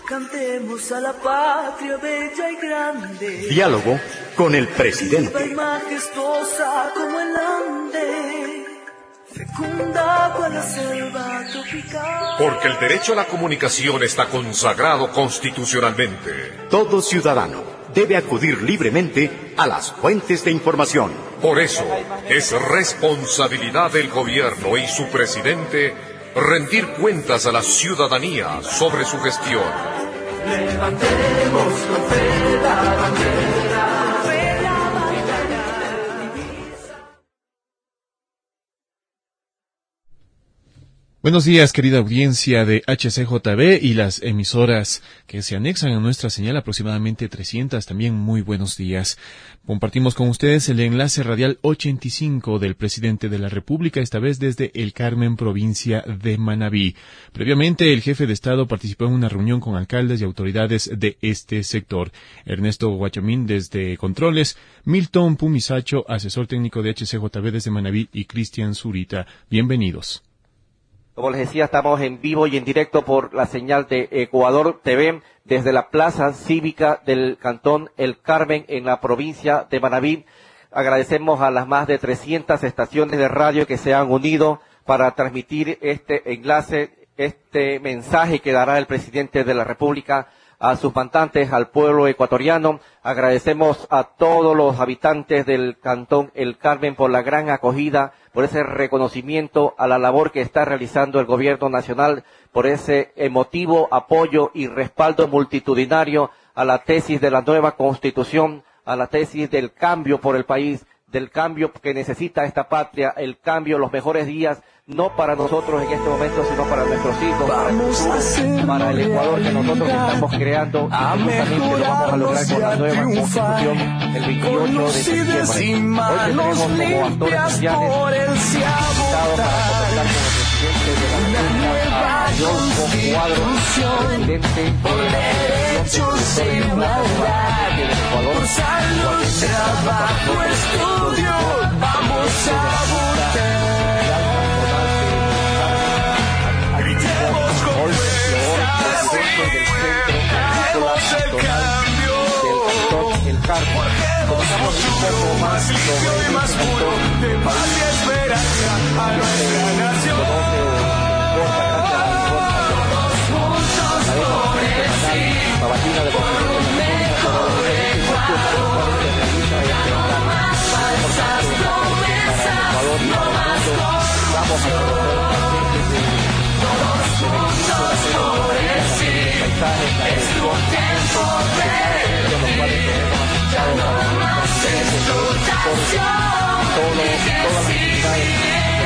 Cantemos a la patria bella y grande. Diálogo con el presidente. Viva y majestuosa como el Ande, fecunda cual la selva tropical. Porque el derecho a la comunicación está consagrado constitucionalmente. Todo ciudadano debe acudir libremente a las fuentes de información. Por eso, es responsabilidad del gobierno y su presidente rendir cuentas a la ciudadanía sobre su gestión. Levantemos con fe la bandera. Buenos días, querida audiencia de HCJB y las emisoras que se anexan a nuestra señal, aproximadamente 300. También muy buenos días. Compartimos con ustedes el enlace radial 85 del presidente de la República, esta vez desde El Carmen, provincia de Manabí. Previamente, el jefe de Estado participó en una reunión con alcaldes y autoridades de este sector. Ernesto Guachamín desde Controles, Milton Pumisacho, asesor técnico de HCJB desde Manabí, y Cristian Zurita. Bienvenidos. Como les decía, estamos en vivo y en directo por la señal de Ecuador TV desde la Plaza Cívica del Cantón El Carmen en la provincia de Manabí. Agradecemos a las más de 300 estaciones de radio que se han unido para transmitir este enlace, este mensaje que dará el presidente de la República a sus mandantes, al pueblo ecuatoriano. Agradecemos a todos los habitantes del Cantón El Carmen por la gran acogida, por ese reconocimiento a la labor que está realizando el gobierno nacional, por ese emotivo apoyo y respaldo multitudinario a la tesis de la nueva Constitución, a la tesis del cambio por el país, del cambio que necesita esta patria, el cambio, los mejores días, no para nosotros en este momento, sino para nuestros hijos, para el futuro, para el Ecuador que nosotros estamos creando, y justamente lo vamos a lograr con la nueva Constitución el 28 de septiembre. Hoy tenemos como actores sociales invitados para conversar con el presidente de la República, a Mayor Cuadro, presidente de la Asociación de Productores del Ecuador. Vamos a votar. El Carmen. Conozcamos un poco más sobre el cantón de paz y esperanza a nuestra nación. Todos juntos por el sí, por un mejor Ecuador. No más falsas promesas, no más todos juntos por el sí. Es tu tiempo de ya no más explotación, que sigue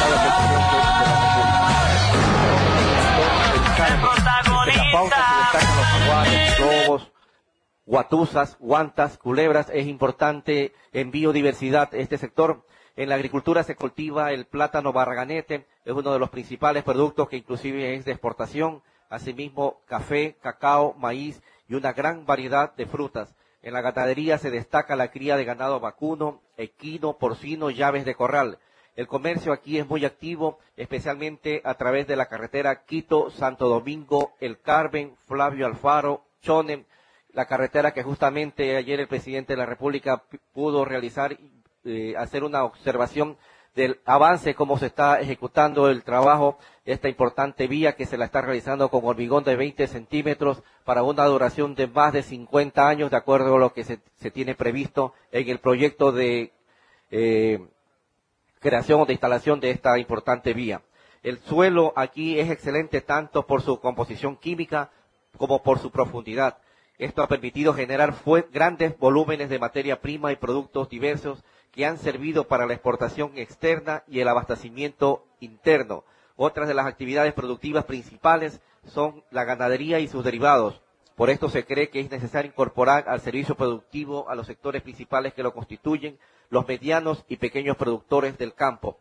lobos, guatuzas, guantas, culebras. Es importante en biodiversidad este sector. En la agricultura se cultiva el plátano barraganete, es uno de los principales productos que inclusive es de exportación. Asimismo, café, cacao, maíz y una gran variedad de frutas. En la ganadería se destaca la cría de ganado vacuno, equino, porcino y aves de corral. El comercio aquí es muy activo, especialmente a través de la carretera Quito-Santo Domingo, El Carmen, Flavio Alfaro, Chonem, la carretera que justamente ayer el presidente de la República pudo realizar, hacer una observación del avance, cómo se está ejecutando el trabajo, esta importante vía que se la está realizando con hormigón de 20 centímetros para una duración de más de 50 años, de acuerdo a lo que se tiene previsto en el proyecto de creación o de instalación de esta importante vía. El suelo aquí es excelente tanto por su composición química como por su profundidad. Esto ha permitido generar grandes volúmenes de materia prima y productos diversos que han servido para la exportación externa y el abastecimiento interno. Otras de las actividades productivas principales son la ganadería y sus derivados. Por esto se cree que es necesario incorporar al servicio productivo a los sectores principales que lo constituyen, los medianos y pequeños productores del campo.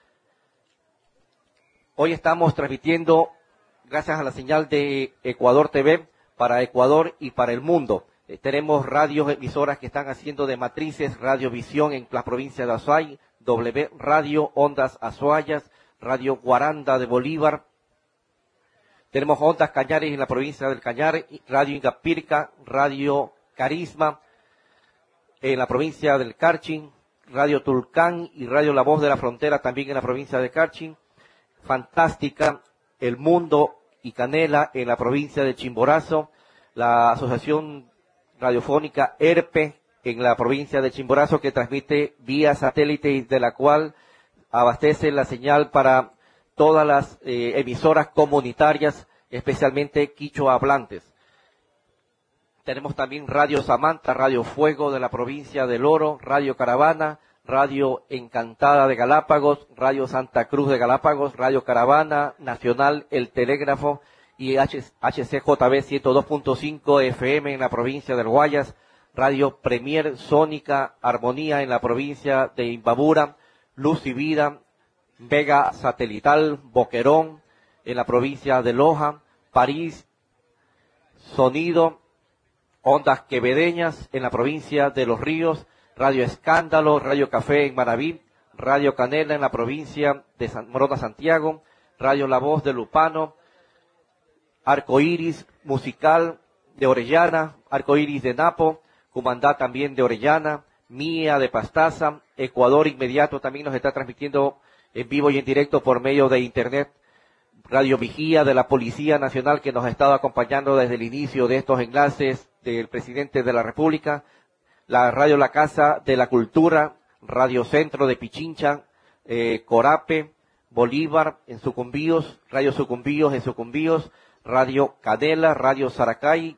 Hoy estamos transmitiendo, gracias a la señal de Ecuador TV, para Ecuador y para el mundo. Tenemos radios emisoras que están haciendo de matrices, Radiovisión en la provincia de Azuay, W Radio Ondas Azuayas, Radio Guaranda de Bolívar, Tenemos Ondas Cañares en la provincia del Cañar, Radio Ingapirca, Radio Carisma en la provincia del Carchi, Radio Tulcán y Radio La Voz de la Frontera también en la provincia de Carchi. Fantástica, El Mundo y Canela en la provincia de Chimborazo, la Asociación Radiofónica ERPE en la provincia de Chimborazo, que transmite vía satélite y de la cual abastece la señal para todas las emisoras comunitarias, especialmente quichua hablantes. Tenemos también Radio Samantha, Radio Fuego de la provincia del Oro, Radio Caravana, Radio Encantada de Galápagos, Radio Santa Cruz de Galápagos, Radio Caravana Nacional, El Telégrafo y HCJB 102.5 FM en la provincia del Guayas, Radio Premier Sónica Armonía en la provincia de Imbabura, Luz y Vida, Vega Satelital, Boquerón en la provincia de Loja, París, Sonido, Ondas Quevedeñas en la provincia de Los Ríos, Radio Escándalo, Radio Café en Manaví, Radio Canela en la provincia de Morona Santiago, Radio La Voz de Lupano, Arcoiris Musical de Orellana, Arcoiris de Napo, Cumandá también de Orellana, Mía de Pastaza, Ecuador Inmediato también nos está transmitiendo en vivo y en directo por medio de internet, Radio Vigía de la Policía Nacional que nos ha estado acompañando desde el inicio de estos enlaces del presidente de la República, la Radio La Casa de la Cultura, Radio Centro de Pichincha, Corape, Bolívar en Sucumbíos, Radio Sucumbíos en Sucumbíos, Radio Canela, Radio Saracay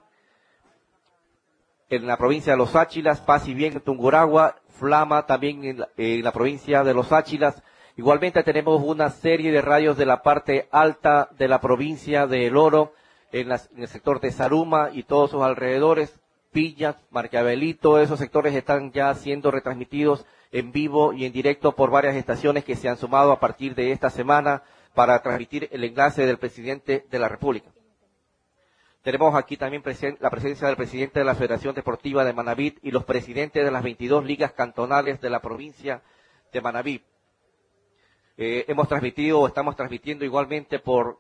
en la provincia de Los Áchilas, Paz y Bien en Tungurahua, Flama también en la provincia de Los Áchilas. Igualmente tenemos una serie de radios de la parte alta de la provincia de El Oro, en el sector de Zaruma y todos sus alrededores, Pillas, Marcabelito, esos sectores están ya siendo retransmitidos en vivo y en directo por varias estaciones que se han sumado a partir de esta semana para transmitir el enlace del presidente de la República. Tenemos aquí también la presencia del presidente de la Federación Deportiva de Manabí y los presidentes de las 22 ligas cantonales de la provincia de Manabí. Estamos transmitiendo igualmente por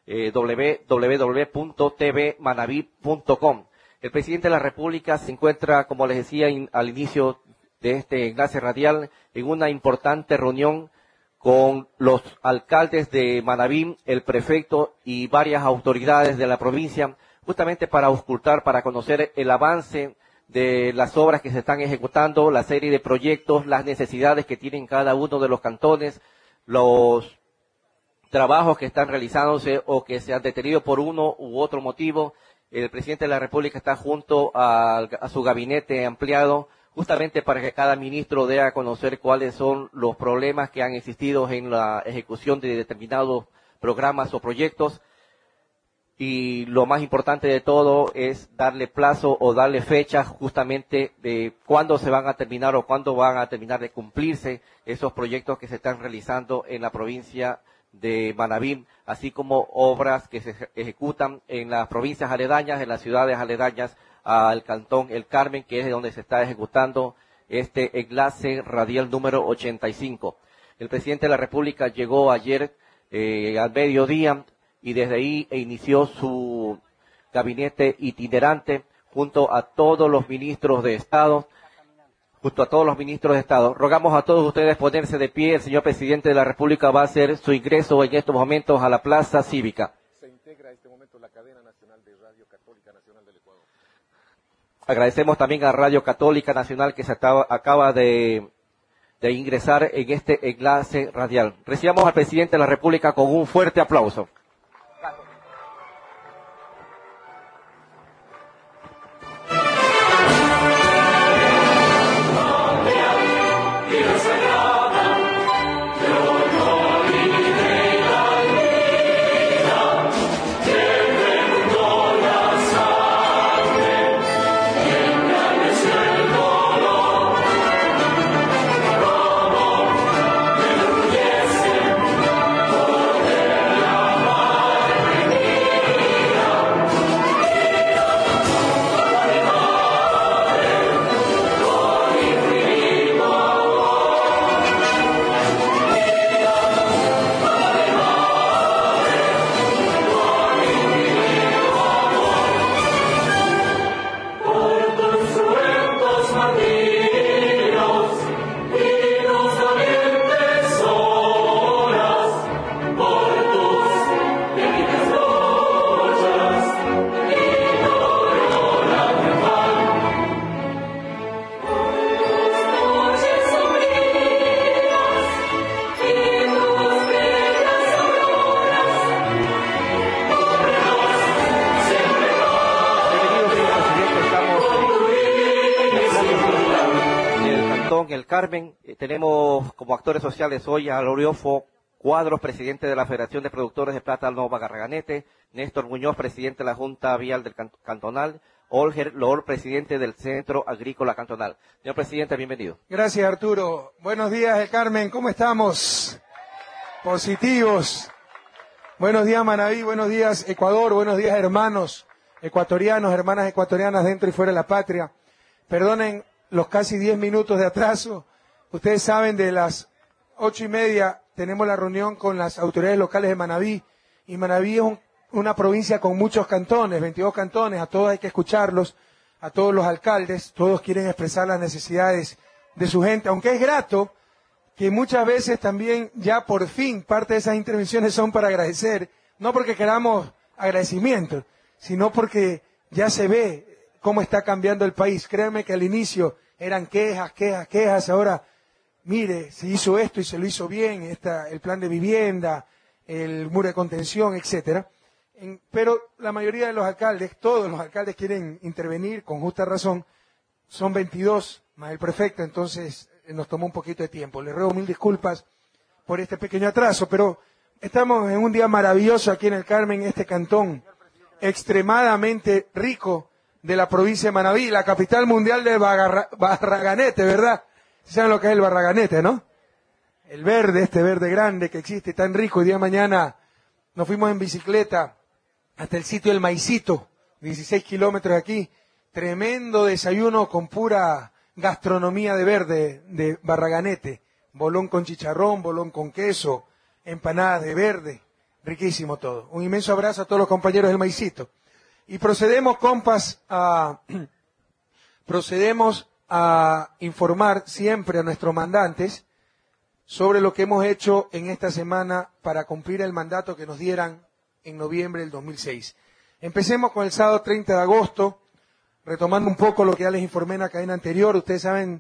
www.tvmanabí.com. El presidente de la República se encuentra, como les decía al inicio de este enlace radial, en una importante reunión con los alcaldes de Manabí, el prefecto y varias autoridades de la provincia, justamente para auscultar, para conocer el avance de las obras que se están ejecutando, la serie de proyectos, las necesidades que tienen cada uno de los cantones, los trabajos que están realizándose o que se han detenido por uno u otro motivo. El presidente de la República está junto a su gabinete ampliado, justamente para que cada ministro dé a conocer cuáles son los problemas que han existido en la ejecución de determinados programas o proyectos. Y lo más importante de todo es darle plazo o darle fecha justamente de cuándo se van a terminar o cuándo van a terminar de cumplirse esos proyectos que se están realizando en la provincia de Manabí, así como obras que se ejecutan en las provincias aledañas, en las ciudades aledañas al cantón El Carmen, que es donde se está ejecutando este enlace radial número 85. El presidente de la República llegó ayer al mediodía y desde ahí inició su gabinete itinerante junto a todos los ministros de Estado. Rogamos a todos ustedes ponerse de pie. El señor presidente de la República va a hacer su ingreso en estos momentos a la Plaza Cívica. Se integra a este momento la cadena nacional de Radio Católica Nacional del Ecuador. Agradecemos también a Radio Católica Nacional que acaba de ingresar en este enlace radial. Recibamos al presidente de la República con un fuerte aplauso. Amor El Carmen. Tenemos como actores sociales hoy a Loriofo Cuadros, presidente de la Federación de Productores de Plátano Barraganete, Néstor Muñoz, presidente de la Junta Vial del Cantonal, Olger Lor, presidente del Centro Agrícola Cantonal. Señor presidente, bienvenido. Gracias, Arturo. Buenos días, El Carmen. ¿Cómo estamos? Positivos. Buenos días, Manabí. Buenos días, Ecuador. Buenos días, hermanos ecuatorianos, hermanas ecuatorianas dentro y fuera de la patria. Perdonen los casi 10 minutos de atraso. Ustedes saben, de las 8:30 tenemos la reunión con las autoridades locales de Manabí. Y Manabí es una provincia con muchos cantones, 22 cantones. A todos hay que escucharlos, a todos los alcaldes. Todos quieren expresar las necesidades de su gente. Aunque es grato que muchas veces también ya por fin parte de esas intervenciones son para agradecer. No porque queramos agradecimiento, sino porque ya se ve cómo está cambiando el país. Créanme que al inicio eran quejas. Ahora, mire, se hizo esto y se lo hizo bien, el plan de vivienda, el muro de contención, etcétera. Pero la mayoría de los alcaldes, todos los alcaldes quieren intervenir con justa razón. Son 22 más el prefecto, entonces nos tomó un poquito de tiempo. Les ruego mil disculpas por este pequeño atraso, pero estamos en un día maravilloso aquí en El Carmen, este cantón extremadamente rico de la provincia de Manabí, la capital mundial del Barraganete, ¿verdad? ¿Saben lo que es el Barraganete, no? El verde, este verde grande que existe, tan rico. El día de mañana nos fuimos en bicicleta hasta el sitio del Maicito, 16 kilómetros de aquí. Tremendo desayuno con pura gastronomía de verde, de Barraganete. Bolón con chicharrón, bolón con queso, empanadas de verde. Riquísimo todo. Un inmenso abrazo a todos los compañeros del Maicito. Y procedemos, compas, a informar siempre a nuestros mandantes sobre lo que hemos hecho en esta semana para cumplir el mandato que nos dieran en noviembre del 2006. Empecemos con el sábado 30 de agosto, retomando un poco lo que ya les informé en la cadena anterior. Ustedes saben,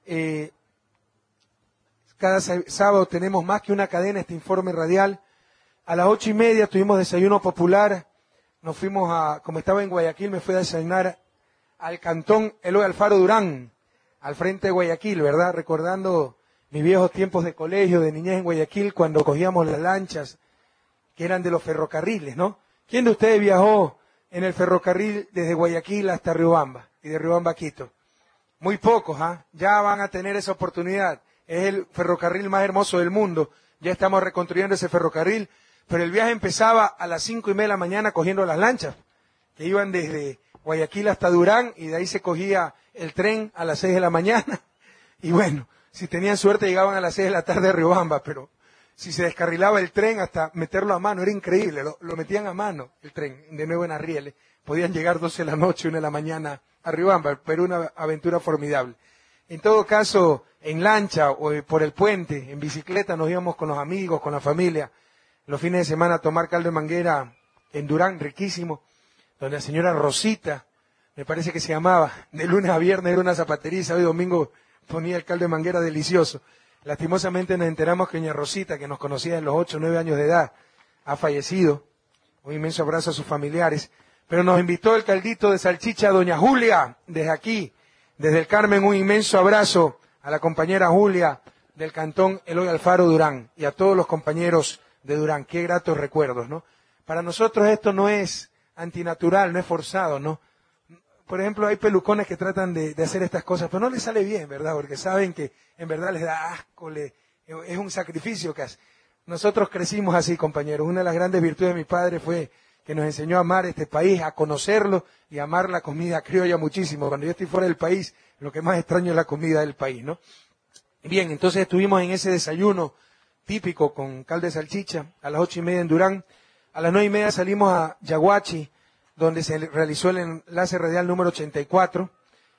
cada sábado tenemos más que una cadena, este informe radial. A las 8:30 tuvimos desayuno popular. Nos fuimos como estaba en Guayaquil, me fui a desayunar al cantón Eloy Alfaro Durán, al frente de Guayaquil, ¿verdad? Recordando mis viejos tiempos de colegio, de niñez en Guayaquil, cuando cogíamos las lanchas que eran de los ferrocarriles, ¿no? ¿Quién de ustedes viajó en el ferrocarril desde Guayaquil hasta Riobamba y de Riobamba a Quito? Muy pocos, ¿ah? Ya van a tener esa oportunidad. Es el ferrocarril más hermoso del mundo. Ya estamos reconstruyendo ese ferrocarril. Pero el viaje empezaba a las 5:30 de la mañana cogiendo las lanchas, que iban desde Guayaquil hasta Durán, y de ahí se cogía el tren a las 6 de la mañana. Y bueno, si tenían suerte llegaban a las 6 de la tarde a Riobamba, pero si se descarrilaba el tren hasta meterlo a mano, era increíble, lo metían a mano el tren, de nuevo en Arrieles. Podían llegar 12 de la noche, 1 de la mañana a Riobamba, pero una aventura formidable. En todo caso, en lancha o por el puente, en bicicleta, nos íbamos con los amigos, con la familia, los fines de semana a tomar caldo de manguera en Durán, riquísimo, donde la señora Rosita, me parece que se llamaba, de lunes a viernes era una zapatería, sábado y domingo ponía el caldo de manguera delicioso. Lastimosamente nos enteramos que doña Rosita, que nos conocía en los 8 o 9 años de edad, ha fallecido. Un inmenso abrazo a sus familiares. Pero nos invitó el caldito de salchicha doña Julia, desde aquí, desde El Carmen, un inmenso abrazo a la compañera Julia del cantón Eloy Alfaro Durán y a todos los compañeros de Durán. Qué gratos recuerdos, ¿no? Para nosotros esto no es antinatural, no es forzado, ¿no? Por ejemplo, hay pelucones que tratan de hacer estas cosas, pero no les sale bien, ¿verdad? Porque saben que en verdad les da asco, es un sacrificio que hace. Nosotros crecimos así, compañeros. Una de las grandes virtudes de mi padre fue que nos enseñó a amar este país, a conocerlo y a amar la comida criolla muchísimo. Cuando yo estoy fuera del país, lo que más extraño es la comida del país, ¿no? Bien, entonces estuvimos en ese desayuno típico con caldo de salchicha a las 8:30 en Durán. A las 9:30 salimos a Yaguachi, donde se realizó el enlace radial número 84.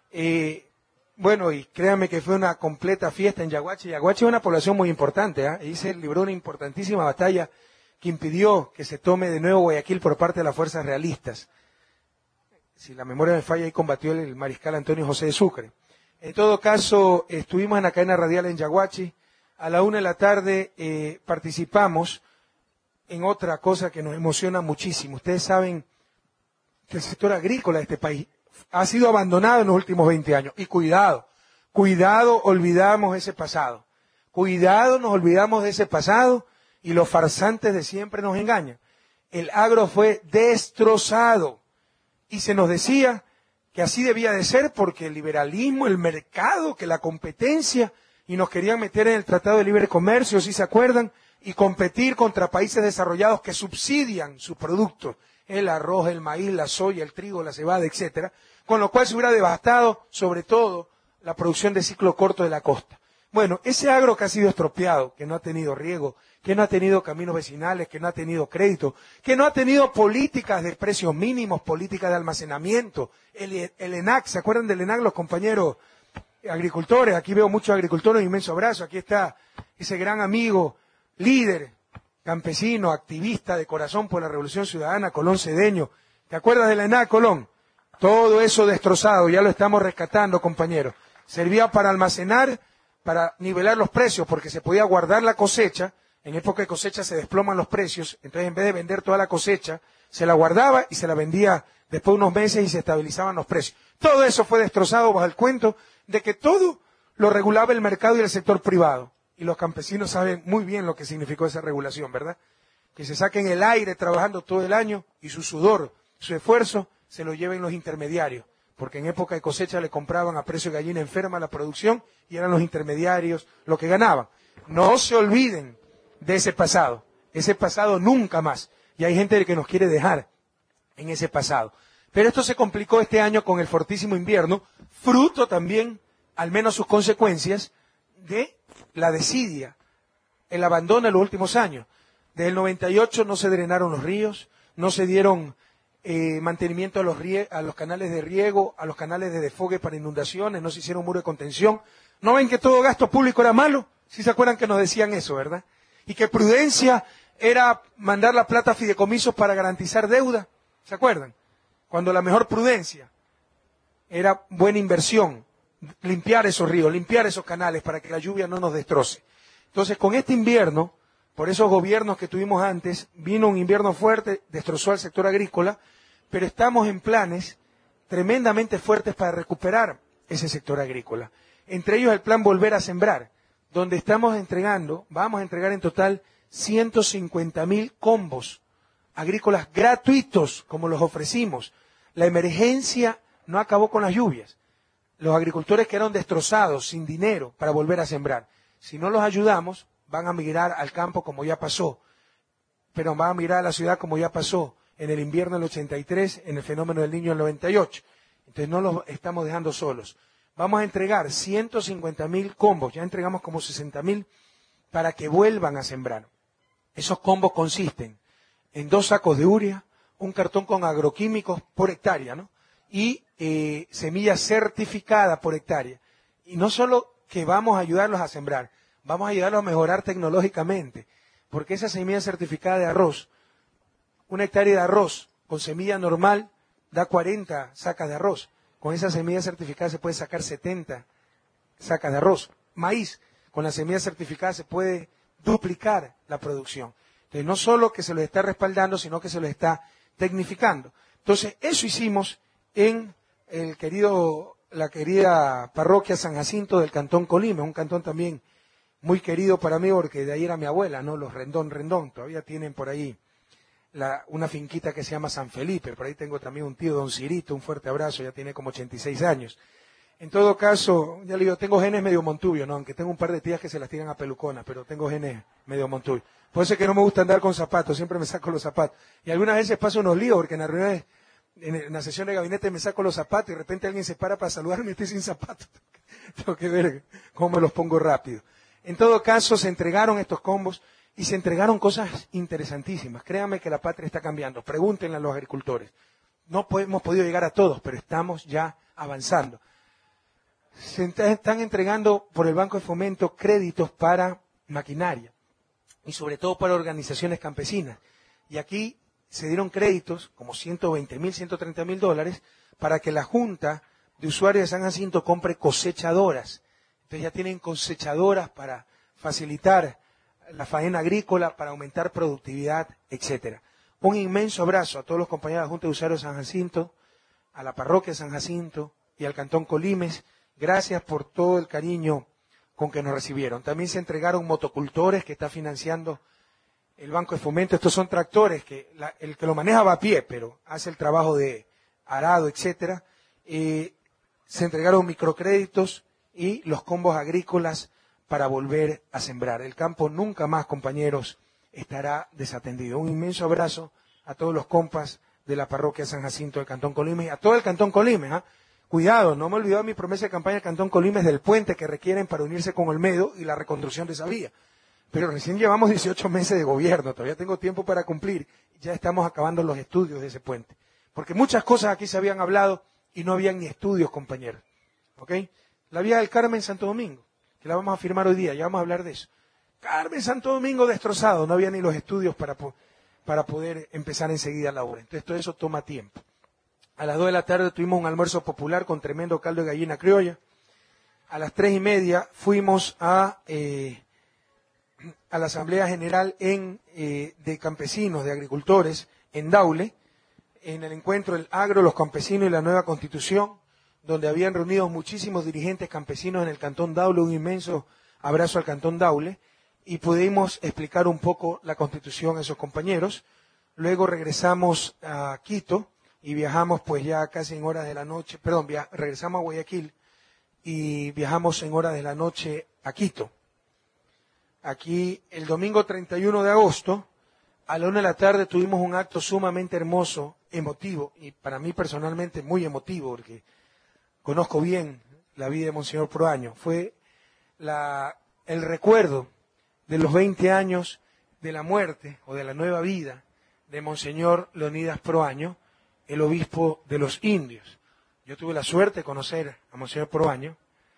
Bueno, y créanme que fue una completa fiesta en Yaguachi. Yaguachi es una población muy importante, ¿eh? Y se libró una importantísima batalla que impidió que se tome de nuevo Guayaquil por parte de las fuerzas realistas. Si la memoria me falla, ahí combatió el mariscal Antonio José de Sucre. En todo caso, estuvimos en la cadena radial en Yaguachi. A la 1 de la tarde participamos en otra cosa que nos emociona muchísimo. Ustedes saben que el sector agrícola de este país ha sido abandonado en los últimos 20 años. Y cuidado Cuidado, olvidamos ese pasado. Cuidado, nos olvidamos de ese pasado y los farsantes de siempre nos engañan. El agro fue destrozado y se nos decía que así debía de ser porque el liberalismo, el mercado, que la competencia, y nos querían meter en el Tratado de Libre Comercio, si se acuerdan, y competir contra países desarrollados que subsidian sus productos, el arroz, el maíz, la soya, el trigo, la cebada, etcétera, con lo cual se hubiera devastado, sobre todo, la producción de ciclo corto de la costa. Bueno, ese agro que ha sido estropeado, que no ha tenido riego, que no ha tenido caminos vecinales, que no ha tenido crédito, que no ha tenido políticas de precios mínimos, políticas de almacenamiento, el ENAC, ¿se acuerdan del ENAC los compañeros agricultores? Aquí veo muchos agricultores, un inmenso abrazo, aquí está ese gran amigo, líder, campesino, activista de corazón por la Revolución Ciudadana, Colón Cedeño. ¿Te acuerdas del ENAC, Colón? Todo eso destrozado, ya lo estamos rescatando, compañeros. Servía para almacenar, para nivelar los precios, porque se podía guardar la cosecha. En época de cosecha se desploman los precios, entonces en vez de vender toda la cosecha, se la guardaba y se la vendía después de unos meses y se estabilizaban los precios. Todo eso fue destrozado bajo el cuento de que todo lo regulaba el mercado y el sector privado. Y los campesinos saben muy bien lo que significó esa regulación, ¿verdad? Que se saquen el aire trabajando todo el año y su sudor, su esfuerzo, se lo lleven los intermediarios. Porque en época de cosecha le compraban a precio de gallina enferma la producción y eran los intermediarios los que ganaban. No se olviden de ese pasado nunca más. Y hay gente que nos quiere dejar en ese pasado. Pero esto se complicó este año con el fortísimo invierno, fruto también, al menos sus consecuencias, de la desidia, el abandono en los últimos años. Desde el 98 no se drenaron los ríos, no se dieron mantenimiento a los canales de riego, a los canales de desfogue para inundaciones, no se hicieron muro de contención. ¿No ven que todo gasto público era malo? ¿Sí se acuerdan que nos decían eso, verdad? Y que prudencia era mandar la plata a fideicomisos para garantizar deuda. ¿Se acuerdan? Cuando la mejor prudencia era buena inversión, limpiar esos ríos, limpiar esos canales para que la lluvia no nos destroce. Entonces, con este invierno, por esos gobiernos que tuvimos antes, vino un invierno fuerte, destrozó al sector agrícola, pero estamos en planes tremendamente fuertes para recuperar ese sector agrícola. Entre ellos el plan Volver a Sembrar, donde vamos a entregar en total 150.000 combos agrícolas gratuitos, como los ofrecimos. La emergencia no acabó con las lluvias. Los agricultores quedaron destrozados, sin dinero, para volver a sembrar. Si no los ayudamos, van a migrar al campo como ya pasó, pero van a migrar a la ciudad como ya pasó en el invierno del 83, en el fenómeno del Niño del 98. Entonces no los estamos dejando solos. Vamos a entregar 150.000 combos, ya entregamos como 60.000 para que vuelvan a sembrar. Esos combos consisten en 2 sacos de urea, un cartón con agroquímicos por hectárea, ¿no? Y semilla certificada por hectárea. Y no solo que vamos a ayudarlos a sembrar, vamos a ayudarlos a mejorar tecnológicamente, porque esa semilla certificada de arroz, 1 hectárea de arroz con semilla normal da 40 sacas de arroz. Con esa semilla certificada se puede sacar 70 sacas de arroz. Maíz, con la semilla certificada se puede duplicar la producción. Entonces, no solo que se lo está respaldando, sino que se lo está tecnificando. Entonces, eso hicimos en la querida parroquia San Jacinto del Cantón Colima, un cantón también muy querido para mí, porque de ahí era mi abuela, ¿no? Los Rendón, todavía tienen por ahí una finquita que se llama San Felipe, por ahí tengo también un tío, don Cirito, un fuerte abrazo, ya tiene como 86 años. En todo caso, ya le digo, tengo genes medio montubio, ¿no? Aunque tengo un par de tías que se las tiran a pelucona, pero tengo genes medio montubio. Por eso es que no me gusta andar con zapatos, siempre me saco los zapatos. Y algunas veces paso unos líos, porque en las reuniones, en la sesión de gabinete me saco los zapatos y de repente alguien se para saludarme y estoy sin zapatos. Tengo que ver cómo me los pongo rápido. En todo caso, se entregaron estos combos y se entregaron cosas interesantísimas. Créanme que la patria está cambiando. Pregúntenle a los agricultores. No hemos podido llegar a todos, pero estamos ya avanzando. Se están entregando por el Banco de Fomento créditos para maquinaria y sobre todo para organizaciones campesinas. Y aquí se dieron créditos, como 120.000, 130.000 dólares, para que la Junta de Usuarios de San Jacinto compre cosechadoras. Entonces ya tienen cosechadoras para facilitar la faena agrícola, para aumentar productividad, etcétera. Un inmenso abrazo a todos los compañeros de la Junta de Usuarios de San Jacinto, a la parroquia de San Jacinto y al Cantón Colimes, Gracias por todo el cariño con que nos recibieron. También se entregaron motocultores que está financiando el Banco de Fomento. Estos son tractores que el que lo maneja va a pie, pero hace el trabajo de arado, etcétera. Se entregaron microcréditos y los combos agrícolas para volver a sembrar. El campo nunca más, compañeros, estará desatendido. Un inmenso abrazo a todos los compas de la parroquia San Jacinto del Cantón Colimes, a todo el Cantón Colimes. Cuidado, no me he olvidado mi promesa de campaña del Cantón Colimes del puente que requieren para unirse con Olmedo y la reconstrucción de esa vía. Pero recién llevamos 18 meses de gobierno, todavía tengo tiempo para cumplir. Ya estamos acabando los estudios de ese puente. Porque muchas cosas aquí se habían hablado y no habían ni estudios, compañeros. ¿Ok? La vía del Carmen Santo Domingo, que la vamos a firmar hoy día, ya vamos a hablar de eso. Carmen Santo Domingo destrozado, no había ni los estudios para poder empezar enseguida la obra. Entonces todo eso toma tiempo. A las 2 de la tarde tuvimos un almuerzo popular con tremendo caldo de gallina criolla. A las 3:30 fuimos a la Asamblea General de Campesinos, de Agricultores, en Daule, en el encuentro El Agro, los Campesinos y la Nueva Constitución, donde habían reunido muchísimos dirigentes campesinos en el Cantón Daule. Un inmenso abrazo al Cantón Daule, y pudimos explicar un poco la Constitución a esos compañeros. Luego regresamos a Quito y viajamos pues ya casi en horas de la noche, regresamos a Guayaquil y viajamos en horas de la noche a Quito. Aquí el domingo 31 de agosto, a la 1 de la tarde tuvimos un acto sumamente hermoso, emotivo, y para mí personalmente muy emotivo, porque conozco bien la vida de Monseñor Proaño. Fue el recuerdo de los 20 años de la muerte o de la nueva vida de Monseñor Leonidas Proaño, el obispo de los indios. Yo tuve la suerte de conocer a Monseñor Proaño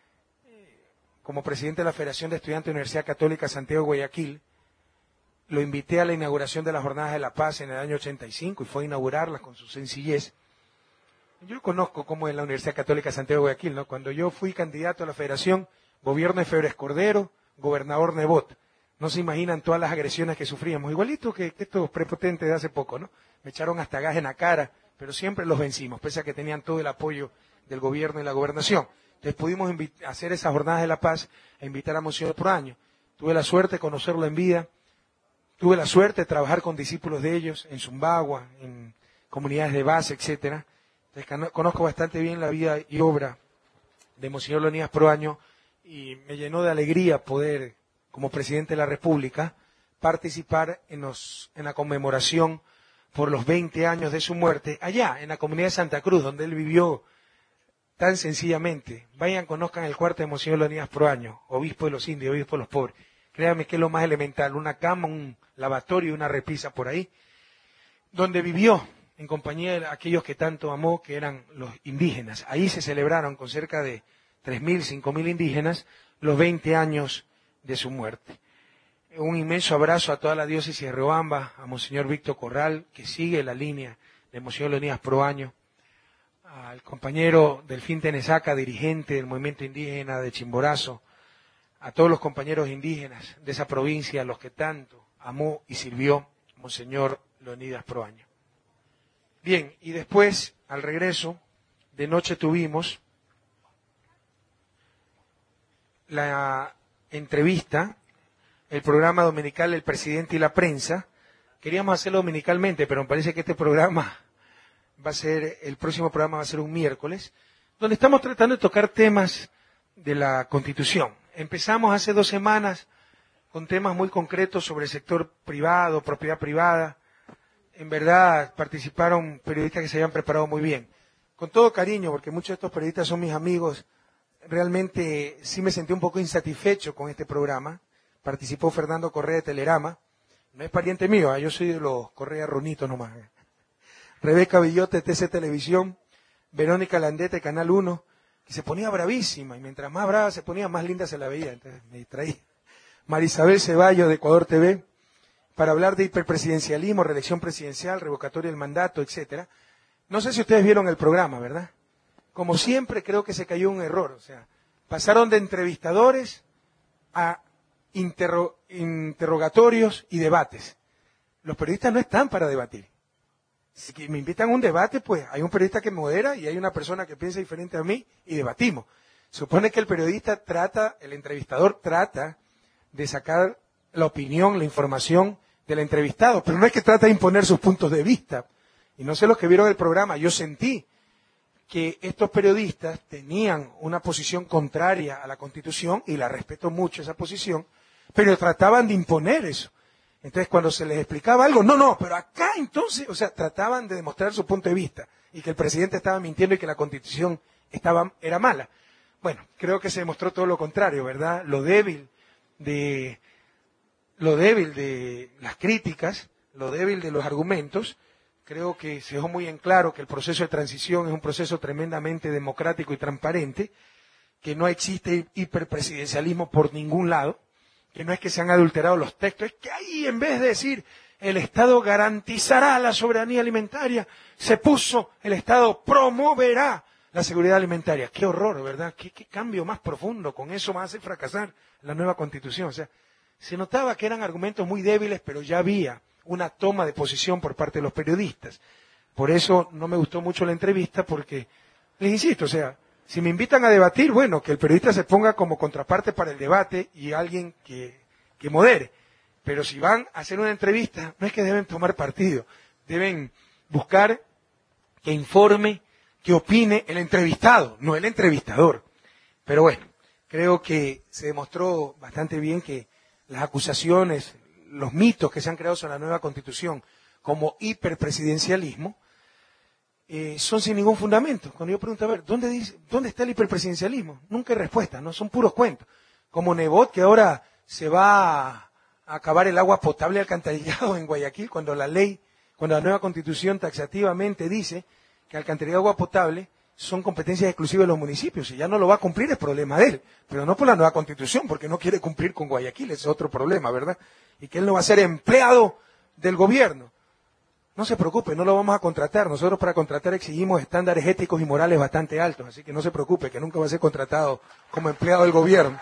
como presidente de la Federación de Estudiantes de la Universidad Católica Santiago de Guayaquil. Lo invité a la inauguración de las Jornadas de la Paz en el año 85 y fue a inaugurarlas con su sencillez. Yo conozco cómo es la Universidad Católica Santiago de Guayaquil, ¿no? Cuando yo fui candidato a la Federación, gobierno de Febres Cordero, gobernador Nebot. No se imaginan todas las agresiones que sufríamos, igualito que estos prepotentes de hace poco, ¿no? Me echaron hasta gas en la cara, pero siempre los vencimos, pese a que tenían todo el apoyo del gobierno y la gobernación. Entonces pudimos hacer esas Jornadas de la Paz e invitar a Monseñor Proaño. Tuve la suerte de conocerlo en vida, tuve la suerte de trabajar con discípulos de ellos en Zumbagua, en comunidades de base, etcétera. Entonces conozco bastante bien la vida y obra de Monseñor Leonidas Proaño y me llenó de alegría poder, como presidente de la República, participar en la conmemoración por los 20 años de su muerte, allá, en la comunidad de Santa Cruz, donde él vivió tan sencillamente. Vayan, conozcan el cuarto de Monseñor Leonidas Proaño, obispo de los indios, obispo de los pobres. Créanme que es lo más elemental, una cama, un lavatorio y una repisa por ahí, donde vivió en compañía de aquellos que tanto amó, que eran los indígenas. Ahí se celebraron con cerca de 3.000, 5.000 indígenas los 20 años de su muerte. Un inmenso abrazo a toda la diócesis de Riobamba, a Monseñor Víctor Corral, que sigue la línea de Monseñor Leonidas Proaño, al compañero Delfín Tenesaca, dirigente del movimiento indígena de Chimborazo, a todos los compañeros indígenas de esa provincia, a los que tanto amó y sirvió Monseñor Leonidas Proaño. Bien, y después, al regreso, de noche tuvimos la entrevista, el programa dominical El Presidente y la Prensa. Queríamos hacerlo dominicalmente, pero me parece que este programa el próximo programa va a ser un miércoles, donde estamos tratando de tocar temas de la Constitución. Empezamos hace 2 semanas con temas muy concretos sobre el sector privado, propiedad privada. En verdad participaron periodistas que se habían preparado muy bien. Con todo cariño, porque muchos de estos periodistas son mis amigos, realmente sí me sentí un poco insatisfecho con este programa. Participó Fernando Correa de Telerama, no es pariente mío, yo soy de los Correa Ronitos nomás. Rebeca Villote, TC Televisión, Verónica Landete, Canal 1, que se ponía bravísima, y mientras más brava se ponía, más linda se la veía, entonces me distraí. Marisabel Ceballos, de Ecuador TV, para hablar de hiperpresidencialismo, reelección presidencial, revocatoria del mandato, etcétera. No sé si ustedes vieron el programa, ¿verdad? Como siempre, creo que se cayó un error, o sea, pasaron de entrevistadores a interrogatorios y debates. Los periodistas no están para debatir. Si me invitan a un debate, pues hay un periodista que modera y hay una persona que piensa diferente a mí y debatimos. Supone que el periodista trata, el entrevistador trata de sacar la opinión, la información del entrevistado, pero no es que trata de imponer sus puntos de vista. Y no sé los que vieron el programa, yo sentí que estos periodistas tenían una posición contraria a la Constitución, y la respeto mucho esa posición, pero trataban de imponer eso. Entonces, cuando se les explicaba algo, no, pero acá entonces, o sea, trataban de demostrar su punto de vista, y que el presidente estaba mintiendo y que la Constitución era mala. Bueno, creo que se demostró todo lo contrario, ¿verdad? Lo débil de las críticas, lo débil de los argumentos. Creo que se dejó muy en claro que el proceso de transición es un proceso tremendamente democrático y transparente, que no existe hiperpresidencialismo por ningún lado, que no es que se han adulterado los textos, es que ahí en vez de decir el Estado garantizará la soberanía alimentaria, se puso el Estado promoverá la seguridad alimentaria. Qué horror, ¿verdad? Qué cambio más profundo, con eso va a hacer fracasar la nueva Constitución. O sea, se notaba que eran argumentos muy débiles, pero ya había una toma de posición por parte de los periodistas. Por eso no me gustó mucho la entrevista, porque, les insisto, o sea, si me invitan a debatir, bueno, que el periodista se ponga como contraparte para el debate y alguien que modere. Pero si van a hacer una entrevista, no es que deben tomar partido, deben buscar que informe, que opine el entrevistado, no el entrevistador. Pero bueno, creo que se demostró bastante bien que las acusaciones, los mitos que se han creado sobre la nueva Constitución como hiperpresidencialismo, son sin ningún fundamento. Cuando yo pregunto, a ver, ¿dónde está el hiperpresidencialismo? Nunca hay respuesta, ¿no? Son puros cuentos. Como Nebot, que ahora se va a acabar el agua potable alcantarillado en Guayaquil, cuando la nueva Constitución taxativamente dice que alcantarillado y agua potable son competencias exclusivas de los municipios. Si ya no lo va a cumplir, es problema de él, pero no por la nueva Constitución, porque no quiere cumplir con Guayaquil, ese es otro problema, ¿verdad? Y que él no va a ser empleado del gobierno. No se preocupe, no lo vamos a contratar. Nosotros para contratar exigimos estándares éticos y morales bastante altos, así que no se preocupe, que nunca va a ser contratado como empleado del gobierno.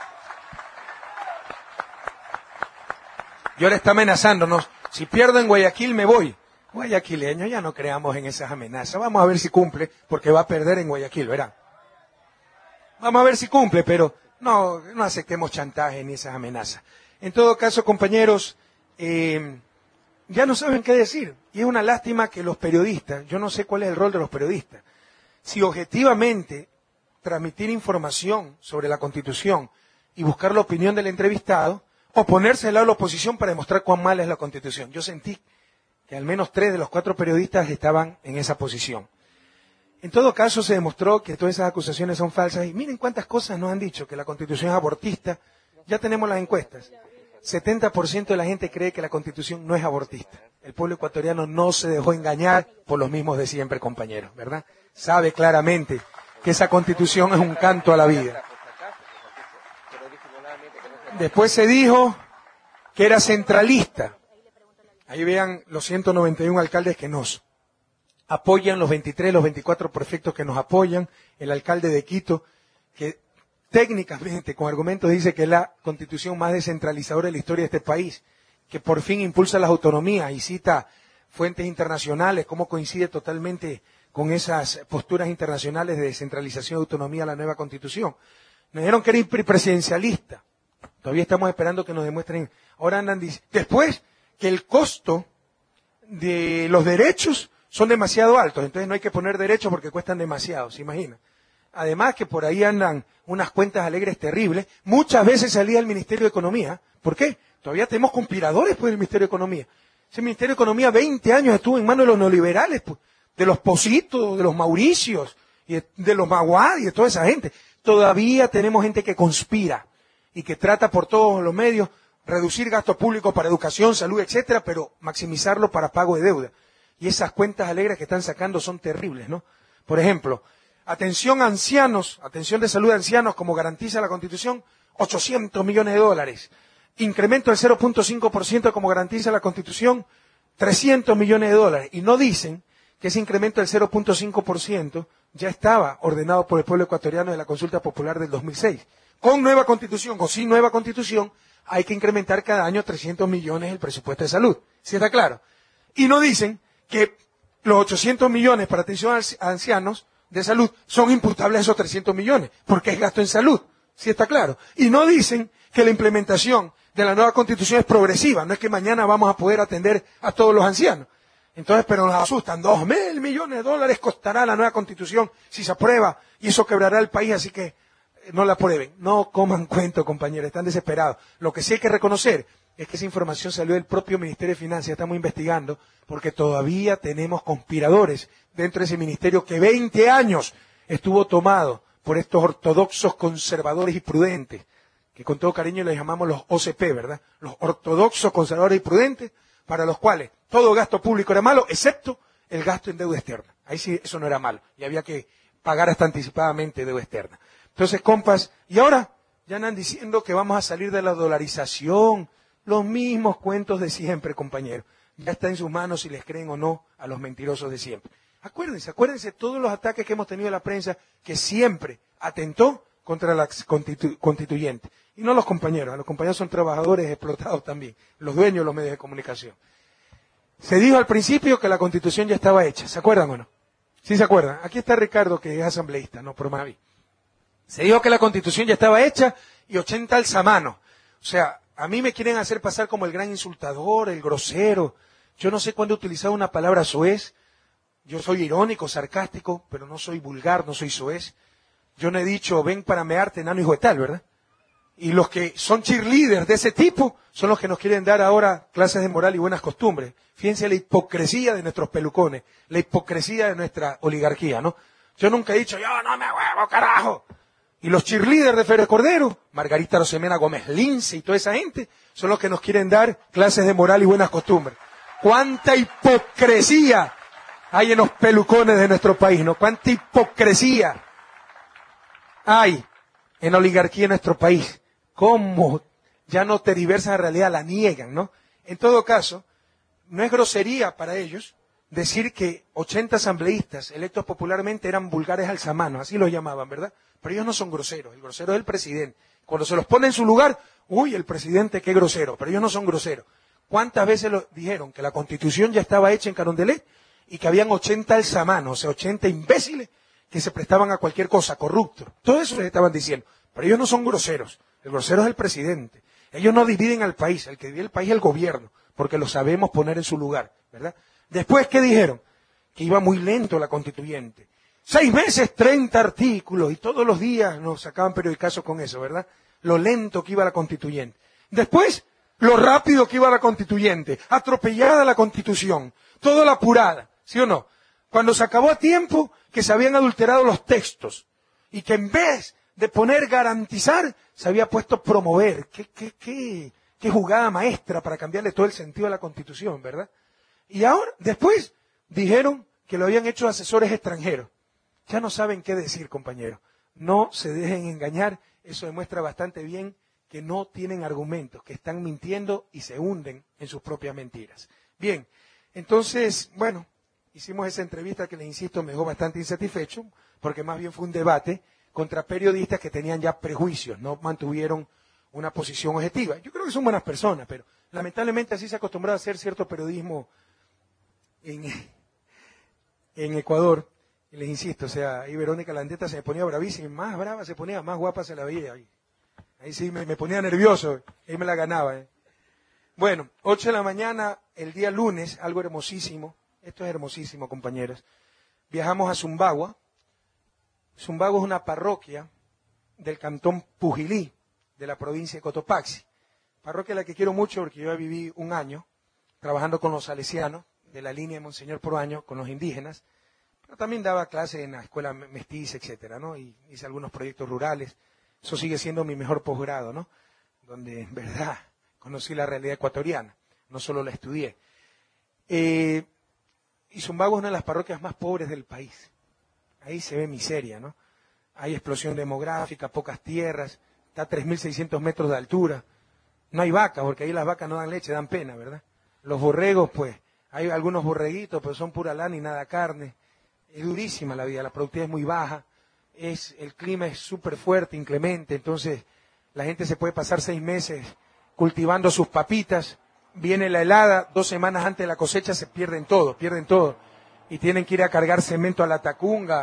Y ahora está amenazándonos, si pierdo en Guayaquil me voy. Guayaquileños, ya no creamos en esas amenazas. Vamos a ver si cumple, porque va a perder en Guayaquil, ¿verdad? Vamos a ver si cumple, pero no aceptemos chantaje ni esas amenazas. En todo caso, compañeros, ya no saben qué decir. Y es una lástima que los periodistas, yo no sé cuál es el rol de los periodistas, si objetivamente transmitir información sobre la Constitución y buscar la opinión del entrevistado, o ponerse al lado de la oposición para demostrar cuán mala es la Constitución. Yo sentí que al menos 3 de los 4 periodistas estaban en esa posición. En todo caso, se demostró que todas esas acusaciones son falsas. Y miren cuántas cosas nos han dicho, que la Constitución es abortista. Ya tenemos las encuestas. 70% de la gente cree que la Constitución no es abortista. El pueblo ecuatoriano no se dejó engañar por los mismos de siempre, compañeros, ¿verdad? Sabe claramente que esa Constitución es un canto a la vida. Después se dijo que era centralista. Ahí vean los 191 alcaldes que nos apoyan, los 23, los 24 prefectos que nos apoyan, el alcalde de Quito, que técnicamente, con argumentos, dice que es la constitución más descentralizadora de la historia de este país, que por fin impulsa las autonomías y cita fuentes internacionales, cómo coincide totalmente con esas posturas internacionales de descentralización y autonomía a la nueva constitución. Nos dijeron que era hiperpresidencialista. Todavía estamos esperando que nos demuestren. Ahora andan diciendo, después, que el costo de los derechos son demasiado altos, entonces no hay que poner derechos porque cuestan demasiado, ¿se imagina? Además que por ahí andan unas cuentas alegres terribles, muchas veces salía el Ministerio de Economía. ¿Por qué? Todavía tenemos conspiradores pues del Ministerio de Economía. Ese Ministerio de Economía 20 años estuvo en manos de los neoliberales, pues, de los Positos, de los Mauricios, y de los Maguad y de toda esa gente. Todavía tenemos gente que conspira y que trata por todos los medios reducir gasto público para educación, salud, etcétera, pero maximizarlo para pago de deuda. Y esas cuentas alegres que están sacando son terribles, ¿no? Por ejemplo, atención a ancianos, atención de salud de ancianos, como garantiza la Constitución, 800 millones de dólares. Incremento del 0.5% como garantiza la Constitución, 300 millones de dólares. Y no dicen que ese incremento del 0.5% ya estaba ordenado por el pueblo ecuatoriano de la consulta popular del 2006. Con nueva Constitución o sin nueva Constitución, hay que incrementar cada año 300 millones el presupuesto de salud. ¿Sí está claro? Y no dicen que los 800 millones para atención a ancianos de salud, son imputables esos 300 millones, porque es gasto en salud, ¿sí está claro? Y no dicen que la implementación de la nueva constitución es progresiva, no es que mañana vamos a poder atender a todos los ancianos. Entonces, pero nos asustan, 2.000 millones de dólares costará la nueva constitución si se aprueba, y eso quebrará el país, así que no la aprueben. No coman cuento, compañeros, están desesperados. Lo que sí hay que reconocer es que esa información salió del propio Ministerio de Finanzas, estamos investigando, porque todavía tenemos conspiradores dentro de ese ministerio que 20 años estuvo tomado por estos ortodoxos conservadores y prudentes, que con todo cariño les llamamos los OCP, ¿verdad? Los ortodoxos conservadores y prudentes, para los cuales todo gasto público era malo, excepto el gasto en deuda externa. Ahí sí, eso no era malo, y había que pagar hasta anticipadamente deuda externa. Entonces, compas, y ahora ya andan diciendo que vamos a salir de la dolarización, los mismos cuentos de siempre, compañeros. Ya está en sus manos si les creen o no a los mentirosos de siempre. Acuérdense todos los ataques que hemos tenido de la prensa que siempre atentó contra la constituyente. Y no los compañeros son trabajadores explotados también, los dueños de los medios de comunicación. Se dijo al principio que la constitución ya estaba hecha, ¿se acuerdan o no? Sí se acuerdan. Aquí está Ricardo, que es asambleísta, no por Manaví. Se dijo que la constitución ya estaba hecha y 80 alzamanos. O sea, a mí me quieren hacer pasar como el gran insultador, el grosero. Yo no sé cuándo he utilizado una palabra soez. Yo soy irónico, sarcástico, pero no soy vulgar, no soy soez. Yo no he dicho, ven para mearte, enano hijo de tal, ¿verdad? Y los que son cheerleaders de ese tipo son los que nos quieren dar ahora clases de moral y buenas costumbres. Fíjense la hipocresía de nuestros pelucones, la hipocresía de nuestra oligarquía, ¿no? Yo nunca he dicho, yo no me huevo, carajo. Y los cheerleaders de Férez Cordero, Margarita Rosemena Gómez Lince y toda esa gente, son los que nos quieren dar clases de moral y buenas costumbres. ¡Cuánta hipocresía hay en los pelucones de nuestro país, ¿no? ¡Cuánta hipocresía hay en la oligarquía de nuestro país! ¿Cómo ya no tergiversan la realidad, la niegan, ¿no? En todo caso, no es grosería para ellos decir que 80 asambleístas electos popularmente eran vulgares alzamanos, así los llamaban, ¿verdad? Pero ellos no son groseros, el grosero es el presidente. Cuando se los pone en su lugar, uy, el presidente qué grosero, pero ellos no son groseros. ¿Cuántas veces dijeron que la constitución ya estaba hecha en Carondelet y que habían 80 alzamanos, o sea, 80 imbéciles que se prestaban a cualquier cosa, corruptos? Todo eso les estaban diciendo, pero ellos no son groseros, el grosero es el presidente. Ellos no dividen al país, el que divide el país es el gobierno, porque lo sabemos poner en su lugar, ¿verdad? Después, ¿qué dijeron? Que iba muy lento la constituyente. 6 meses, 30 artículos, y todos los días nos sacaban periodicazos con eso, ¿verdad? Lo lento que iba la constituyente. Después, lo rápido que iba la constituyente, atropellada la constitución, toda la apurada, ¿sí o no? Cuando se acabó a tiempo, que se habían adulterado los textos, y que en vez de poner garantizar, se había puesto promover. Qué jugada maestra para cambiarle todo el sentido a la constitución, ¿verdad? Y ahora, después, dijeron que lo habían hecho asesores extranjeros. Ya no saben qué decir, compañeros. No se dejen engañar. Eso demuestra bastante bien que no tienen argumentos, que están mintiendo y se hunden en sus propias mentiras. Bien, entonces, bueno, hicimos esa entrevista que les insisto me dejó bastante insatisfecho, porque más bien fue un debate contra periodistas que tenían ya prejuicios, no mantuvieron una posición objetiva. Yo creo que son buenas personas, pero lamentablemente así se ha acostumbrado a hacer cierto periodismo en Ecuador. Y les insisto, o sea, ahí Verónica Landeta se me ponía bravísima, y más brava se ponía, más guapa se la veía. Ahí sí me ponía nervioso, ahí me la ganaba. Bueno, 8 de la mañana, el día lunes, algo hermosísimo, esto es hermosísimo, compañeros. Viajamos a Zumbagua. Zumbagua es una parroquia del cantón Pujilí, de la provincia de Cotopaxi. Parroquia a la que quiero mucho porque yo viví un año trabajando con los salesianos de la línea de Monseñor Proaño, con los indígenas. Pero también daba clases en la escuela mestiza, etcétera, ¿no? Y hice algunos proyectos rurales. Eso sigue siendo mi mejor posgrado, ¿no? Donde, en verdad, conocí la realidad ecuatoriana, no solo la estudié. Y Zumbagua es una de las parroquias más pobres del país. Ahí se ve miseria, ¿no? Hay explosión demográfica, pocas tierras, está a 3.600 metros de altura. No hay vacas, porque ahí las vacas no dan leche, dan pena, ¿verdad? Los borregos, pues, hay algunos borreguitos, pero son pura lana y nada carne. Es durísima la vida, la productividad es muy baja, el clima es súper fuerte, inclemente, entonces la gente se puede pasar 6 meses cultivando sus papitas, viene la helada, 2 semanas antes de la cosecha se pierden todo, y tienen que ir a cargar cemento a la Tacunga,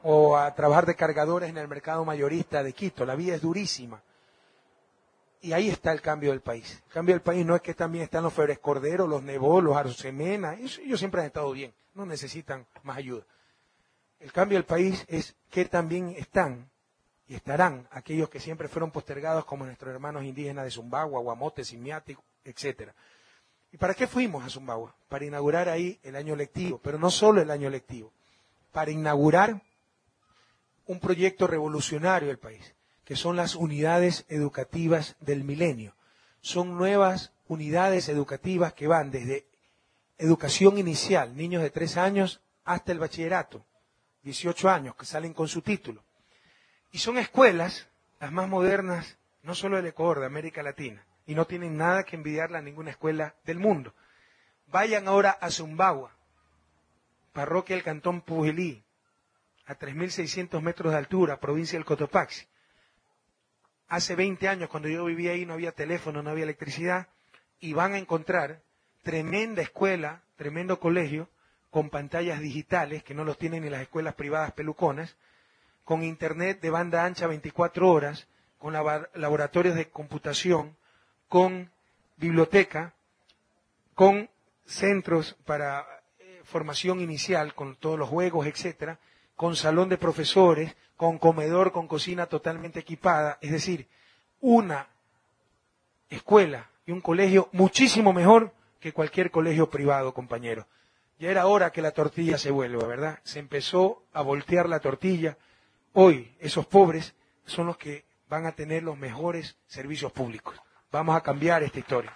o a trabajar de cargadores en el mercado mayorista de Quito. La vida es durísima. Y ahí está el cambio del país. El cambio del país no es que también están los Febres Cordero, los Nebó, los Arsemena. Ellos siempre han estado bien, no necesitan más ayuda. El cambio del país es que también están y estarán aquellos que siempre fueron postergados, como nuestros hermanos indígenas de Zumbagua, Guamote, Simiati, etcétera. ¿Y para qué fuimos a Zumbagua? Para inaugurar ahí el año lectivo, pero no solo el año lectivo, para inaugurar un proyecto revolucionario del país, que son las unidades educativas del milenio. Son nuevas unidades educativas que van desde educación inicial, niños de 3 años, hasta el bachillerato, 18 años, que salen con su título. Y son escuelas, las más modernas, no solo del Ecuador, de América Latina, y no tienen nada que envidiarle a ninguna escuela del mundo. Vayan ahora a Zumbagua, parroquia del Cantón Pujilí, a 3.600 metros de altura, provincia del Cotopaxi. Hace 20 años, cuando yo vivía ahí, no había teléfono, no había electricidad, y van a encontrar tremenda escuela, tremendo colegio, con pantallas digitales, que no los tienen ni las escuelas privadas peluconas, con internet de banda ancha 24 horas, con laboratorios de computación, con biblioteca, con centros para formación inicial, con todos los juegos, etcétera, con salón de profesores, con comedor, con cocina totalmente equipada, es decir, una escuela y un colegio muchísimo mejor que cualquier colegio privado, compañero. Ya era hora que la tortilla se vuelva, ¿verdad? Se empezó a voltear la tortilla. Hoy esos pobres son los que van a tener los mejores servicios públicos. Vamos a cambiar esta historia.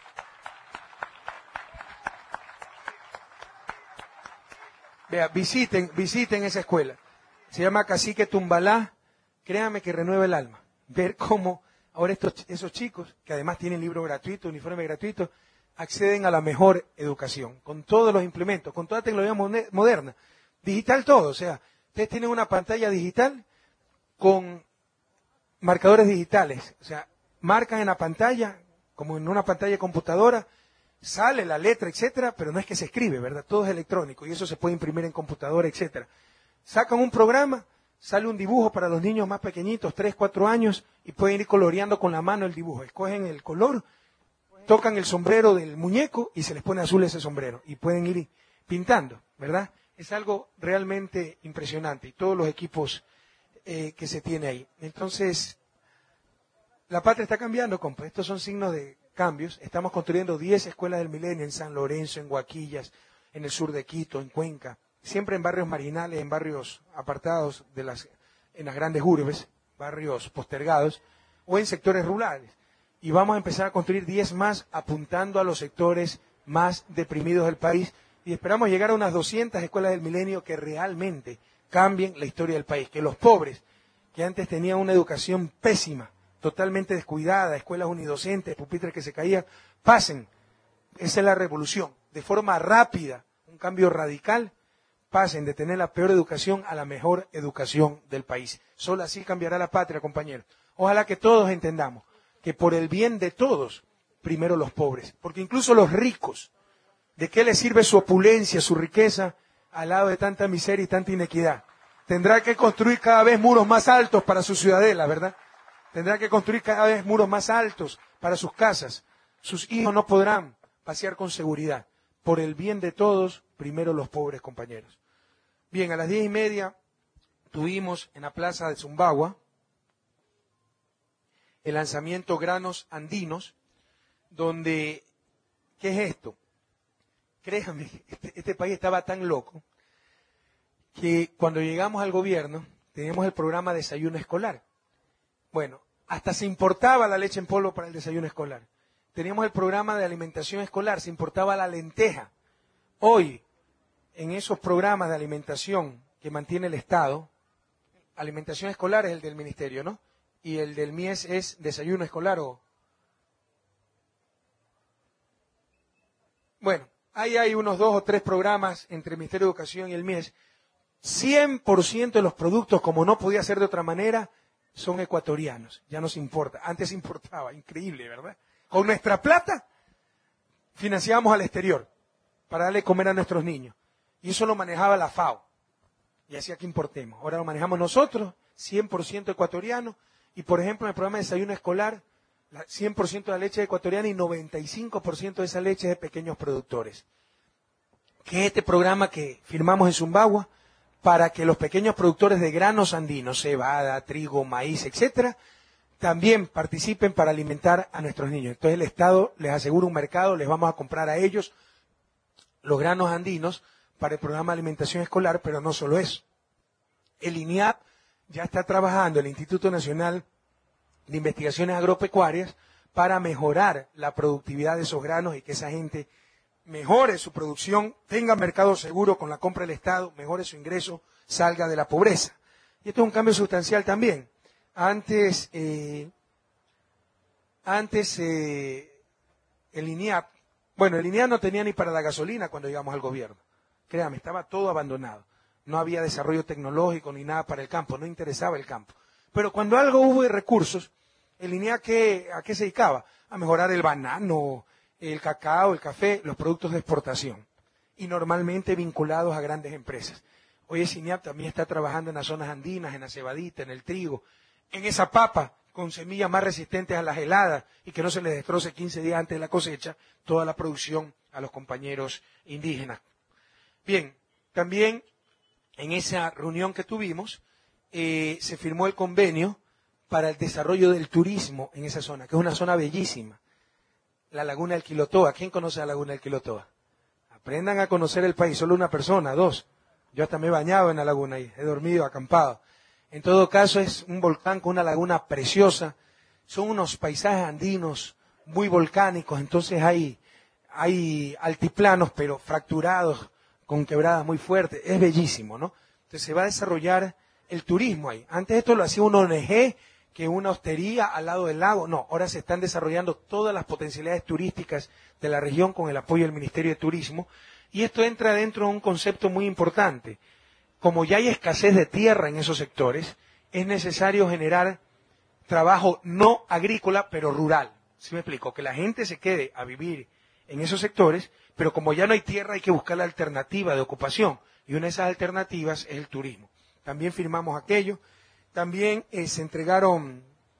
Vea, visiten esa escuela. Se llama Cacique Tumbalá. Créame que renueva el alma. Ver cómo ahora esos chicos, que además tienen libro gratuito, uniforme gratuito, acceden a la mejor educación, con todos los implementos, con toda tecnología moderna. Digital todo, o sea, ustedes tienen una pantalla digital con marcadores digitales. O sea, marcan en la pantalla, como en una pantalla de computadora, sale la letra, etcétera, pero no es que se escribe, ¿verdad? Todo es electrónico y eso se puede imprimir en computadora, etcétera. Sacan un programa, sale un dibujo para los niños más pequeñitos, 3, 4 años, y pueden ir coloreando con la mano el dibujo. Escogen el color, tocan el sombrero del muñeco y se les pone azul ese sombrero. Y pueden ir pintando, ¿verdad? Es algo realmente impresionante. Y todos los equipos que se tiene ahí. Entonces, la patria está cambiando, compa. Estos son signos de cambios. Estamos construyendo 10 escuelas del milenio en San Lorenzo, en Huaquillas, en el sur de Quito, en Cuenca. Siempre en barrios marginales, en barrios apartados en las grandes urbes, barrios postergados, o en sectores rurales. Y vamos a empezar a construir 10 más apuntando a los sectores más deprimidos del país y esperamos llegar a unas 200 escuelas del milenio que realmente cambien la historia del país, que los pobres, que antes tenían una educación pésima, totalmente descuidada, escuelas unidocentes, pupitres que se caían, pasen. Esa es la revolución, de forma rápida, un cambio radical, pasen de tener la peor educación a la mejor educación del país. Solo así cambiará la patria, compañeros. Ojalá que todos entendamos que por el bien de todos, primero los pobres, porque incluso los ricos, ¿de qué les sirve su opulencia, su riqueza, al lado de tanta miseria y tanta inequidad? Tendrá que construir cada vez muros más altos para sus ciudadelas, ¿verdad? Tendrá que construir cada vez muros más altos para sus casas. Sus hijos no podrán pasear con seguridad. Por el bien de todos, primero los pobres, compañeros. Bien, a las 10:30 tuvimos en la plaza de Zumbagua el lanzamiento Granos Andinos, donde, ¿qué es esto? Créanme, este país estaba tan loco que cuando llegamos al gobierno teníamos el programa Desayuno Escolar. Bueno, hasta se importaba la leche en polvo para el desayuno escolar. Teníamos el programa de alimentación escolar, se importaba la lenteja. Hoy, en esos programas de alimentación que mantiene el Estado, alimentación escolar es el del ministerio, ¿no? Y el del MIES es desayuno escolar o... Bueno, ahí hay unos 2 o 3 programas entre el Ministerio de Educación y el MIES. 100% de los productos, como no podía ser de otra manera, son ecuatorianos. Ya nos importa. Antes importaba, increíble, ¿verdad? Con nuestra plata financiábamos al exterior para darle comer a nuestros niños. Y eso lo manejaba la FAO. y hacía que importemos. Ahora lo manejamos nosotros, 100% ecuatoriano, y por ejemplo en el programa de desayuno escolar, 100% de la leche ecuatoriana y 95% de esa leche es de pequeños productores. Que es este programa que firmamos en Zumbagua para que los pequeños productores de granos andinos, cebada, trigo, maíz, etcétera, también participen para alimentar a nuestros niños. Entonces el Estado les asegura un mercado, les vamos a comprar a ellos los granos andinos para el programa de alimentación escolar, pero no solo eso. El INIAP ya está trabajando, el Instituto Nacional de Investigaciones Agropecuarias, para mejorar la productividad de esos granos y que esa gente mejore su producción, tenga mercado seguro con la compra del Estado, mejore su ingreso, salga de la pobreza. Y esto es un cambio sustancial también. Antes el INIAP, bueno, el INIAP no tenía ni para la gasolina cuando llegamos al gobierno. Créame, estaba todo abandonado. No había desarrollo tecnológico ni nada para el campo, no interesaba el campo. Pero cuando algo hubo de recursos, el INIAP ¿a qué se dedicaba? A mejorar el banano, el cacao, el café, los productos de exportación. Y normalmente vinculados a grandes empresas. Hoy el INIAP también está trabajando en las zonas andinas, en la cebadita, en el trigo, en esa papa con semillas más resistentes a las heladas y que no se les destroce 15 días antes de la cosecha toda la producción a los compañeros indígenas. Bien, también en esa reunión que tuvimos se firmó el convenio para el desarrollo del turismo en esa zona, que es una zona bellísima. La Laguna del Quilotoa. ¿Quién conoce la Laguna del Quilotoa? Aprendan a conocer el país, solo una persona, dos. Yo hasta me he bañado en la laguna y he dormido, acampado. En todo caso es un volcán con una laguna preciosa, son unos paisajes andinos muy volcánicos, entonces hay altiplanos pero fracturados con quebradas muy fuertes, es bellísimo, ¿no? Entonces se va a desarrollar el turismo ahí. Antes esto lo hacía una ONG, que una hostería al lado del lago, no, ahora se están desarrollando todas las potencialidades turísticas de la región con el apoyo del Ministerio de Turismo, y esto entra dentro de un concepto muy importante. Como ya hay escasez de tierra en esos sectores, es necesario generar trabajo no agrícola, pero rural. ¿Sí me explico? Que la gente se quede a vivir en esos sectores, pero como ya no hay tierra, hay que buscar la alternativa de ocupación. Y una de esas alternativas es el turismo. También firmamos aquello. También se entregaron,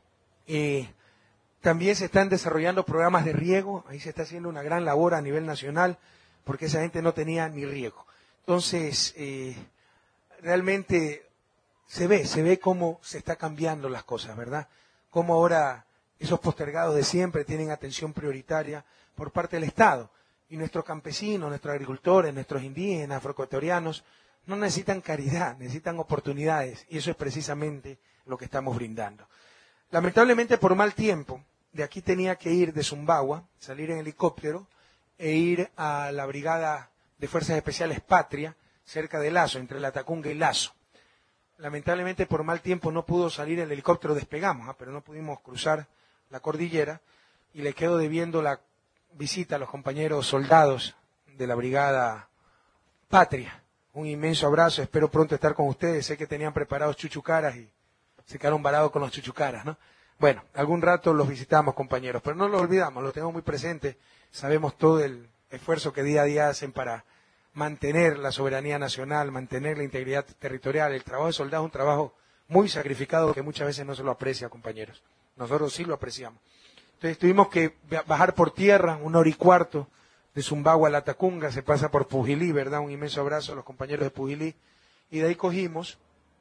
también se están desarrollando programas de riego. Ahí se está haciendo una gran labor a nivel nacional, porque esa gente no tenía ni riego. Entonces, realmente se ve cómo se está cambiando las cosas, ¿verdad? Cómo ahora esos postergados de siempre tienen atención prioritaria por parte del Estado. Y nuestros campesinos, nuestros agricultores, nuestros indígenas, afroecuatorianos, no necesitan caridad, necesitan oportunidades. Y eso es precisamente lo que estamos brindando. Lamentablemente, por mal tiempo, de aquí tenía que ir de Zumbagua, salir en helicóptero e ir a la Brigada de Fuerzas Especiales Patria, cerca de Lazo, entre La Tacunga y Lazo. Lamentablemente por mal tiempo no pudo salir el helicóptero, despegamos, pero no pudimos cruzar la cordillera y le quedo debiendo la visita a los compañeros soldados de la Brigada Patria. Un inmenso abrazo, espero pronto estar con ustedes, sé que tenían preparados chuchucaras y se quedaron varados con los chuchucaras, ¿no? Bueno, algún rato los visitamos, compañeros, pero no los olvidamos, los tenemos muy presentes, sabemos todo el esfuerzo que día a día hacen para mantener la soberanía nacional, mantener la integridad territorial. El trabajo de soldado es un trabajo muy sacrificado que muchas veces no se lo aprecia, compañeros. Nosotros sí lo apreciamos. Entonces tuvimos que bajar por tierra 1 hora y cuarto de Zumbagua a La Tacunga, se pasa por Pujilí, ¿verdad? Un inmenso abrazo a los compañeros de Pujilí. Y de ahí cogimos,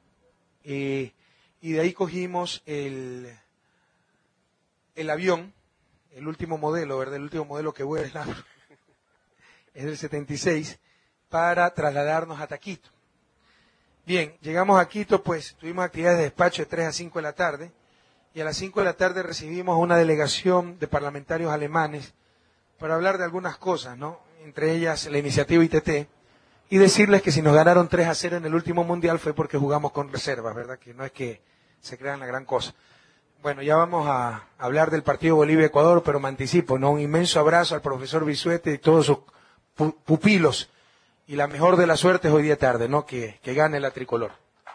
el avión, el último modelo, ¿verdad? El último modelo que vuela es del 76, para trasladarnos a Quito. Bien, llegamos a Quito, pues tuvimos actividades de despacho de 3 a 5 de la tarde, y a las 5 de la tarde recibimos una delegación de parlamentarios alemanes para hablar de algunas cosas, ¿no? Entre ellas la iniciativa ITT, y decirles que si nos ganaron 3 a 0 en el último mundial fue porque jugamos con reservas, ¿verdad? Que no es que se crean la gran cosa. Bueno, ya vamos a hablar del partido Bolivia-Ecuador, pero me anticipo, ¿no? Un inmenso abrazo al profesor Bisuete y todos sus pupilos, y la mejor de las suertes hoy día tarde, ¿no? Que gane la tricolor.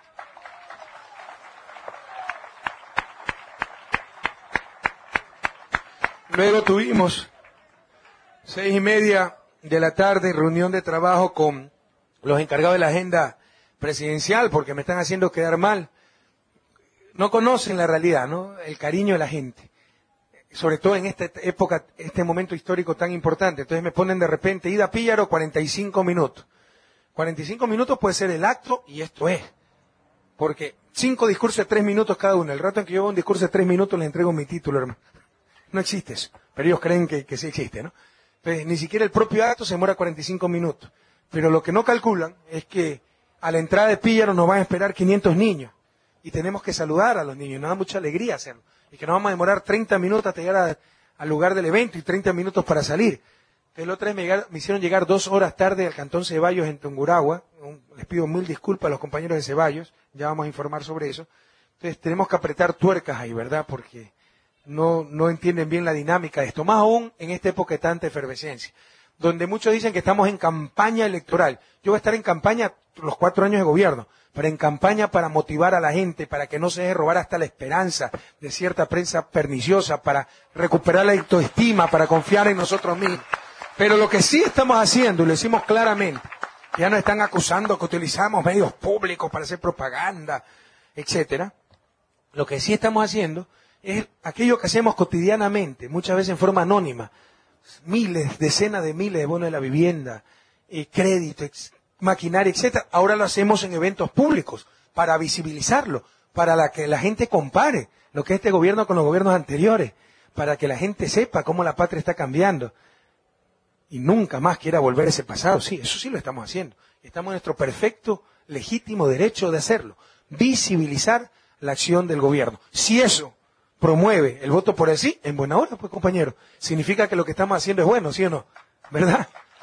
Luego tuvimos 6:30 de la tarde reunión de trabajo con los encargados de la agenda presidencial porque me están haciendo quedar mal. No conocen la realidad, ¿no? El cariño de la gente. Sobre todo en esta época, este momento histórico tan importante. Entonces me ponen de repente, ida a Píllaro, 45 minutos. 45 minutos puede ser el acto y esto es. Porque 5 discursos de 3 minutos cada uno. El rato en que yo hago un discurso de 3 minutos les entrego mi título, hermano. No existe eso. Pero ellos creen que sí existe, ¿no? Entonces ni siquiera el propio acto se demora 45 minutos. Pero lo que no calculan es que a la entrada de Píllaro nos van a esperar 500 niños. Y tenemos que saludar a los niños. Nos da mucha alegría hacerlo. Y que nos vamos a demorar 30 minutos hasta llegar al lugar del evento y 30 minutos para salir. Entonces la otra vez me hicieron llegar 2 horas tarde al Cantón Ceballos en Tungurahua. Les pido mil disculpas a los compañeros de Ceballos. Ya vamos a informar sobre eso. Entonces tenemos que apretar tuercas ahí, ¿verdad? Porque no entienden bien la dinámica de esto. Más aún en esta época de tanta efervescencia. Donde muchos dicen que estamos en campaña electoral. Yo voy a estar en campaña los 4 años de gobierno, pero en campaña para motivar a la gente, para que no se deje robar hasta la esperanza de cierta prensa perniciosa, para recuperar la autoestima, para confiar en nosotros mismos. Pero lo que sí estamos haciendo, y lo decimos claramente, ya nos están acusando que utilizamos medios públicos para hacer propaganda, etcétera. Lo que sí estamos haciendo es aquello que hacemos cotidianamente, muchas veces en forma anónima. Miles, decenas de miles de bonos de la vivienda, crédito, maquinaria, etcétera. Ahora lo hacemos en eventos públicos para visibilizarlo, para que la gente compare lo que es este gobierno con los gobiernos anteriores, para que la gente sepa cómo la patria está cambiando y nunca más quiera volver a ese pasado. Sí, eso sí lo estamos haciendo. Estamos en nuestro perfecto, legítimo derecho de hacerlo. Visibilizar la acción del gobierno. Si eso promueve el voto por el sí, en buena hora, pues compañero. Significa que lo que estamos haciendo es bueno, ¿sí o no? ¿Verdad?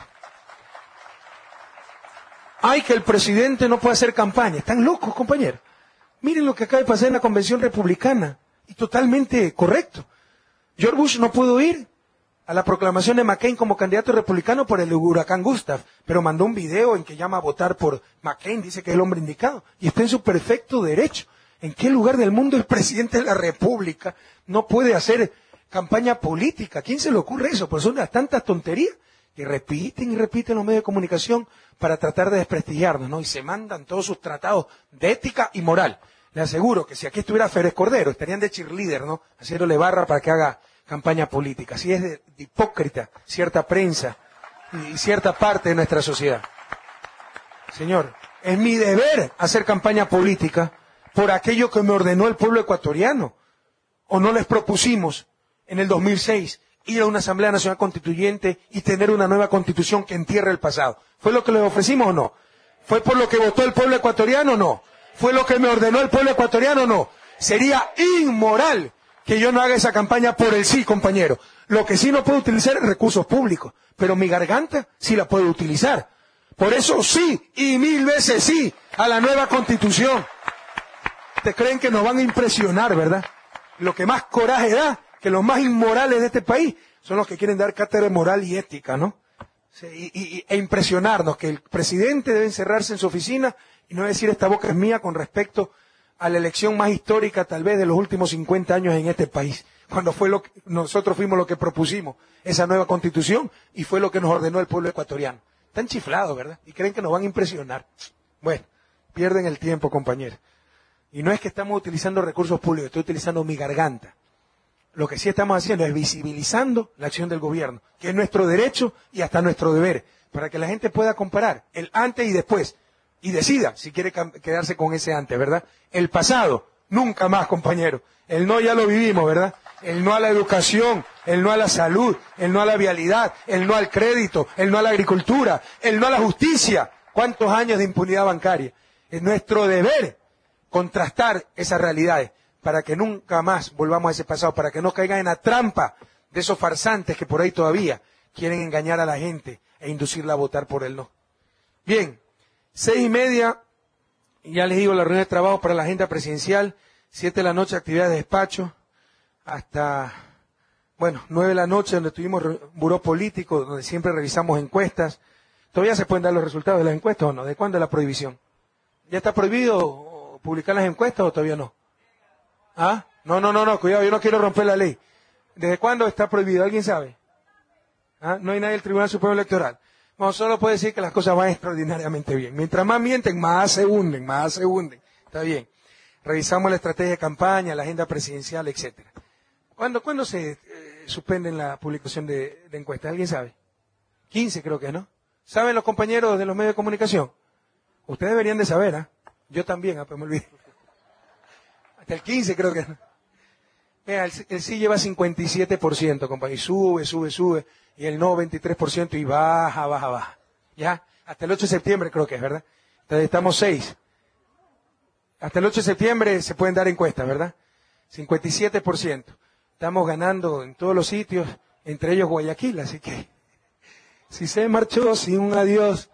Ay, que el presidente no puede hacer campaña. Están locos, compañero. Miren lo que acaba de pasar en la convención republicana. Y totalmente correcto. George Bush no pudo ir a la proclamación de McCain como candidato republicano por el huracán Gustav, pero mandó un video en que llama a votar por McCain, dice que es el hombre indicado. Y está en su perfecto derecho. ¿En qué lugar del mundo el presidente de la República no puede hacer campaña política? ¿A quién se le ocurre eso? Pues son las tantas tonterías que repiten y repiten los medios de comunicación para tratar de desprestigiarnos, ¿no? Y se mandan todos sus tratados de ética y moral. Le aseguro que si aquí estuviera Férez Cordero, estarían de cheerleader, ¿no? Haciéndole barra para que haga campaña política. Así es de hipócrita cierta prensa y cierta parte de nuestra sociedad. Señor, es mi deber hacer campaña política por aquello que me ordenó el pueblo ecuatoriano. ¿O no les propusimos en el 2006 ir a una Asamblea Nacional Constituyente y tener una nueva constitución que entierre el pasado? ¿Fue lo que les ofrecimos o no? ¿Fue por lo que votó el pueblo ecuatoriano o no? ¿Fue lo que me ordenó el pueblo ecuatoriano o no? Sería inmoral que yo no haga esa campaña por el sí, compañero. Lo que sí no puedo utilizar es recursos públicos, pero mi garganta sí la puedo utilizar. Por eso sí, y 1000 veces sí, a la nueva constitución. Ustedes creen que nos van a impresionar, ¿verdad? Lo que más coraje da, que los más inmorales de este país son los que quieren dar cátedra de moral y ética, ¿no? E impresionarnos, que el presidente debe encerrarse en su oficina y no decir esta boca es mía con respecto a la elección más histórica tal vez de los últimos 50 años en este país, cuando fue nosotros fuimos los que propusimos esa nueva constitución y fue lo que nos ordenó el pueblo ecuatoriano. Están chiflados, ¿verdad? Y creen que nos van a impresionar. Bueno, pierden el tiempo, compañeros. Y no es que estamos utilizando recursos públicos, estoy utilizando mi garganta. Lo que sí estamos haciendo es visibilizando la acción del gobierno, que es nuestro derecho y hasta nuestro deber, para que la gente pueda comparar el antes y después, y decida si quiere quedarse con ese antes, ¿verdad? El pasado, nunca más, compañero. El no ya lo vivimos, ¿verdad? El no a la educación, el no a la salud, el no a la vialidad, el no al crédito, el no a la agricultura, el no a la justicia. ¿Cuántos años de impunidad bancaria? Es nuestro deber contrastar esas realidades para que nunca más volvamos a ese pasado, para que no caigan en la trampa de esos farsantes que por ahí todavía quieren engañar a la gente e inducirla a votar por el no. Bien, 6:30, ya les digo, la reunión de trabajo para la agenda presidencial, 7 de la noche actividades de despacho, hasta, 9 de la noche donde tuvimos buró político, donde siempre revisamos encuestas. ¿Todavía se pueden dar los resultados de las encuestas o no? ¿De cuándo es la prohibición? ¿Ya está prohibido publicar las encuestas o todavía no? ¿Ah? No, cuidado, yo no quiero romper la ley. ¿Desde cuándo está prohibido? ¿Alguien sabe? ¿Ah? No hay nadie del Tribunal Supremo Electoral. No, solo puedo decir que las cosas van extraordinariamente bien. Mientras más mienten, más se hunden, más se hunden. Está bien. Revisamos la estrategia de campaña, la agenda presidencial, etcétera. ¿Cuándo se suspende la publicación de encuestas? ¿Alguien sabe? 15 creo que, ¿no? ¿Saben los compañeros de los medios de comunicación? Ustedes deberían de saber, ¿ah? Yo también, pues me olvidé. Hasta el 15 creo que. Vea, el sí lleva 57%, compañero. Y sube. Y el no 23% y baja. ¿Ya? Hasta el 8 de septiembre creo que es, ¿verdad? Entonces estamos 6. Hasta el 8 de septiembre se pueden dar encuestas, ¿verdad? 57%. Estamos ganando en todos los sitios, entre ellos Guayaquil, así que si se marchó sin un adiós.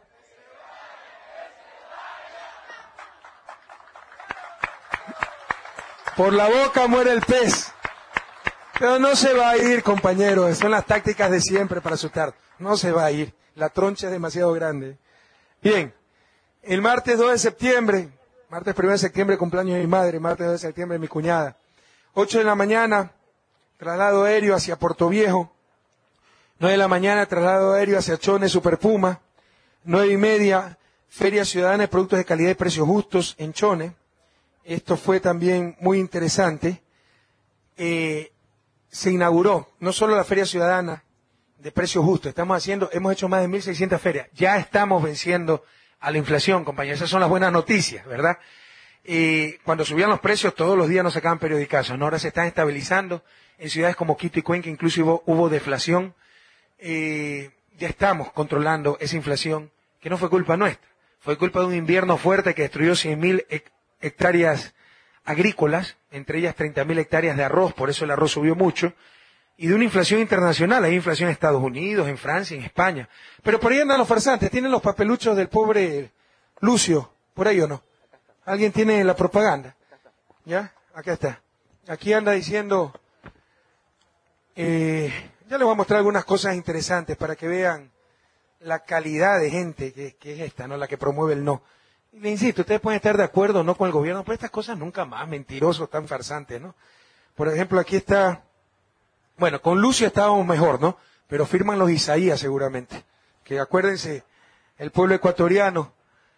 Por la boca muere el pez. Pero no se va a ir, compañeros. Son las tácticas de siempre para asustar. No se va a ir. La troncha es demasiado grande. Bien. El martes 2 de septiembre, martes 1 de septiembre, cumpleaños de mi madre, martes 2 de septiembre de mi cuñada. 8 de la mañana, traslado aéreo hacia Puerto Viejo. 9 de la mañana, traslado aéreo hacia Chone, Super Puma. 9:30, Feria Ciudadana de Productos de Calidad y Precios Justos en Chone. Esto fue también muy interesante. Se inauguró no solo la Feria Ciudadana de Precios Justos, hemos hecho más de 1.600 ferias. Ya estamos venciendo a la inflación, compañeros. Esas son las buenas noticias, ¿verdad? Cuando subían los precios, todos los días nos sacaban periodicazos, ¿no? Ahora se están estabilizando. En ciudades como Quito y Cuenca incluso hubo deflación. Ya estamos controlando esa inflación, que no fue culpa nuestra. Fue culpa de un invierno fuerte que destruyó 100.000 hectáreas agrícolas, entre ellas 30.000 hectáreas de arroz, por eso el arroz subió mucho, y de una inflación internacional. Hay inflación en Estados Unidos, en Francia, en España. Pero por ahí andan los farsantes, tienen los papeluchos del pobre Lucio, ¿por ahí o no? ¿Alguien tiene la propaganda? ¿Ya? Acá está. Aquí anda diciendo, ya les voy a mostrar algunas cosas interesantes para que vean la calidad de gente que es esta, ¿no? La que promueve el no. Y le insisto, ustedes pueden estar de acuerdo o no con el gobierno, pero estas cosas nunca más, mentirosos, tan farsantes, ¿no? Por ejemplo, aquí está, bueno, con Lucio estábamos mejor, ¿no? Pero firman los Isaías seguramente. Que acuérdense, el pueblo ecuatoriano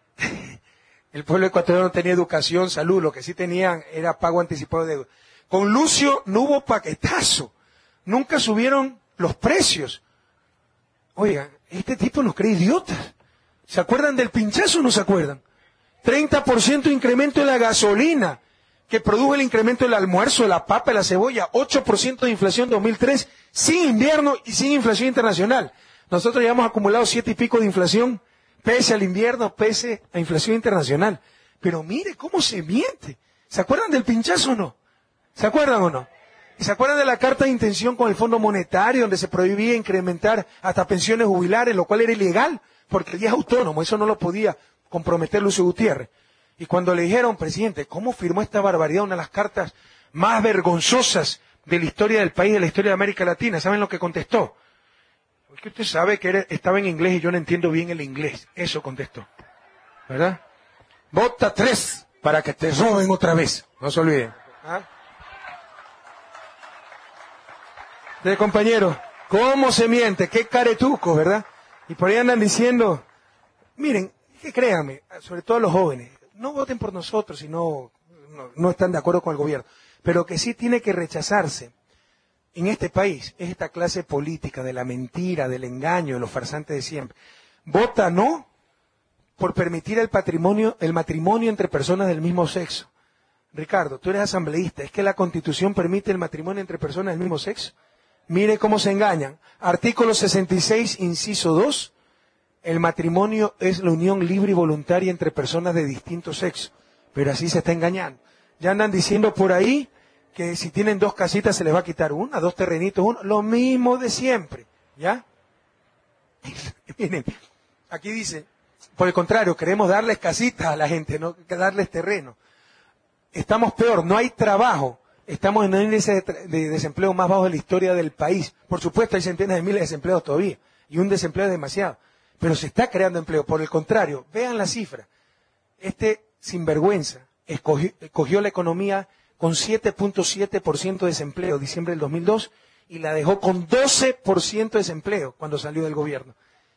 tenía educación, salud, lo que sí tenían era pago anticipado de deuda. Con Lucio no hubo paquetazo, nunca subieron los precios. Oigan, este tipo nos cree idiotas. ¿Se acuerdan del pinchazo o no se acuerdan? 30% incremento de la gasolina, que produjo el incremento del almuerzo, de la papa, de la cebolla, 8% de inflación 2003, sin invierno y sin inflación internacional. Nosotros ya hemos acumulado 7 y pico de inflación, pese al invierno, pese a inflación internacional. Pero mire cómo se miente. ¿Se acuerdan del pinchazo o no? ¿Se acuerdan o no? ¿Y se acuerdan de la carta de intención con el Fondo Monetario, donde se prohibía incrementar hasta pensiones jubilares, lo cual era ilegal, porque ya es autónomo, eso no lo podía comprometer Lucio Gutiérrez? Y cuando le dijeron, presidente, ¿cómo firmó esta barbaridad? Una de las cartas más vergonzosas de la historia del país, de la historia de América Latina. ¿Saben lo que contestó? Porque usted sabe que estaba en inglés y yo no entiendo bien el inglés. Eso contestó. ¿Verdad? Vota 3 para que te roben otra vez. No se olviden. ¿Ah? De compañero, ¿cómo se miente? Qué caretuco, ¿verdad? Y por ahí andan diciendo, miren, que créanme, sobre todo los jóvenes, no voten por nosotros si no están de acuerdo con el gobierno. Pero que sí tiene que rechazarse en este país es esta clase política de la mentira, del engaño, de los farsantes de siempre. Vota no por permitir el matrimonio entre personas del mismo sexo. Ricardo, tú eres asambleísta, ¿es que la Constitución permite el matrimonio entre personas del mismo sexo? Mire cómo se engañan. Artículo 66, inciso 2. El matrimonio es la unión libre y voluntaria entre personas de distinto sexo. Pero así se está engañando. Ya andan diciendo por ahí que si tienen 2 casitas se les va a quitar una, 2 terrenitos, uno. Lo mismo de siempre. ¿Ya? Miren, aquí dice, por el contrario, queremos darles casitas a la gente, no que darles terreno. Estamos peor, no hay trabajo. Estamos en un índice de desempleo más bajo de la historia del país. Por supuesto, hay centenas de miles de desempleados todavía. Y un desempleo es demasiado. Pero se está creando empleo. Por el contrario, vean la cifra. Este sinvergüenza escogió la economía con 7.7% de desempleo, diciembre del 2002, y la dejó con 12% de desempleo cuando salió del gobierno.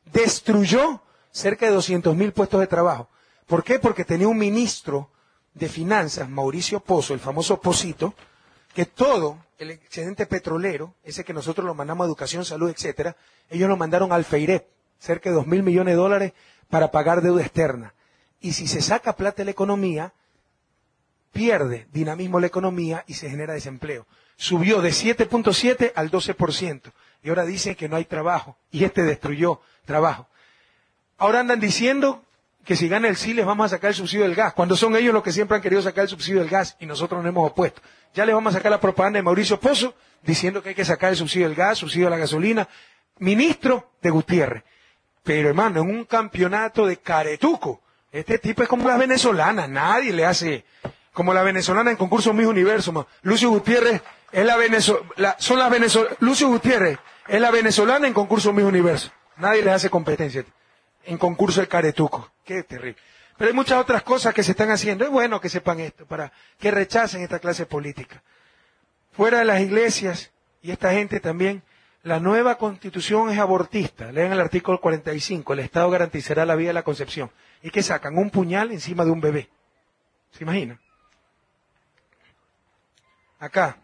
destruyó cerca de 200.000 puestos de trabajo. ¿Por qué? Porque tenía un ministro de Finanzas, Mauricio Pozo, el famoso Pocito, que todo el excedente petrolero, ese que nosotros lo mandamos a educación, salud, etcétera, ellos lo mandaron al FEIREP, cerca de $2.000 millones para pagar deuda externa. Y si se saca plata de la economía, pierde dinamismo la economía y se genera desempleo. Subió de 7.7 al 12%. Y ahora dicen que no hay trabajo. Y destruyó trabajo. Ahora andan diciendo que si gana el sí les vamos a sacar el subsidio del gas, cuando son ellos los que siempre han querido sacar el subsidio del gas y nosotros nos hemos opuesto. Ya les vamos a sacar la propaganda de Mauricio Pozo diciendo que hay que sacar el subsidio del gas, subsidio de la gasolina. Ministro de Gutiérrez. Pero hermano, en un campeonato de caretuco, este tipo es como las venezolanas, nadie le hace como la venezolana en concurso Miss Universo. Man. Lucio Gutiérrez es Lucio Gutiérrez es la venezolana en concurso Miss Universo. Nadie le hace competencia en concurso de caretuco. Qué terrible. Pero hay muchas otras cosas que se están haciendo. Es bueno que sepan esto, para que rechacen esta clase política. Fuera de las iglesias, y esta gente también, la nueva constitución es abortista. Lean el artículo 45, el Estado garantizará la vida de la concepción. ¿Y qué sacan? Un puñal encima de un bebé. ¿Se imaginan? Acá.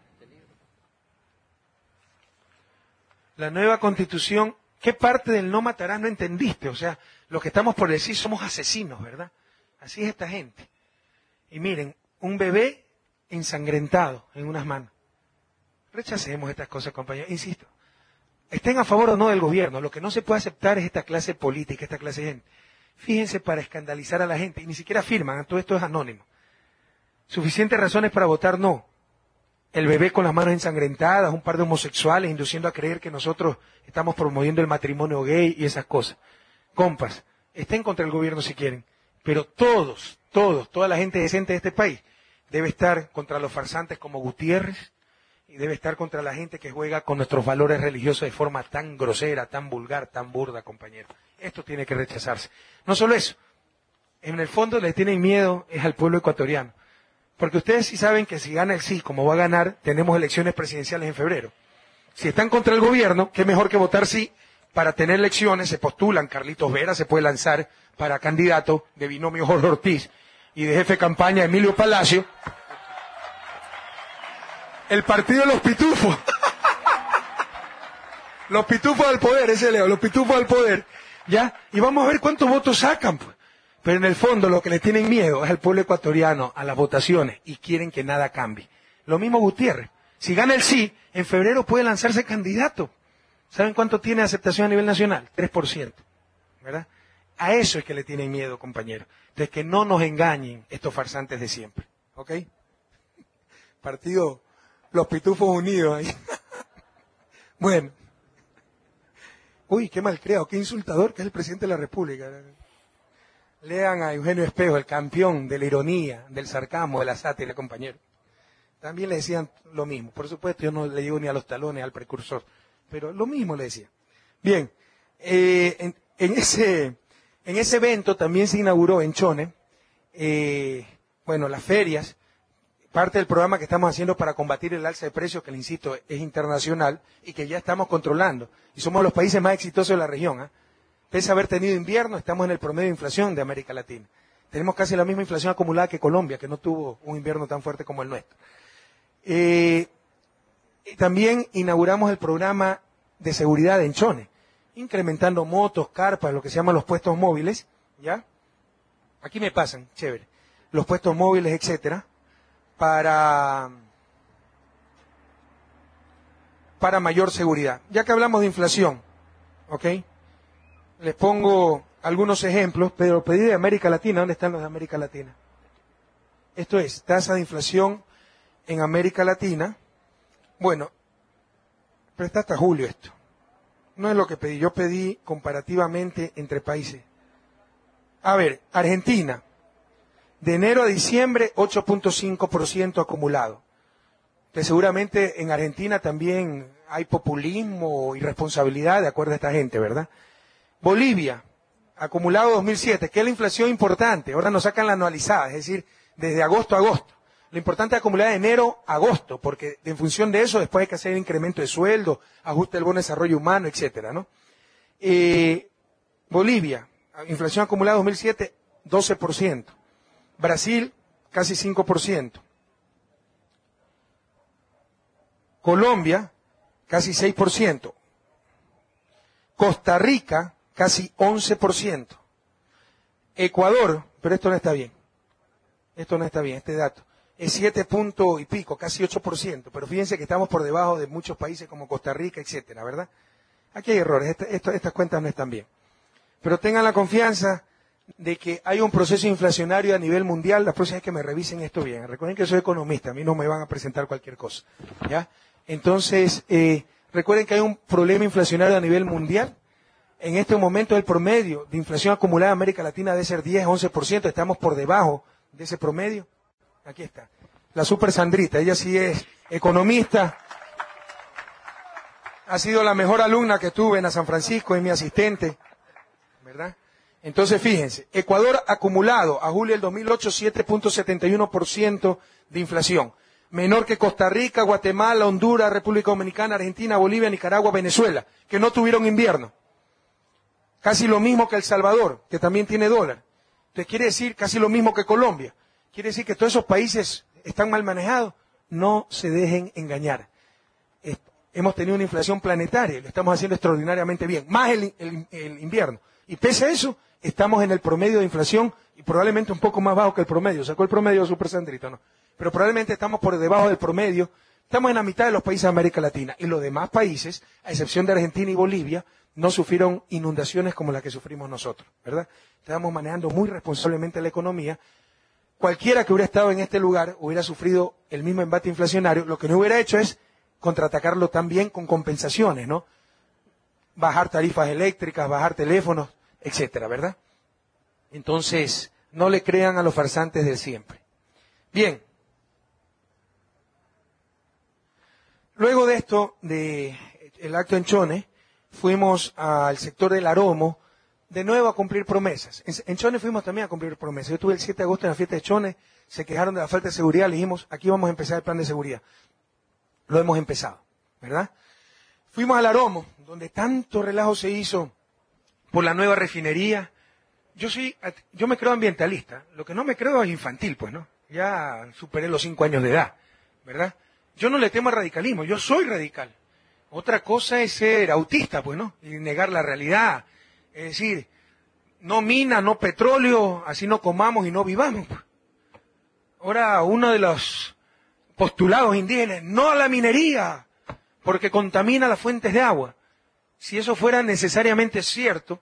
La nueva constitución, ¿qué parte del no matarás no entendiste? O sea, los que estamos por decir somos asesinos, ¿verdad? Así es esta gente. Y miren, un bebé ensangrentado en unas manos. Rechacemos estas cosas, compañeros. Insisto, estén a favor o no del gobierno. Lo que no se puede aceptar es esta clase política, esta clase de gente. Fíjense para escandalizar a la gente. Y ni siquiera firman, todo esto es anónimo. Suficientes razones para votar no. El bebé con las manos ensangrentadas, un par de homosexuales induciendo a creer que nosotros estamos promoviendo el matrimonio gay y esas cosas. Compas, estén contra el gobierno si quieren, pero toda la gente decente de este país debe estar contra los farsantes como Gutiérrez y debe estar contra la gente que juega con nuestros valores religiosos de forma tan grosera, tan vulgar, tan burda, compañero. Esto tiene que rechazarse. No solo eso, en el fondo le tienen miedo es al pueblo ecuatoriano. Porque ustedes sí saben que si gana el sí, como va a ganar, tenemos elecciones presidenciales en febrero. Si están contra el gobierno, qué mejor que votar sí para tener elecciones, se postulan. Carlitos Vera se puede lanzar para candidato de binomio Jorge Ortiz y de jefe de campaña Emilio Palacio. El partido de los pitufos. Los pitufos al poder, ese Leo, los pitufos al poder. ¿Ya? Y vamos a ver cuántos votos sacan, pues. Pero en el fondo lo que le tienen miedo es al pueblo ecuatoriano, a las votaciones, y quieren que nada cambie. Lo mismo Gutiérrez. Si gana el sí, en febrero puede lanzarse candidato. ¿Saben cuánto tiene aceptación a nivel nacional? 3%. ¿Verdad? A eso es que le tienen miedo, compañeros. De que no nos engañen estos farsantes de siempre. ¿Ok? Partido Los Pitufos Unidos ahí. Bueno. Uy, qué malcriado, qué insultador que es el presidente de la República. Lean a Eugenio Espejo, el campeón de la ironía, del sarcasmo, de la sátira, compañero. También le decían lo mismo. Por supuesto, yo no le llego ni a los talones al precursor, pero lo mismo le decía. Bien, en ese evento también se inauguró en Chone, las ferias, parte del programa que estamos haciendo para combatir el alza de precios, que le insisto, es internacional y que ya estamos controlando. Y somos los países más exitosos de la región, ¿eh? Pese a haber tenido invierno, estamos en el promedio de inflación de América Latina. Tenemos casi la misma inflación acumulada que Colombia, que no tuvo un invierno tan fuerte como el nuestro. También inauguramos el programa de seguridad en Chone, incrementando motos, carpas, lo que se llaman los puestos móviles, ¿ya? Aquí me pasan, chévere, los puestos móviles, etcétera, para mayor seguridad. Ya que hablamos de inflación, ¿ok? Les pongo algunos ejemplos, pero pedí de América Latina. ¿Dónde están los de América Latina? Esto es, tasa de inflación en América Latina. Bueno, pero está hasta julio esto. No es lo que pedí, yo pedí comparativamente entre países. A ver, Argentina, de enero a diciembre, 8.5% acumulado. Entonces, seguramente en Argentina también hay populismo o irresponsabilidad de acuerdo a esta gente, ¿verdad? Bolivia, acumulado 2007, que es la inflación importante. Ahora nos sacan la anualizada, es decir, desde agosto a agosto. Lo importante es acumular de enero a agosto, porque en función de eso después hay que hacer el incremento de sueldo, ajuste del bono de desarrollo humano, etcétera, ¿no? Bolivia, inflación acumulada 2007, 12%. Brasil, casi 5%. Colombia, casi 6%. Costa Rica, casi 11%. Ecuador, pero esto no está bien. Esto no está bien, este dato. Es 7 puntos y pico, casi 8%. Pero fíjense que estamos por debajo de muchos países como Costa Rica, etcétera, ¿verdad? Aquí hay errores, estas cuentas no están bien. Pero tengan la confianza de que hay un proceso inflacionario a nivel mundial. La próxima vez que me revisen esto bien. Recuerden que soy economista, a mí no me van a presentar cualquier cosa, ¿ya? Entonces, recuerden que hay un problema inflacionario a nivel mundial. En este momento el promedio de inflación acumulada en América Latina debe ser 10, 11%. Estamos por debajo de ese promedio. Aquí está. La super Sandrita, ella sí es economista. Ha sido la mejor alumna que tuve en la San Francisco, es mi asistente, ¿verdad? Entonces, fíjense, Ecuador acumulado a julio del 2008, 7.71% de inflación. Menor que Costa Rica, Guatemala, Honduras, República Dominicana, Argentina, Bolivia, Nicaragua, Venezuela, que no tuvieron invierno. Casi lo mismo que El Salvador, que también tiene dólar. Entonces, quiere decir casi lo mismo que Colombia. Quiere decir que todos esos países están mal manejados. No se dejen engañar. Hemos tenido una inflación planetaria, lo estamos haciendo extraordinariamente bien, más el invierno. Y pese a eso, estamos en el promedio de inflación y probablemente un poco más bajo que el promedio. ¿Sacó el promedio Super Sandrito? No. Pero probablemente estamos por debajo del promedio. Estamos en la mitad de los países de América Latina. Y los demás países, a excepción de Argentina y Bolivia, no sufrieron inundaciones como las que sufrimos nosotros, ¿verdad? Estamos manejando muy responsablemente la economía. Cualquiera que hubiera estado en este lugar hubiera sufrido el mismo embate inflacionario. Lo que no hubiera hecho es contraatacarlo también con compensaciones, ¿no? Bajar tarifas eléctricas, bajar teléfonos, etcétera, ¿verdad? Entonces, no le crean a los farsantes del siempre. Bien. Luego de esto, de el acto en Chone, fuimos al sector del Aromo, de nuevo a cumplir promesas. En Chone fuimos también a cumplir promesas. Yo estuve el 7 de agosto en la fiesta de Chone, se quejaron de la falta de seguridad, le dijimos, aquí vamos a empezar el plan de seguridad. Lo hemos empezado, ¿verdad? Fuimos al Aromo, donde tanto relajo se hizo por la nueva refinería. Yo me creo ambientalista, lo que no me creo es infantil, pues, ¿no? Ya superé los 5 años de edad, ¿verdad? Yo no le temo al radicalismo, yo soy radical. Otra cosa es ser autista, pues, ¿no? Y negar la realidad. Es decir, no mina, no petróleo, así no comamos y no vivamos. Ahora, uno de los postulados indígenas, no a la minería, porque contamina las fuentes de agua. Si eso fuera necesariamente cierto,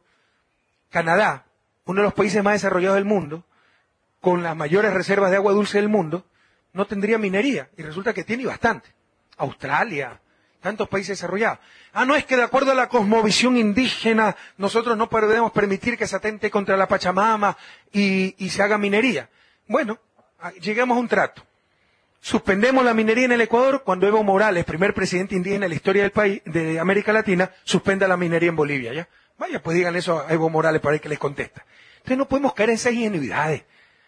Canadá, uno de los países más desarrollados del mundo, con las mayores reservas de agua dulce del mundo, no tendría minería, y resulta que tiene bastante. Australia, tantos países desarrollados. No es que de acuerdo a la cosmovisión indígena, nosotros no podemos permitir que se atente contra la Pachamama y se haga minería. Bueno, llegamos a un trato. Suspendemos la minería en el Ecuador cuando Evo Morales, primer presidente indígena en la historia del país, de América Latina, suspenda la minería en Bolivia, ¿ya? Vaya, pues digan eso a Evo Morales para ver qué les contesta. Entonces no podemos caer en esas ingenuidades.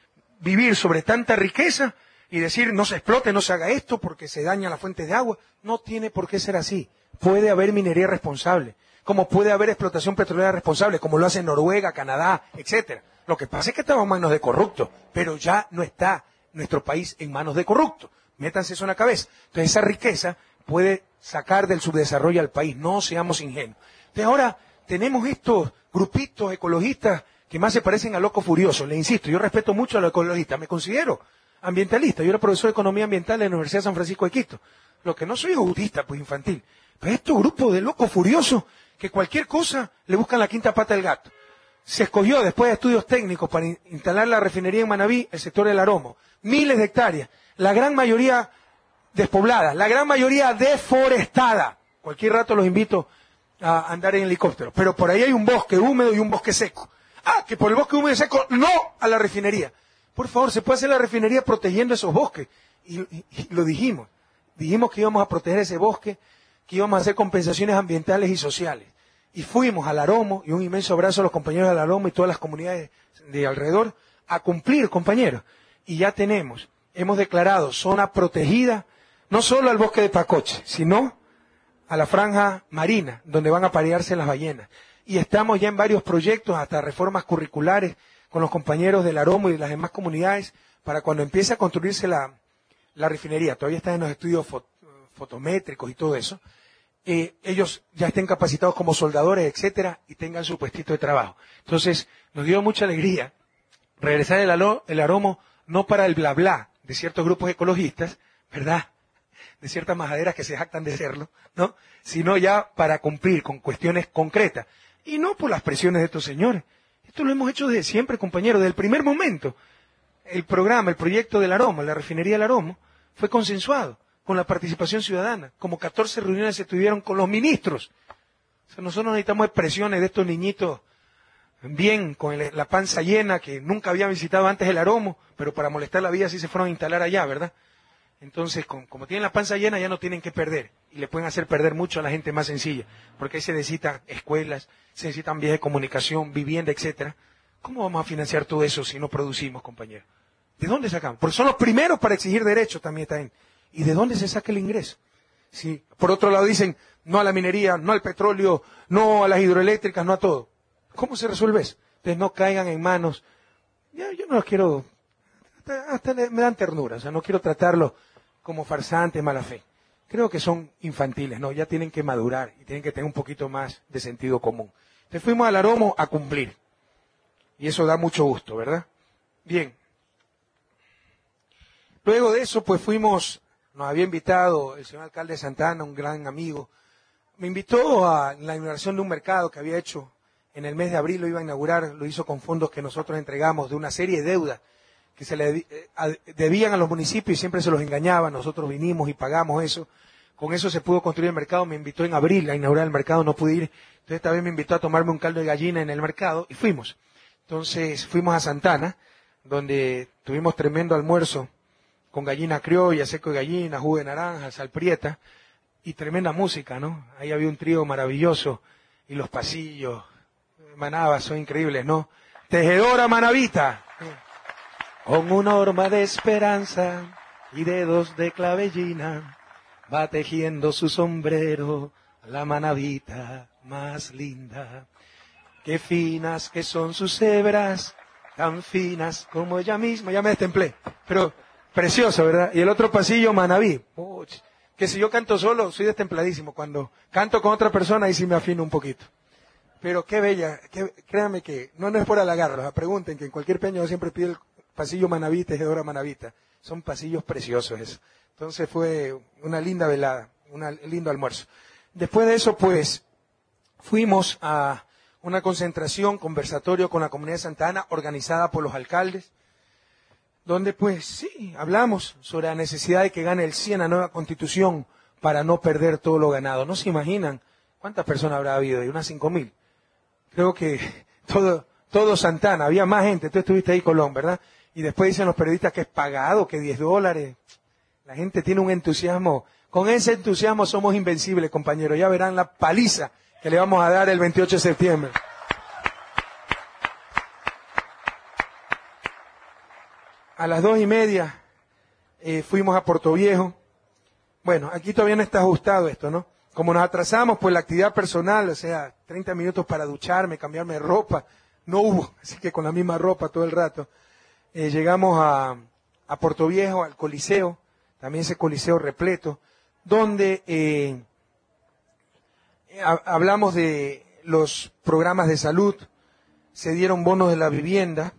Vivir sobre tanta riqueza y decir no se explote, no se haga esto porque se dañan las fuentes de agua. No tiene por qué ser así. Puede haber minería responsable, como puede haber explotación petrolera responsable, como lo hace Noruega, Canadá, etcétera. Lo que pasa es que estamos en manos de corruptos, pero ya no está nuestro país en manos de corruptos. Métanse eso en la cabeza. Entonces esa riqueza puede sacar del subdesarrollo al país. No seamos ingenuos. Entonces ahora tenemos estos grupitos ecologistas que más se parecen a locos furiosos. Les insisto, yo respeto mucho a los ecologistas. Me considero ambientalista. Yo era profesor de Economía Ambiental en la Universidad de San Francisco de Quito. Lo que no soy es autista, pues infantil. Pero estos grupos de locos furiosos que cualquier cosa le buscan la quinta pata al gato. Se escogió después de estudios técnicos para instalar la refinería en Manabí, el sector del Aromo. Miles de hectáreas, la gran mayoría despoblada, la gran mayoría deforestada. Cualquier rato los invito a andar en helicóptero. Pero por ahí hay un bosque húmedo y un bosque seco. Que por el bosque húmedo y seco, no a la refinería. Por favor, se puede hacer la refinería protegiendo esos bosques. Y lo dijimos. Dijimos que íbamos a proteger ese bosque, que íbamos a hacer compensaciones ambientales y sociales. Y fuimos al Aromo, y un inmenso abrazo a los compañeros del Aromo y todas las comunidades de alrededor, a cumplir, compañeros. Y ya hemos declarado zona protegida, no solo al bosque de Pacoche, sino a la franja marina, donde van a parearse las ballenas. y estamos ya en varios proyectos, hasta reformas curriculares, con los compañeros del Aromo y de las demás comunidades, para cuando empiece a construirse la refinería. Todavía están en los estudios fotométricos y todo eso. Ellos ya estén capacitados como soldadores, etcétera, y tengan su puestito de trabajo. Entonces, nos dio mucha alegría regresar el Aromo, no para el bla bla de ciertos grupos ecologistas, ¿verdad?, de ciertas majaderas que se jactan de serlo, ¿no?, sino ya para cumplir con cuestiones concretas. Y no por las presiones de estos señores. Esto lo hemos hecho desde siempre, compañeros, desde el primer momento. El programa, el proyecto del Aromo, la refinería del Aromo, fue consensuado con la participación ciudadana. Como 14 reuniones se tuvieron con los ministros. O sea, nosotros necesitamos expresiones de estos niñitos bien, con la panza llena, que nunca habían visitado antes el Aromo, pero para molestar la vida sí se fueron a instalar allá, ¿verdad? Entonces, como tienen la panza llena, ya no tienen que perder. Y le pueden hacer perder mucho a la gente más sencilla. Porque ahí se necesitan escuelas, se necesitan vías de comunicación, vivienda, etcétera. ¿Cómo vamos a financiar todo eso si no producimos, compañeros? ¿De dónde sacamos? Porque son los primeros para exigir derechos también también. ¿Y de dónde se saca el ingreso? Sí. Por otro lado dicen, no a la minería, no al petróleo, no a las hidroeléctricas, no a todo. ¿Cómo se resuelve eso? Entonces no caigan en manos. Yo no los quiero, hasta me dan ternura, o sea, no quiero tratarlos como farsantes, mala fe. Creo que son infantiles, ¿no? Ya tienen que madurar y tienen que tener un poquito más de sentido común. Entonces fuimos al Aromo a cumplir. Y eso da mucho gusto, ¿verdad? Bien. Luego de eso, pues nos había invitado el señor alcalde de Santa Ana, un gran amigo. Me invitó a la inauguración de un mercado que había hecho en el mes de abril, lo iba a inaugurar, lo hizo con fondos que nosotros entregamos de una serie de deudas que se le debían a los municipios y siempre se los engañaban. Nosotros vinimos y pagamos eso. Con eso se pudo construir el mercado. Me invitó en abril a inaugurar el mercado, no pude ir. Entonces esta vez me invitó a tomarme un caldo de gallina en el mercado y fuimos. Entonces fuimos a Santa Ana, donde tuvimos tremendo almuerzo con gallina criolla, seco de gallina, jugo de naranja, salprieta y tremenda música, ¿no? Ahí había un trío maravilloso y los pasillos, manabas, son increíbles, ¿no? Tejedora manabita, con una horma de esperanza y dedos de clavellina, va tejiendo su sombrero la manabita más linda. Qué finas que son sus hebras, tan finas como ella misma. Ya me destemplé, pero precioso, ¿verdad? Y el otro pasillo, Manabí. Que si yo canto solo, soy destempladísimo. Cuando canto con otra persona, ahí sí me afino un poquito. Pero qué bella, créanme que no es por halagarlos. Pregunten que en cualquier peña yo siempre pido el pasillo Manabí, tejedora manabita. Son pasillos preciosos eso. Entonces fue una linda velada, un lindo almuerzo. Después de eso, pues, fuimos a una concentración, conversatorio con la comunidad de Santa Ana, organizada por los alcaldes, donde pues sí, hablamos sobre la necesidad de que gane el sí en la nueva constitución para no perder todo lo ganado. No se imaginan cuántas personas habrá habido, de unas 5.000. Creo que todo Santa Ana, había más gente. Tú estuviste ahí, Colón, ¿verdad? Y después dicen los periodistas que es pagado, que $10. La gente tiene un entusiasmo. Con ese entusiasmo somos invencibles, compañeros. Ya verán la paliza que le vamos a dar el 28 de septiembre. A las 2:30 fuimos a Puerto Viejo. Bueno, aquí todavía no está ajustado esto, ¿no? Como nos atrasamos, pues la actividad personal, o sea, 30 minutos para ducharme, cambiarme de ropa, no hubo. Así que con la misma ropa todo el rato. Llegamos a Puerto Viejo, al Coliseo, también ese Coliseo repleto, donde hablamos de los programas de salud, se dieron bonos de la vivienda,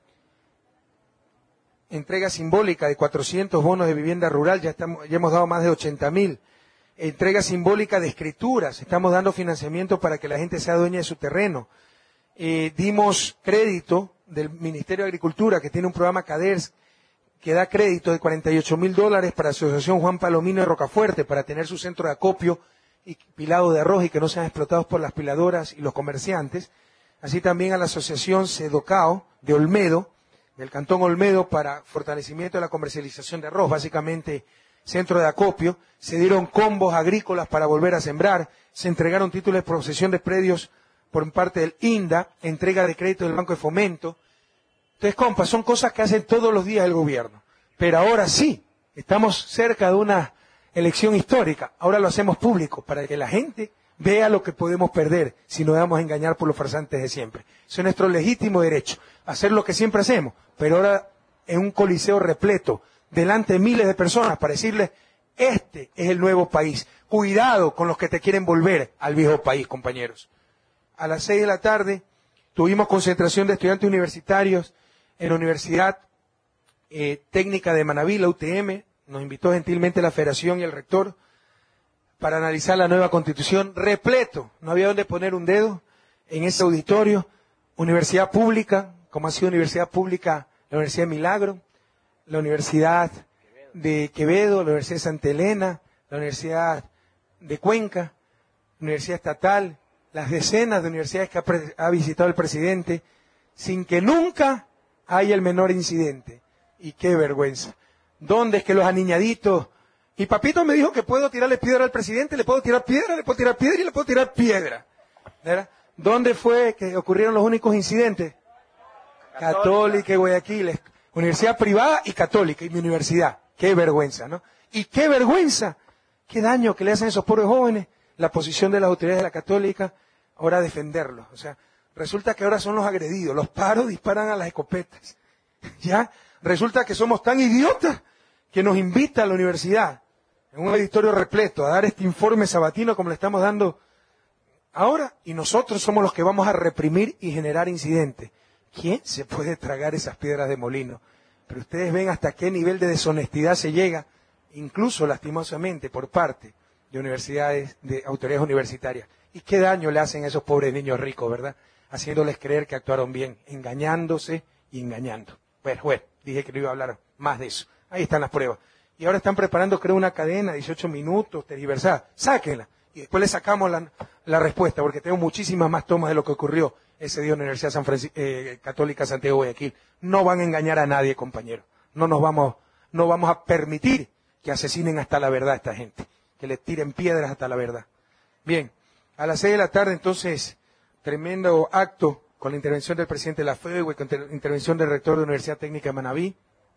entrega simbólica de 400 bonos de vivienda rural, ya hemos dado más de 80.000, entrega simbólica de escrituras, estamos dando financiamiento para que la gente sea dueña de su terreno, dimos crédito del Ministerio de Agricultura, que tiene un programa CADERS, que da crédito de $48.000 para la Asociación Juan Palomino de Rocafuerte, para tener su centro de acopio y pilado de arroz y que no sean explotados por las piladoras y los comerciantes. Así también a la Asociación Sedocao de Olmedo, del Cantón Olmedo, para fortalecimiento de la comercialización de arroz, básicamente centro de acopio. Se dieron combos agrícolas para volver a sembrar, se entregaron títulos de posesión de predios por parte del INDA, entrega de crédito del Banco de Fomento. Entonces, compas, son cosas que hacen todos los días el gobierno. Pero ahora sí, estamos cerca de una elección histórica. Ahora lo hacemos público para que la gente Vea lo que podemos perder si nos dejamos engañar por los farsantes de siempre. Eso es nuestro legítimo derecho, hacer lo que siempre hacemos, pero ahora en un coliseo repleto, delante de miles de personas, para decirles, este es el nuevo país. Cuidado con los que te quieren volver al viejo país, compañeros. A las 6 de la tarde tuvimos concentración de estudiantes universitarios en la Universidad Técnica de Manabí, la UTM. Nos invitó gentilmente la Federación y el rector para analizar la nueva Constitución. Repleto, no había donde poner un dedo en ese auditorio. Universidad pública, como ha sido universidad pública, la Universidad de Milagro, la Universidad de Quevedo, la Universidad de Santa Elena, la Universidad de Cuenca, Universidad Estatal, las decenas de universidades que ha visitado el presidente, sin que nunca haya el menor incidente. Y qué vergüenza. ¿Dónde es que los aniñaditos? Y papito me dijo que puedo tirarle piedra al presidente, le puedo tirar piedra, le puedo tirar piedra y le puedo tirar piedra. ¿Verdad? ¿Dónde fue que ocurrieron los únicos incidentes? Católica y Guayaquil, universidad privada y católica, y mi universidad. Qué vergüenza, ¿no? Y qué vergüenza, qué daño que le hacen a esos pobres jóvenes, la posición de las autoridades de la católica, ahora defenderlos. O sea, resulta que ahora son los agredidos, los paros disparan a las escopetas. ¿Ya? Resulta que somos tan idiotas que nos invita a la universidad, en un auditorio repleto, a dar este informe sabatino como le estamos dando ahora, y nosotros somos los que vamos a reprimir y generar incidentes. ¿Quién se puede tragar esas piedras de molino? Pero ustedes ven hasta qué nivel de deshonestidad se llega, incluso lastimosamente por parte de universidades, de autoridades universitarias. Y qué daño le hacen a esos pobres niños ricos, ¿verdad? Haciéndoles creer que actuaron bien, engañándose y engañando. Bueno, dije que no iba a hablar más de eso. Ahí están las pruebas. Y ahora están preparando, creo, una cadena, 18 minutos, tergiversada. Sáquenla. Y después le sacamos la respuesta, porque tengo muchísimas más tomas de lo que ocurrió ese día en la Universidad Católica Santiago de Guayaquil. No van a engañar a nadie, compañero. No vamos a permitir que asesinen hasta la verdad a esta gente, que le tiren piedras hasta la verdad. Bien, a las 6 de la tarde, entonces, tremendo acto con la intervención del presidente de la FEUE, con la intervención del rector de la Universidad Técnica de Manabí.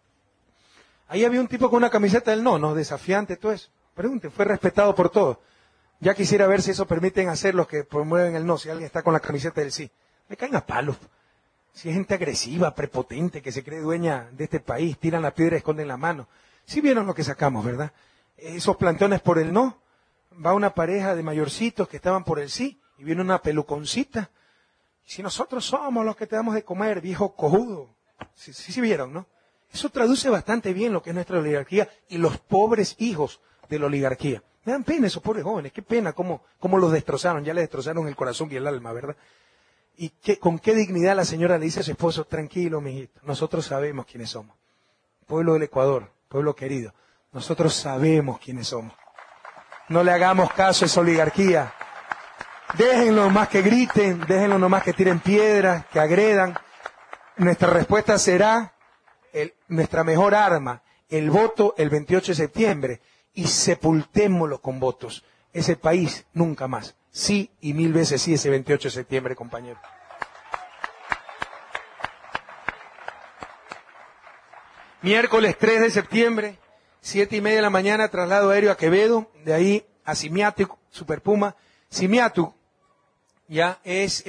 Ahí había un tipo con una camiseta del no, desafiante, todo eso. Pregunten, fue respetado por todos. Ya quisiera ver si eso permiten hacer los que promueven el no, si alguien está con la camiseta del sí. Me caen a palos. Si es gente agresiva, prepotente, que se cree dueña de este país, tiran la piedra y esconden la mano. Sí vieron lo que sacamos, ¿verdad? Esos plantones por el no, va una pareja de mayorcitos que estaban por el sí, y viene una peluconcita. Y si nosotros somos los que te damos de comer, viejo cojudo. Sí vieron, ¿no? Eso traduce bastante bien lo que es nuestra oligarquía y los pobres hijos de la oligarquía. Me dan pena esos pobres jóvenes, qué pena cómo los destrozaron, ya les destrozaron el corazón y el alma, ¿verdad? Y con qué dignidad la señora le dice a su esposo, tranquilo, mijito, nosotros sabemos quiénes somos. Pueblo del Ecuador, pueblo querido, nosotros sabemos quiénes somos. No le hagamos caso a esa oligarquía. Déjenlo más que griten, déjenlo nomás que tiren piedras, que agredan. Nuestra respuesta será nuestra mejor arma, el voto el 28 de septiembre, y sepultémoslo con votos. Ese país nunca más. Sí y 1000 veces sí ese 28 de septiembre, compañero. Miércoles 3 de septiembre, 7:30 de la mañana, traslado aéreo a Quevedo, de ahí a Simiatu, Superpuma. Simiatu ya es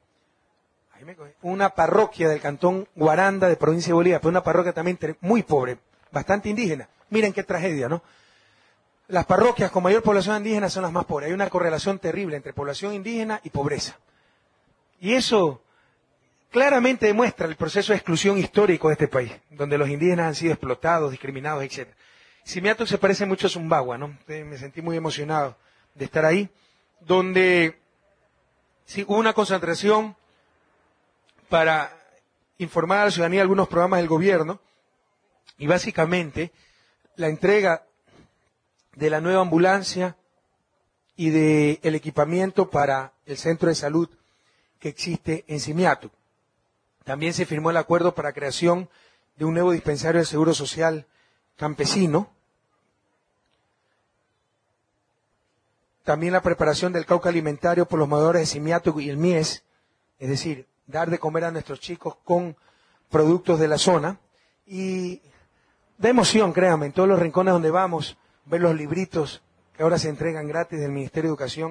una parroquia del cantón Guaranda de provincia de Bolívar, pero una parroquia también muy pobre, bastante indígena. Miren qué tragedia, ¿no? Las parroquias con mayor población indígena son las más pobres. Hay una correlación terrible entre población indígena y pobreza. Y eso claramente demuestra el proceso de exclusión histórico de este país, donde los indígenas han sido explotados, discriminados, etc. Simiatu se parece mucho a Zumbagua, ¿no? Me sentí muy emocionado de estar ahí, donde sí, hubo una concentración para informar a la ciudadanía de algunos programas del gobierno y básicamente la entrega de la nueva ambulancia y del equipamiento para el centro de salud que existe en Simiatu. También se firmó el acuerdo para la creación de un nuevo dispensario de seguro social campesino. También la preparación del cauca alimentario por los moradores de Simiatu y el Mies, es decir, dar de comer a nuestros chicos con productos de la zona. Y da emoción, créanme, en todos los rincones donde vamos, ver los libritos que ahora se entregan gratis del Ministerio de Educación.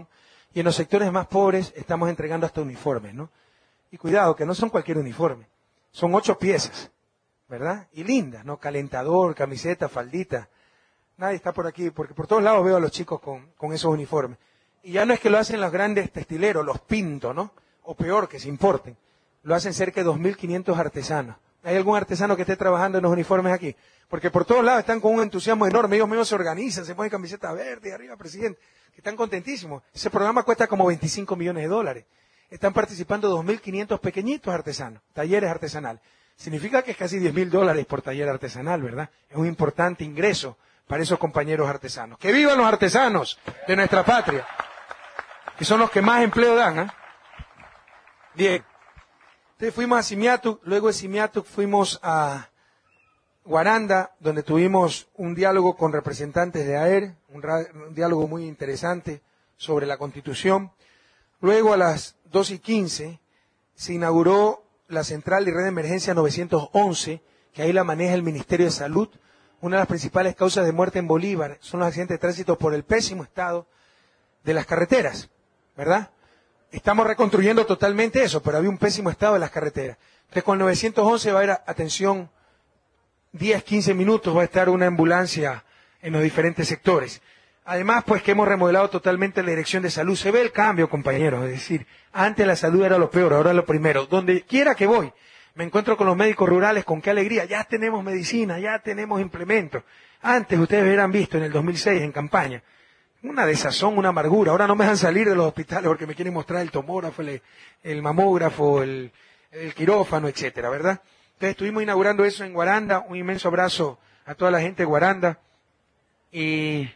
y en los sectores más pobres estamos entregando hasta uniformes, ¿no? Y cuidado, que no son cualquier uniforme, son 8 piezas, ¿verdad? Y lindas, ¿no? Calentador, camiseta, faldita. Nadie está por aquí, porque por todos lados veo a los chicos con esos uniformes. Y ya no es que lo hacen los grandes textileros, los Pinto, ¿no? O peor, que se importen. Lo hacen cerca de 2.500 artesanos. ¿Hay algún artesano que esté trabajando en los uniformes aquí? Porque por todos lados están con un entusiasmo enorme. Ellos mismos se organizan, se ponen camiseta verde y arriba, presidente. Que están contentísimos. Ese programa cuesta como $25 millones. Están participando 2.500 pequeñitos artesanos, talleres artesanales. Significa que es casi $10.000 por taller artesanal, ¿verdad? Es un importante ingreso para esos compañeros artesanos. ¡Que vivan los artesanos de nuestra patria! Que son los que más empleo dan, ¿eh? Bien. Entonces fuimos a Simiatuk, luego de Simiatuk fuimos a Guaranda, donde tuvimos un diálogo con representantes de AER, un diálogo muy interesante sobre la Constitución. Luego a las 2:15 se inauguró la central y red de emergencia 911, que ahí la maneja el Ministerio de Salud. Una de las principales causas de muerte en Bolívar son los accidentes de tránsito por el pésimo estado de las carreteras, ¿verdad? Estamos reconstruyendo totalmente eso, pero había un pésimo estado de las carreteras. Entonces con el 911 va a haber atención 10, 15 minutos, va a estar una ambulancia en los diferentes sectores. Además, pues que hemos remodelado totalmente la dirección de salud. Se ve el cambio, compañeros, es decir, antes la salud era lo peor, ahora lo primero. Donde quiera que voy, me encuentro con los médicos rurales, con qué alegría, ya tenemos medicina, ya tenemos implementos. Antes ustedes hubieran visto en el 2006 en campaña, una desazón, una amargura. Ahora no me dejan salir de los hospitales porque me quieren mostrar el tomógrafo, el mamógrafo, el quirófano, etcétera, ¿verdad? Entonces estuvimos inaugurando eso en Guaranda, un inmenso abrazo a toda la gente de Guaranda. Y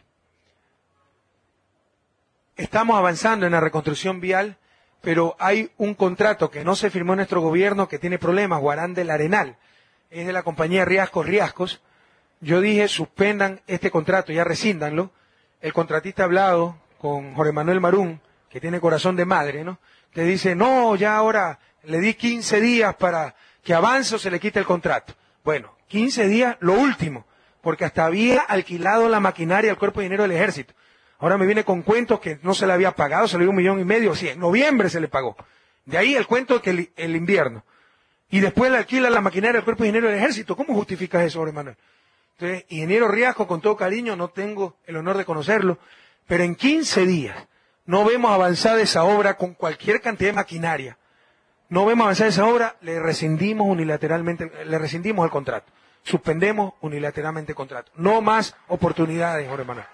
estamos avanzando en la reconstrucción vial, pero hay un contrato que no se firmó en nuestro gobierno que tiene problemas, Guaranda El Arenal. Es de la compañía Riascos. Yo dije, suspendan este contrato, ya rescíndanlo. El contratista ha hablado con Jorge Manuel Marún, que tiene corazón de madre, ¿no? Que dice, no, ya ahora le di 15 días para que avance o se le quite el contrato. Bueno, 15 días, lo último, porque hasta había alquilado la maquinaria al Cuerpo de Ingenieros del Ejército. Ahora me viene con cuentos que no se le había pagado, se le dio $1,5 millones, sí, en noviembre se le pagó. De ahí el cuento que el invierno. Y después le alquila la maquinaria al Cuerpo de Ingenieros del Ejército. ¿Cómo justificas eso, Jorge Manuel? Entonces, ingeniero Riasco, con todo cariño, no tengo el honor de conocerlo, pero en 15 días no vemos avanzar esa obra con cualquier cantidad de maquinaria. No vemos avanzar esa obra, le rescindimos el contrato. Suspendemos unilateralmente el contrato. No más oportunidades, Jorge Manuel.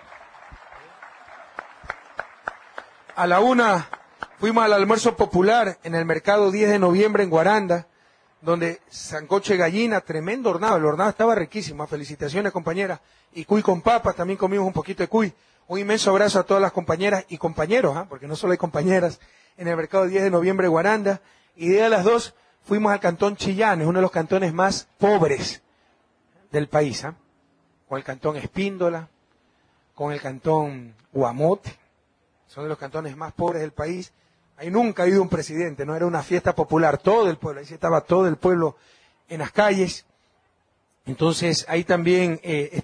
A la 1 fuimos al almuerzo popular en el mercado 10 de noviembre en Guaranda, donde sancoche de gallina, tremendo hornado. El hornado estaba riquísimo. Felicitaciones, compañeras. Y cuy con papas, también comimos un poquito de cuy. Un inmenso abrazo a todas las compañeras y compañeros, porque no solo hay compañeras, en el mercado 10 de noviembre de Guaranda. Y de a las 2 fuimos al cantón Chillanes, uno de los cantones más pobres del país, con el cantón Espíndola, con el cantón Guamote. Son de los cantones más pobres del país. Ahí nunca ha habido un presidente, no era una fiesta popular, todo el pueblo, ahí sí estaba todo el pueblo en las calles. Entonces ahí también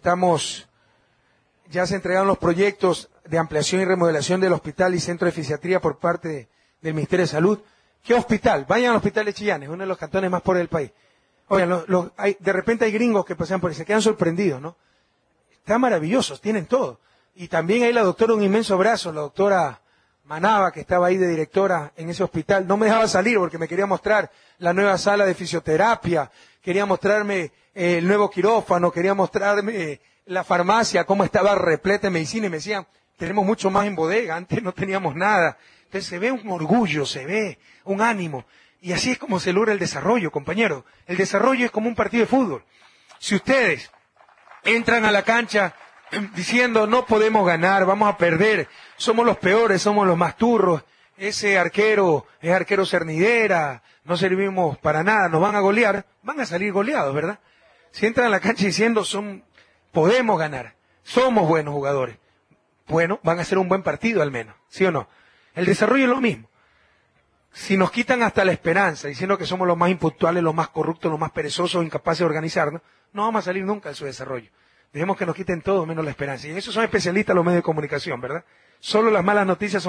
ya se entregaron los proyectos de ampliación y remodelación del hospital y centro de fisiatría por parte del Ministerio de Salud. ¿Qué hospital? Vayan al hospital de Chillanes, uno de los cantones más pobres del país. Oigan, de repente hay gringos que pasan por ahí, se quedan sorprendidos, ¿no? Está maravilloso, tienen todo. Y también ahí la doctora, un inmenso abrazo, la doctora Manaba, que estaba ahí de directora en ese hospital. No me dejaba salir porque me quería mostrar la nueva sala de fisioterapia, quería mostrarme el nuevo quirófano, quería mostrarme la farmacia, cómo estaba repleta de medicina, y me decían, tenemos mucho más en bodega, antes no teníamos nada. Entonces se ve un orgullo, se ve un ánimo. Y así es como se logra el desarrollo, compañeros. El desarrollo es como un partido de fútbol. Si ustedes entran a la cancha diciendo no podemos ganar, vamos a perder, somos los peores, somos los más turros, ese arquero es arquero cernidera, no servimos para nada, nos van a golear, van a salir goleados, ¿verdad? Si entran a la cancha diciendo podemos ganar, somos buenos jugadores, bueno, van a hacer un buen partido al menos, ¿sí o no? El desarrollo es lo mismo. Si nos quitan hasta la esperanza, diciendo que somos los más impuntuales, los más corruptos, los más perezosos, incapaces de organizarnos, no vamos a salir nunca de su desarrollo. Dejemos que nos quiten todo menos la esperanza. Y en eso son especialistas los medios de comunicación, ¿verdad? Solo las malas noticias son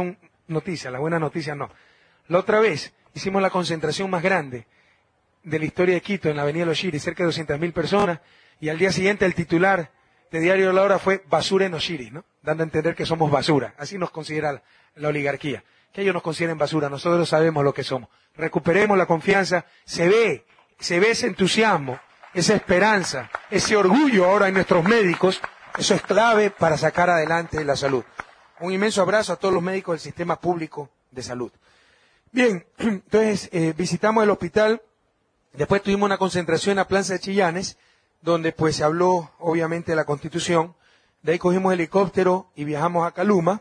noticias, las buenas noticias no. La otra vez hicimos la concentración más grande de la historia de Quito en la avenida Los Chiris, cerca de 200.000 personas, y al día siguiente el titular de Diario de la Hora fue basura en Los Chiris, ¿no? Dando a entender que somos basura. Así nos considera la oligarquía. Que ellos nos consideren basura, nosotros sabemos lo que somos. Recuperemos la confianza, se ve ese entusiasmo, esa esperanza, ese orgullo ahora en nuestros médicos. Eso es clave para sacar adelante la salud. Un inmenso abrazo a todos los médicos del sistema público de salud. Bien, entonces visitamos el hospital, después tuvimos una concentración en la Plaza de Chillanes, donde pues se habló obviamente de la Constitución. De ahí cogimos helicóptero y viajamos a Caluma,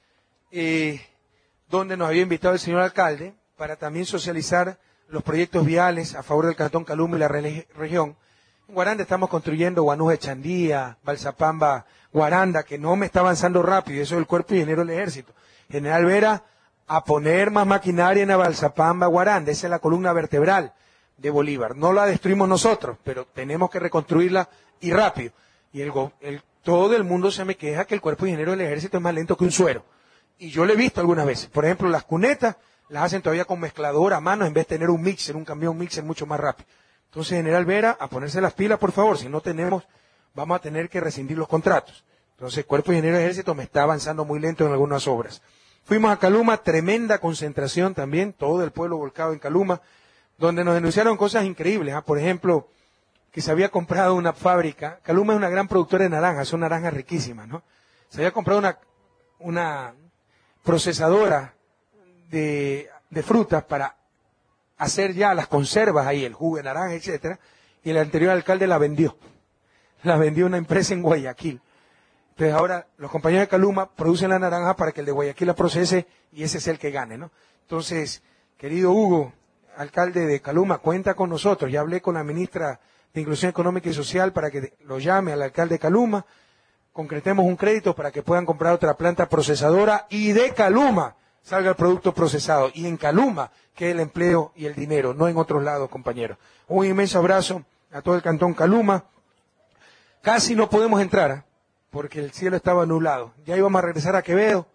donde nos había invitado el señor alcalde para también socializar los proyectos viales a favor del Cantón Caluma y la región. En Guaranda estamos construyendo Guanuje Chandía, Balsapamba, Guaranda, que no me está avanzando rápido, eso es el Cuerpo de Ingenieros del Ejército. General Vera, a poner más maquinaria en la Balsapamba, Guaranda, esa es la columna vertebral de Bolívar. No la destruimos nosotros, pero tenemos que reconstruirla y rápido. Y todo el mundo se me queja que el Cuerpo de Ingenieros del Ejército es más lento que un suero. Y yo lo he visto algunas veces. Por ejemplo, las cunetas las hacen todavía con mezcladora a mano en vez de tener un mixer, un camión mixer mucho más rápido. Entonces, General Vera, a ponerse las pilas, por favor. Si no tenemos, vamos a tener que rescindir los contratos. Entonces, el Cuerpo de Ingenieros del Ejército me está avanzando muy lento en algunas obras. Fuimos a Caluma, tremenda concentración también, todo el pueblo volcado en Caluma, donde nos denunciaron cosas increíbles. Por ejemplo, que se había comprado una fábrica. Caluma es una gran productora de naranjas, son naranjas riquísimas, ¿no? Se había comprado una procesadora de frutas para hacer ya las conservas ahí, el jugo de naranja, etcétera, y el anterior alcalde la vendió a una empresa en Guayaquil. Entonces ahora los compañeros de Caluma producen la naranja para que el de Guayaquil la procese y ese es el que gane, ¿no? Entonces, querido Hugo, alcalde de Caluma, cuenta con nosotros. Ya hablé con la ministra de Inclusión Económica y Social para que lo llame al alcalde de Caluma, concretemos un crédito para que puedan comprar otra planta procesadora y de Caluma salga el producto procesado. Y en Caluma que el empleo y el dinero, no en otros lados, compañeros. Un inmenso abrazo a todo el cantón Caluma. Casi no podemos entrar, porque el cielo estaba nublado. Ya íbamos a regresar a Quevedo,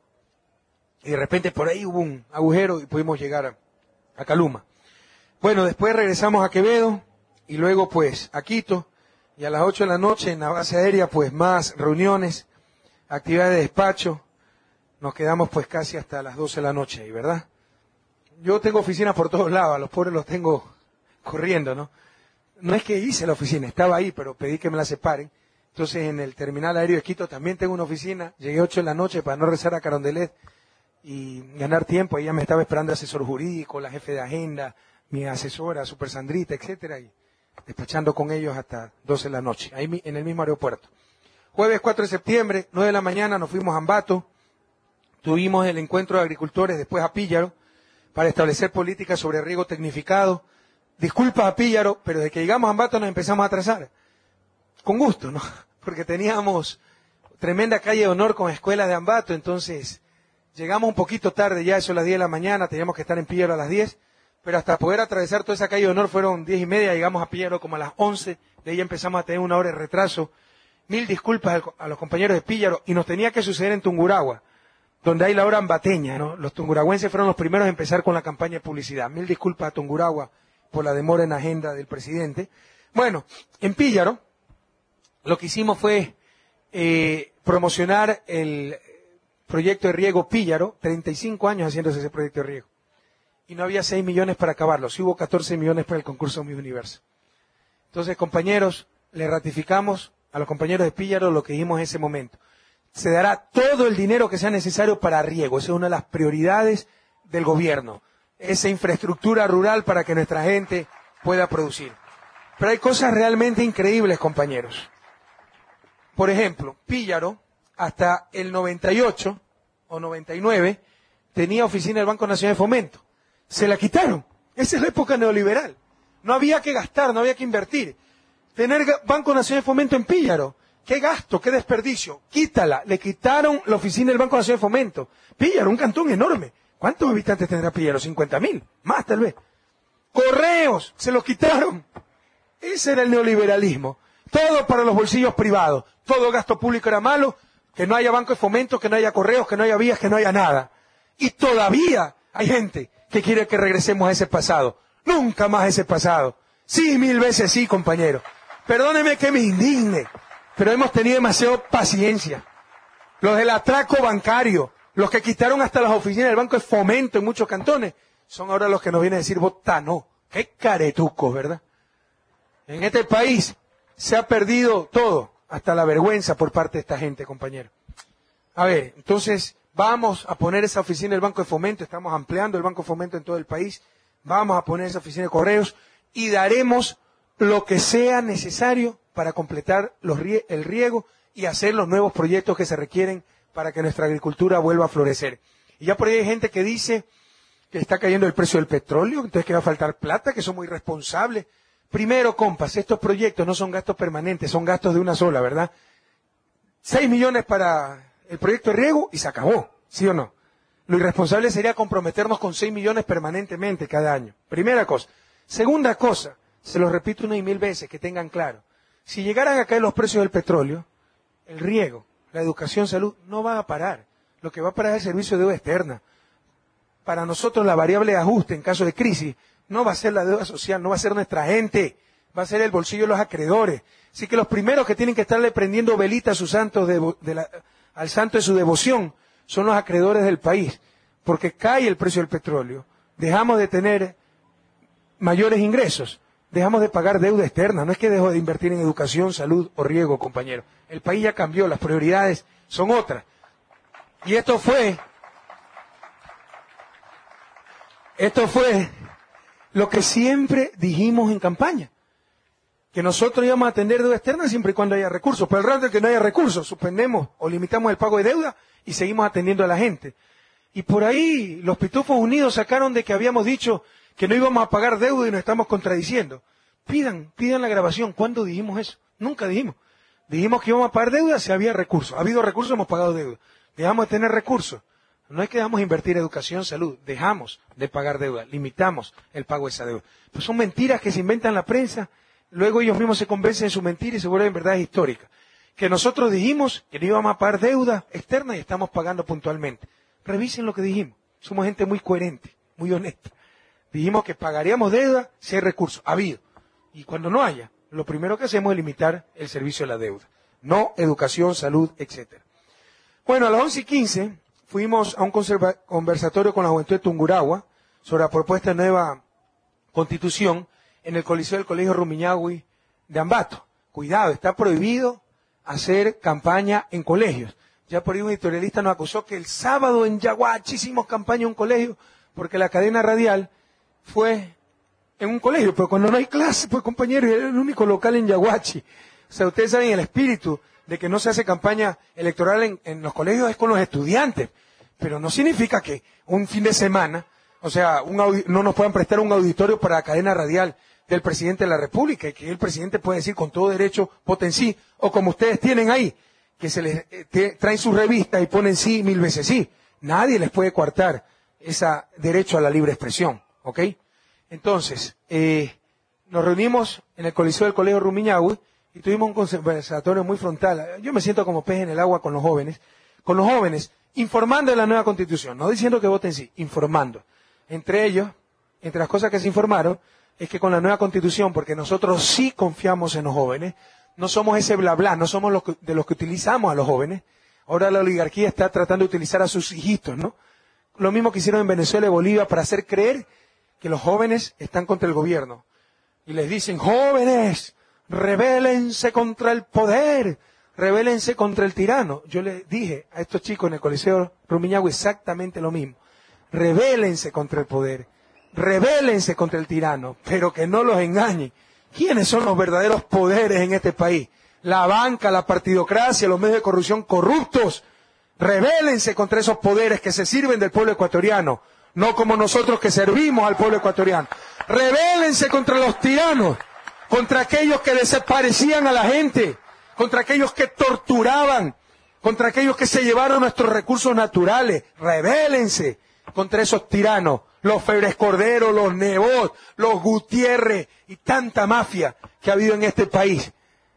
y de repente por ahí hubo un agujero y pudimos llegar a Caluma. Bueno, después regresamos a Quevedo, y luego pues a Quito, y a las 8 de la noche en la base aérea pues más reuniones, actividades de despacho. Nos quedamos pues casi hasta las 12 de la noche ahí, ¿verdad? Yo tengo oficinas por todos lados, a los pobres los tengo corriendo, ¿no? No es que hice la oficina, estaba ahí, pero pedí que me la separen. Entonces en el terminal aéreo de Quito también tengo una oficina. Llegué 8 de la noche para no rezar a Carondelet y ganar tiempo. Ella me estaba esperando asesor jurídico, la jefe de agenda, mi asesora, Super Sandrita, etcétera, y despachando con ellos hasta 12 de la noche, ahí en el mismo aeropuerto. Jueves 4 de septiembre, 9 de la mañana, nos fuimos a Ambato. Tuvimos el encuentro de agricultores, después a Píllaro, para establecer políticas sobre riego tecnificado. Disculpa a Píllaro, pero desde que llegamos a Ambato nos empezamos a atrasar. Con gusto, ¿no? Porque teníamos tremenda calle de honor con escuelas de Ambato, entonces llegamos un poquito tarde, ya eso a las 10 de la mañana, teníamos que estar en Píllaro a las 10, pero hasta poder atravesar toda esa calle de honor fueron 10:30, llegamos a Píllaro como a las 11, de ahí empezamos a tener una hora de retraso. Mil disculpas a los compañeros de Píllaro, y nos tenía que suceder en Tungurahua, donde hay la hora ambateña, ¿no? Los tungurahuenses fueron los primeros a empezar con la campaña de publicidad. Mil disculpas a Tungurahua por la demora en agenda del presidente. Bueno, en Píllaro, lo que hicimos fue promocionar el proyecto de riego Píllaro, 35 años haciéndose ese proyecto de riego. Y no había 6 millones para acabarlo, sí hubo 14 millones para el concurso Mi Universo. Entonces, compañeros, le ratificamos a los compañeros de Píllaro lo que dijimos en ese momento. Se dará todo el dinero que sea necesario para riego. Esa es una de las prioridades del gobierno. Esa infraestructura rural para que nuestra gente pueda producir. Pero hay cosas realmente increíbles, compañeros. Por ejemplo, Píllaro, hasta el 98 o 99, tenía oficina del Banco Nacional de Fomento. Se la quitaron. Esa es la época neoliberal. No había que gastar, no había que invertir. Tener Banco Nacional de Fomento en Píllaro. ¡Qué gasto, qué desperdicio! Quítala. Le quitaron la oficina del Banco Nacional de Fomento. Píllaro, un cantón enorme. ¿Cuántos habitantes tendrá Píllaro? 50.000. Más, tal vez. Correos, se los quitaron. Ese era el neoliberalismo. Todo para los bolsillos privados. Todo gasto público era malo. Que no haya banco de fomento, que no haya correos, que no haya vías, que no haya nada. Y todavía hay gente que quiere que regresemos a ese pasado. Nunca más a ese pasado. Sí, 1000 veces sí, compañero. Perdóneme que me indigne, pero hemos tenido demasiada paciencia. Los del atraco bancario, los que quitaron hasta las oficinas del Banco de Fomento en muchos cantones, son ahora los que nos vienen a decir botano. Qué caretucos, ¿verdad? En este país se ha perdido todo, hasta la vergüenza por parte de esta gente, compañero. A ver, entonces vamos a poner esa oficina del Banco de Fomento, estamos ampliando el Banco de Fomento en todo el país, vamos a poner esa oficina de correos y daremos lo que sea necesario para completar el riego y hacer los nuevos proyectos que se requieren para que nuestra agricultura vuelva a florecer. Y ya por ahí hay gente que dice que está cayendo el precio del petróleo, entonces que va a faltar plata, que somos irresponsables. Primero, compas, estos proyectos no son gastos permanentes, son gastos de una sola, ¿verdad? 6 millones para el proyecto de riego y se acabó, ¿sí o no? Lo irresponsable sería comprometernos con 6 millones permanentemente cada año. Primera cosa. Segunda cosa, se los repito 1 y 1000 veces, que tengan claro. Si llegaran a caer los precios del petróleo, el riego, la educación, salud, no va a parar. Lo que va a parar es el servicio de deuda externa. Para nosotros la variable de ajuste en caso de crisis no va a ser la deuda social, no va a ser nuestra gente, va a ser el bolsillo de los acreedores. Así que los primeros que tienen que estarle prendiendo velita a sus santos al santo de su devoción son los acreedores del país, porque cae el precio del petróleo, dejamos de tener mayores ingresos, dejamos de pagar deuda externa, no es que dejo de invertir en educación, salud o riego, compañero. El país ya cambió, las prioridades son otras. Y esto fue lo que siempre dijimos en campaña, que nosotros íbamos a atender deuda externa siempre y cuando haya recursos, pero al rato de que no haya recursos, suspendemos o limitamos el pago de deuda y seguimos atendiendo a la gente. Y por ahí los Pitufos Unidos sacaron de que habíamos dicho que no íbamos a pagar deuda y nos estamos contradiciendo. Pidan la grabación. ¿Cuándo dijimos eso? Nunca dijimos. Dijimos que íbamos a pagar deuda si había recursos. Ha habido recursos, hemos pagado deuda. Dejamos de tener recursos. No es que dejamos de invertir en educación, salud. Dejamos de pagar deuda. Limitamos el pago de esa deuda. Pues son mentiras que se inventan la prensa. Luego ellos mismos se convencen de su mentira y se vuelven verdades históricas. Que nosotros dijimos que no íbamos a pagar deuda externa y estamos pagando puntualmente. Revisen lo que dijimos. Somos gente muy coherente, muy honesta. Dijimos que pagaríamos deuda si hay recursos. Ha habido. Y cuando no haya, lo primero que hacemos es limitar el servicio de la deuda. No educación, salud, etcétera. Bueno, a las 11:15 fuimos a un conversatorio con la juventud de Tungurahua sobre la propuesta de nueva constitución en el Coliseo del Colegio Rumiñahui de Ambato. Cuidado, está prohibido hacer campaña en colegios. Ya por ahí un editorialista nos acusó que el sábado en Yaguachi hicimos campaña en un colegio porque la cadena radial fue en un colegio, pero cuando no hay clase, pues compañeros, era el único local en Yaguachi. O sea, ustedes saben el espíritu de que no se hace campaña electoral en los colegios es con los estudiantes, pero no significa que un fin de semana, o sea, no nos puedan prestar un auditorio para la cadena radial del presidente de la República, y que el presidente puede decir con todo derecho, voten sí, o como ustedes tienen ahí, que se les traen sus revistas y ponen sí 1000 veces sí. Nadie les puede coartar ese derecho a la libre expresión, ¿ok? Entonces, nos reunimos en el Coliseo del Colegio Rumiñahui y tuvimos un conversatorio muy frontal. Yo me siento como pez en el agua con los jóvenes, informando de la nueva Constitución, no diciendo que voten sí, informando. Entre las cosas que se informaron, es que con la nueva Constitución, porque nosotros sí confiamos en los jóvenes, no somos ese bla bla, no somos de los que utilizamos a los jóvenes. Ahora la oligarquía está tratando de utilizar a sus hijitos, ¿no? Lo mismo que hicieron en Venezuela y Bolivia para hacer creer que los jóvenes están contra el gobierno. Y les dicen, jóvenes, rebélense contra el poder, rebélense contra el tirano. Yo les dije a estos chicos en el Coliseo Rumiñahui exactamente lo mismo. Rebélense contra el poder, rebélense contra el tirano, pero que no los engañen. ¿Quiénes son los verdaderos poderes en este país? La banca, la partidocracia, los medios de corrupción corruptos. Rebélense contra esos poderes que se sirven del pueblo ecuatoriano, no como nosotros que servimos al pueblo ecuatoriano. Rebélense contra los tiranos, contra aquellos que desaparecían a la gente, contra aquellos que torturaban, contra aquellos que se llevaron nuestros recursos naturales. Rebélense contra esos tiranos, los Febres Cordero, los Nebot, los Gutiérrez y tanta mafia que ha habido en este país.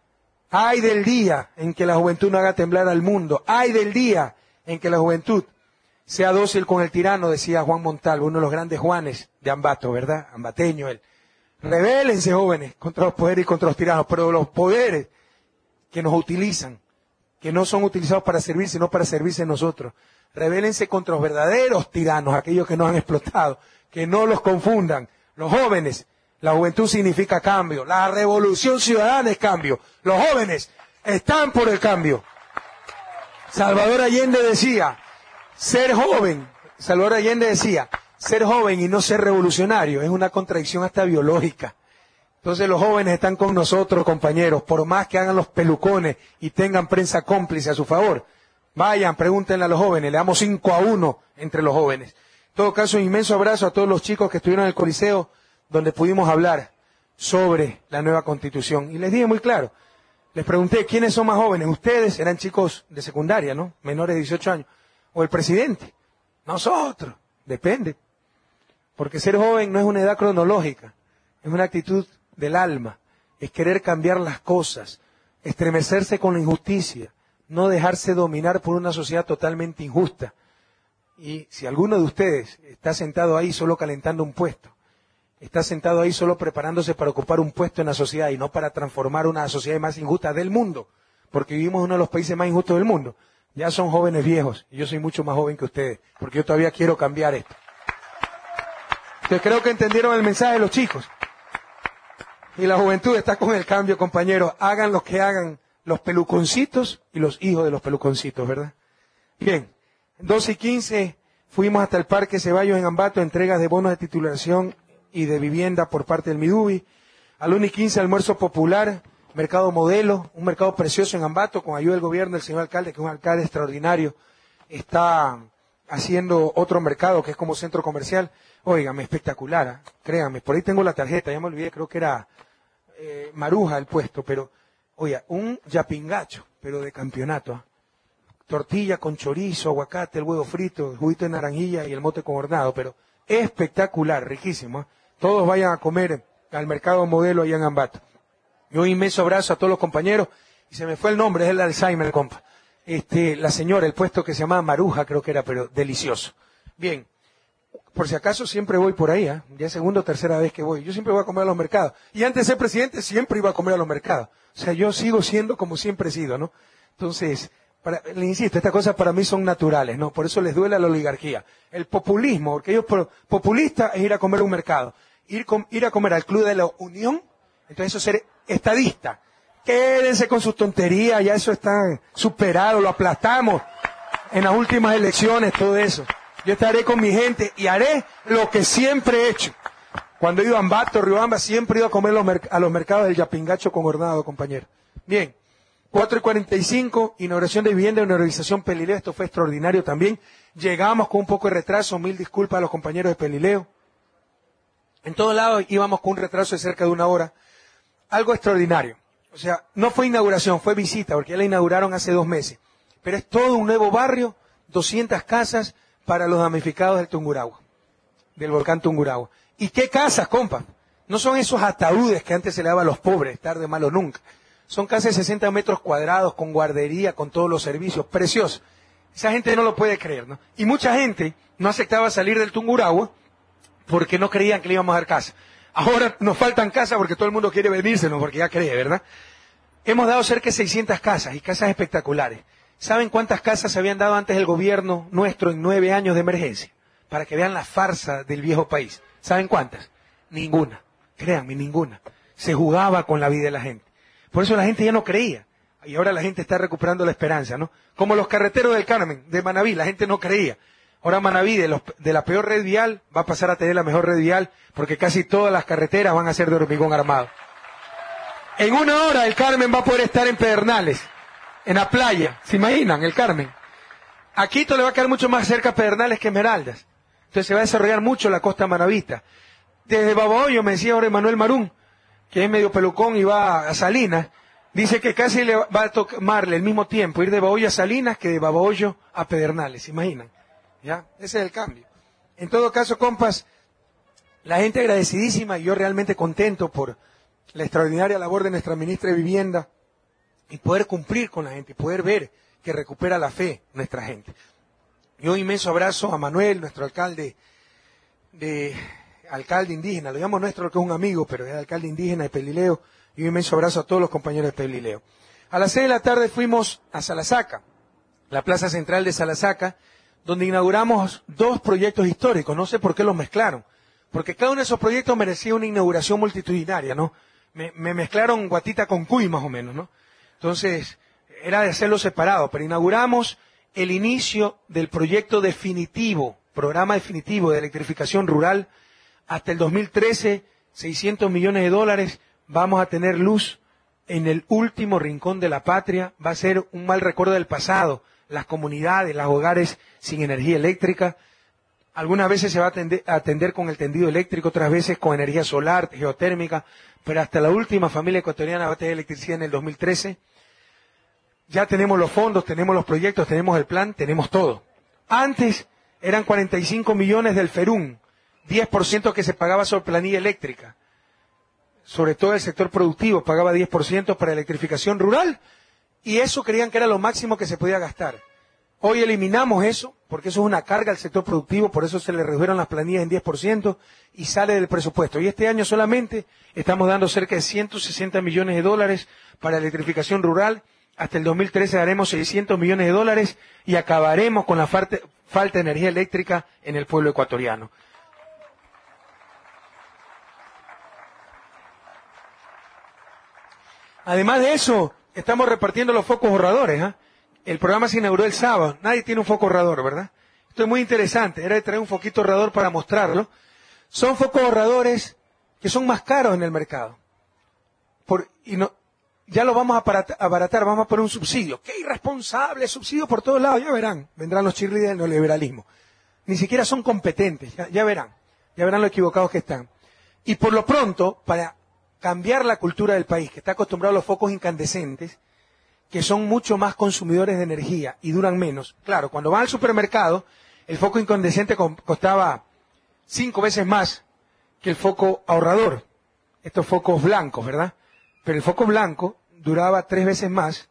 Ay del día en que la juventud no haga temblar al mundo. Ay del día en que la juventud sea dócil con el tirano, decía Juan Montalvo, uno de los grandes Juanes de Ambato, ¿verdad? Ambateño él. Rebélense, jóvenes, contra los poderes y contra los tiranos, pero los poderes que nos utilizan, que no son utilizados para servir, sino para servirse nosotros. Rebélense contra los verdaderos tiranos, aquellos que nos han explotado, que no los confundan. Los jóvenes, la juventud significa cambio, la revolución ciudadana es cambio. Los jóvenes están por el cambio. Salvador Allende decía, ser joven y no ser revolucionario es una contradicción hasta biológica. Entonces los jóvenes están con nosotros, compañeros, por más que hagan los pelucones y tengan prensa cómplice a su favor. Vayan, pregúntenle a los jóvenes, le damos 5-1 entre los jóvenes. En todo caso, un inmenso abrazo a todos los chicos que estuvieron en el Coliseo, donde pudimos hablar sobre la nueva Constitución. Y les dije muy claro, les pregunté, ¿quiénes son más jóvenes? Ustedes eran chicos de secundaria, ¿no? Menores de 18 años. ¿O el presidente? Nosotros. Depende. Porque ser joven no es una edad cronológica, es una actitud del alma, es querer cambiar las cosas, estremecerse con la injusticia, no dejarse dominar por una sociedad totalmente injusta. Y si alguno de ustedes está sentado ahí solo calentando un puesto, está sentado ahí solo preparándose para ocupar un puesto en la sociedad y no para transformar una sociedad más injusta del mundo, porque vivimos en uno de los países más injustos del mundo, ya son jóvenes viejos, y yo soy mucho más joven que ustedes, porque yo todavía quiero cambiar esto. Entonces creo que entendieron el mensaje de los chicos. Y la juventud está con el cambio, compañeros. Hagan lo que hagan los peluconcitos y los hijos de los peluconcitos, ¿verdad? Bien, 12:15 fuimos hasta el Parque Ceballos en Ambato, entregas de bonos de titulación y de vivienda por parte del Midubi. A la 1:15 almuerzo popular, mercado modelo, un mercado precioso en Ambato, con ayuda del gobierno del señor alcalde, que es un alcalde extraordinario. Está haciendo otro mercado que es como centro comercial. Óigame, espectacular, ¿eh? Créanme, por ahí tengo la tarjeta, ya me olvidé, creo que era Maruja el puesto, pero, oiga, un yapingacho, pero de campeonato, ¿eh? Tortilla con chorizo, aguacate, el huevo frito, el juguito de naranjilla y el mote con hornado, pero espectacular, riquísimo, ¿eh? Todos vayan a comer al mercado modelo allá en Ambato. Y un inmenso abrazo a todos los compañeros, y se me fue el nombre, es el Alzheimer, compa. La señora, el puesto que se llamaba Maruja, creo que era, pero delicioso. Bien. Por si acaso siempre voy por ahí, ¿eh? Ya es segunda o tercera vez que voy. Yo siempre voy a comer a los mercados. Y antes de ser presidente siempre iba a comer a los mercados. O sea, yo sigo siendo como siempre he sido, ¿no? Entonces, le insisto, estas cosas para mí son naturales, ¿no? Por eso les duele a la oligarquía. El populismo, porque ellos populistas es ir a comer a un mercado. Ir a comer al Club de la Unión, entonces eso es ser estadista. Quédense con sus tonterías, ya eso está superado, lo aplastamos en las últimas elecciones, todo eso. Yo estaré con mi gente y haré lo que siempre he hecho. Cuando he ido a Ambato, Riobamba, siempre he ido a comer a los mercados del yapingacho con hornado, compañero. Bien, 4:45, inauguración de vivienda de una organización Pelileo. Esto fue extraordinario también. Llegamos con un poco de retraso, 1000 disculpas a los compañeros de Pelileo. En todos lados íbamos con un retraso de cerca de 1 hora. Algo extraordinario. O sea, no fue inauguración, fue visita, porque ya la inauguraron hace 2 meses. Pero es todo un nuevo barrio, 200 casas, para los damnificados del Tungurahua, del volcán Tungurahua. ¿Y qué casas, compa? No son esos ataúdes que antes se le daba a los pobres, tarde, malo, nunca. Son casas de 60 metros cuadrados, con guardería, con todos los servicios, preciosos. Esa gente no lo puede creer, ¿no? Y mucha gente no aceptaba salir del Tungurahua porque no creían que le íbamos a dar casa. Ahora nos faltan casas porque todo el mundo quiere venirse, ¿no? Porque ya cree, ¿verdad? Hemos dado cerca de 600 casas, y casas espectaculares. ¿Saben cuántas casas se habían dado antes del gobierno nuestro en 9 años de emergencia? Para que vean la farsa del viejo país. ¿Saben cuántas? Ninguna. Créanme, ninguna. Se jugaba con la vida de la gente. Por eso la gente ya no creía. Y ahora la gente está recuperando la esperanza, ¿no? Como los carreteros del Carmen, de Manaví, la gente no creía. Ahora Manaví, de la peor red vial, va a pasar a tener la mejor red vial, porque casi todas las carreteras van a ser de hormigón armado. En 1 hora el Carmen va a poder estar en Pedernales. En la playa, ¿se imaginan? El Carmen. A Quito le va a quedar mucho más cerca Pedernales que Esmeraldas. Entonces se va a desarrollar mucho la costa manavita. Desde Babahoyo, me decía ahora Manuel Marún, que es medio pelucón y va a Salinas, dice que casi le va a tomarle el mismo tiempo ir de Babahoyo a Salinas que de Babahoyo a Pedernales, ¿se imaginan? ¿Ya? Ese es el cambio. En todo caso, compas, la gente agradecidísima y yo realmente contento por la extraordinaria labor de nuestra ministra de Vivienda, y poder cumplir con la gente, y poder ver que recupera la fe nuestra gente. Y un inmenso abrazo a Manuel, nuestro alcalde indígena, lo llamo nuestro, que es un amigo, pero es alcalde indígena de Pelileo, y un inmenso abrazo a todos los compañeros de Pelileo. A las 6 de la tarde fuimos a Salasaca, la plaza central de Salasaca, donde inauguramos 2 proyectos históricos. No sé por qué los mezclaron, porque cada uno de esos proyectos merecía una inauguración multitudinaria, ¿no? Me mezclaron Guatita con Cuy, más o menos, ¿no? Entonces, era de hacerlo separado, pero inauguramos el inicio del proyecto definitivo, programa definitivo de electrificación rural. Hasta el 2013, 600 millones de dólares, vamos a tener luz en el último rincón de la patria. Va a ser un mal recuerdo del pasado, las comunidades, los hogares sin energía eléctrica. Algunas veces se va a atender con el tendido eléctrico, otras veces con energía solar, geotérmica, pero hasta la última familia ecuatoriana va a tener electricidad en el 2013. Ya tenemos los fondos, tenemos los proyectos, tenemos el plan, tenemos todo. Antes eran 45 millones del FERUN, 10% que se pagaba sobre planilla eléctrica. Sobre todo el sector productivo pagaba 10% para electrificación rural, y eso creían que era lo máximo que se podía gastar. Hoy eliminamos eso, porque eso es una carga al sector productivo, por eso se le redujeron las planillas en 10% y sale del presupuesto. Y este año solamente estamos dando cerca de 160 millones de dólares para electrificación rural. Hasta el 2013 daremos 600 millones de dólares y acabaremos con la falta de energía eléctrica en el pueblo ecuatoriano. Además de eso, estamos repartiendo los focos ahorradores, ¿eh? El programa se inauguró el sábado. Nadie tiene un foco ahorrador, ¿verdad? Esto es muy interesante. Era de traer un foquito ahorrador para mostrarlo. Son focos ahorradores que son más caros en el mercado. Ya lo vamos a abaratar, vamos a poner un subsidio. ¡Qué irresponsable! Subsidio por todos lados. Ya verán. Vendrán los cheerleaders del neoliberalismo. Ni siquiera son competentes. Ya verán. Ya verán lo equivocados que están. Y por lo pronto, para cambiar la cultura del país, que está acostumbrado a los focos incandescentes, que son mucho más consumidores de energía y duran menos. Claro, cuando van al supermercado, el foco incandescente costaba 5 veces más que el foco ahorrador. Estos focos blancos, ¿verdad? Pero el foco blanco duraba 3 veces más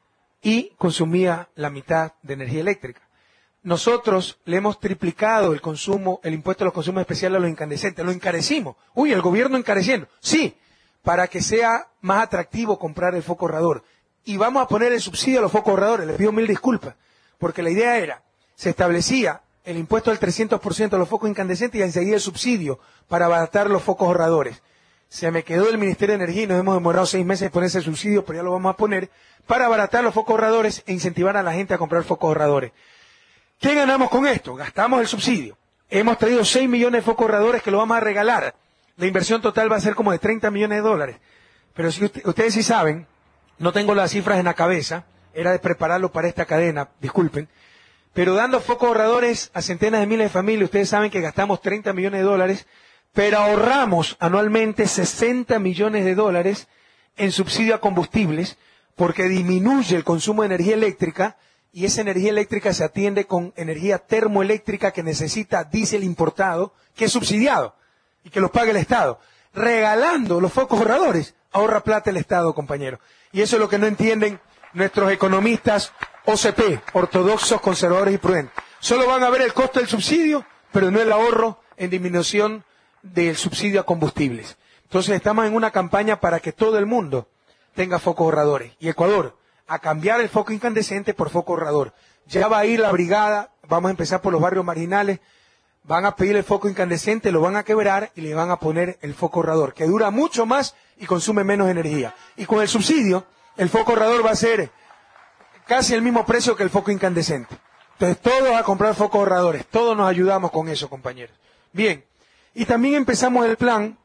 y consumía la mitad de energía eléctrica. Nosotros le hemos triplicado el consumo, el impuesto a los consumos especiales a los incandescentes. Lo encarecimos. Uy, el gobierno encareciendo. Sí, para que sea más atractivo comprar el foco ahorrador. Y vamos a poner el subsidio a los focos ahorradores. Les pido 1000 disculpas, porque la idea era, se establecía el impuesto del 300% a los focos incandescentes y enseguida el subsidio para abaratar los focos ahorradores. Se me quedó el Ministerio de Energía y nos hemos demorado 6 meses en poner ese subsidio, pero ya lo vamos a poner para abaratar los focos ahorradores e incentivar a la gente a comprar focos ahorradores. ¿Qué ganamos con esto? Gastamos el subsidio. Hemos traído 6 millones de focos ahorradores que lo vamos a regalar. La inversión total va a ser como de 30 millones de dólares. Pero si ustedes sí saben, no tengo las cifras en la cabeza, era de prepararlo para esta cadena, disculpen, pero dando focos ahorradores a centenas de miles de familias, ustedes saben que gastamos 30 millones de dólares, pero ahorramos anualmente 60 millones de dólares en subsidio a combustibles, porque disminuye el consumo de energía eléctrica, y esa energía eléctrica se atiende con energía termoeléctrica que necesita diésel importado, que es subsidiado, y que los paga el Estado. Regalando los focos ahorradores, ahorra plata el Estado, compañero. Y eso es lo que no entienden nuestros economistas OCP, ortodoxos, conservadores y prudentes. Solo van a ver el costo del subsidio, pero no el ahorro en disminución del subsidio a combustibles. Entonces estamos en una campaña para que todo el mundo tenga focos ahorradores. Y Ecuador, a cambiar el foco incandescente por foco ahorrador. Ya va a ir la brigada, vamos a empezar por los barrios marginales, van a pedir el foco incandescente, lo van a quebrar y le van a poner el foco ahorrador, que dura mucho más y consume menos energía. Y con el subsidio, el foco ahorrador va a ser casi el mismo precio que el foco incandescente. Entonces todos a comprar focos ahorradores, todos nos ayudamos con eso, compañeros. Bien, y también empezamos el plan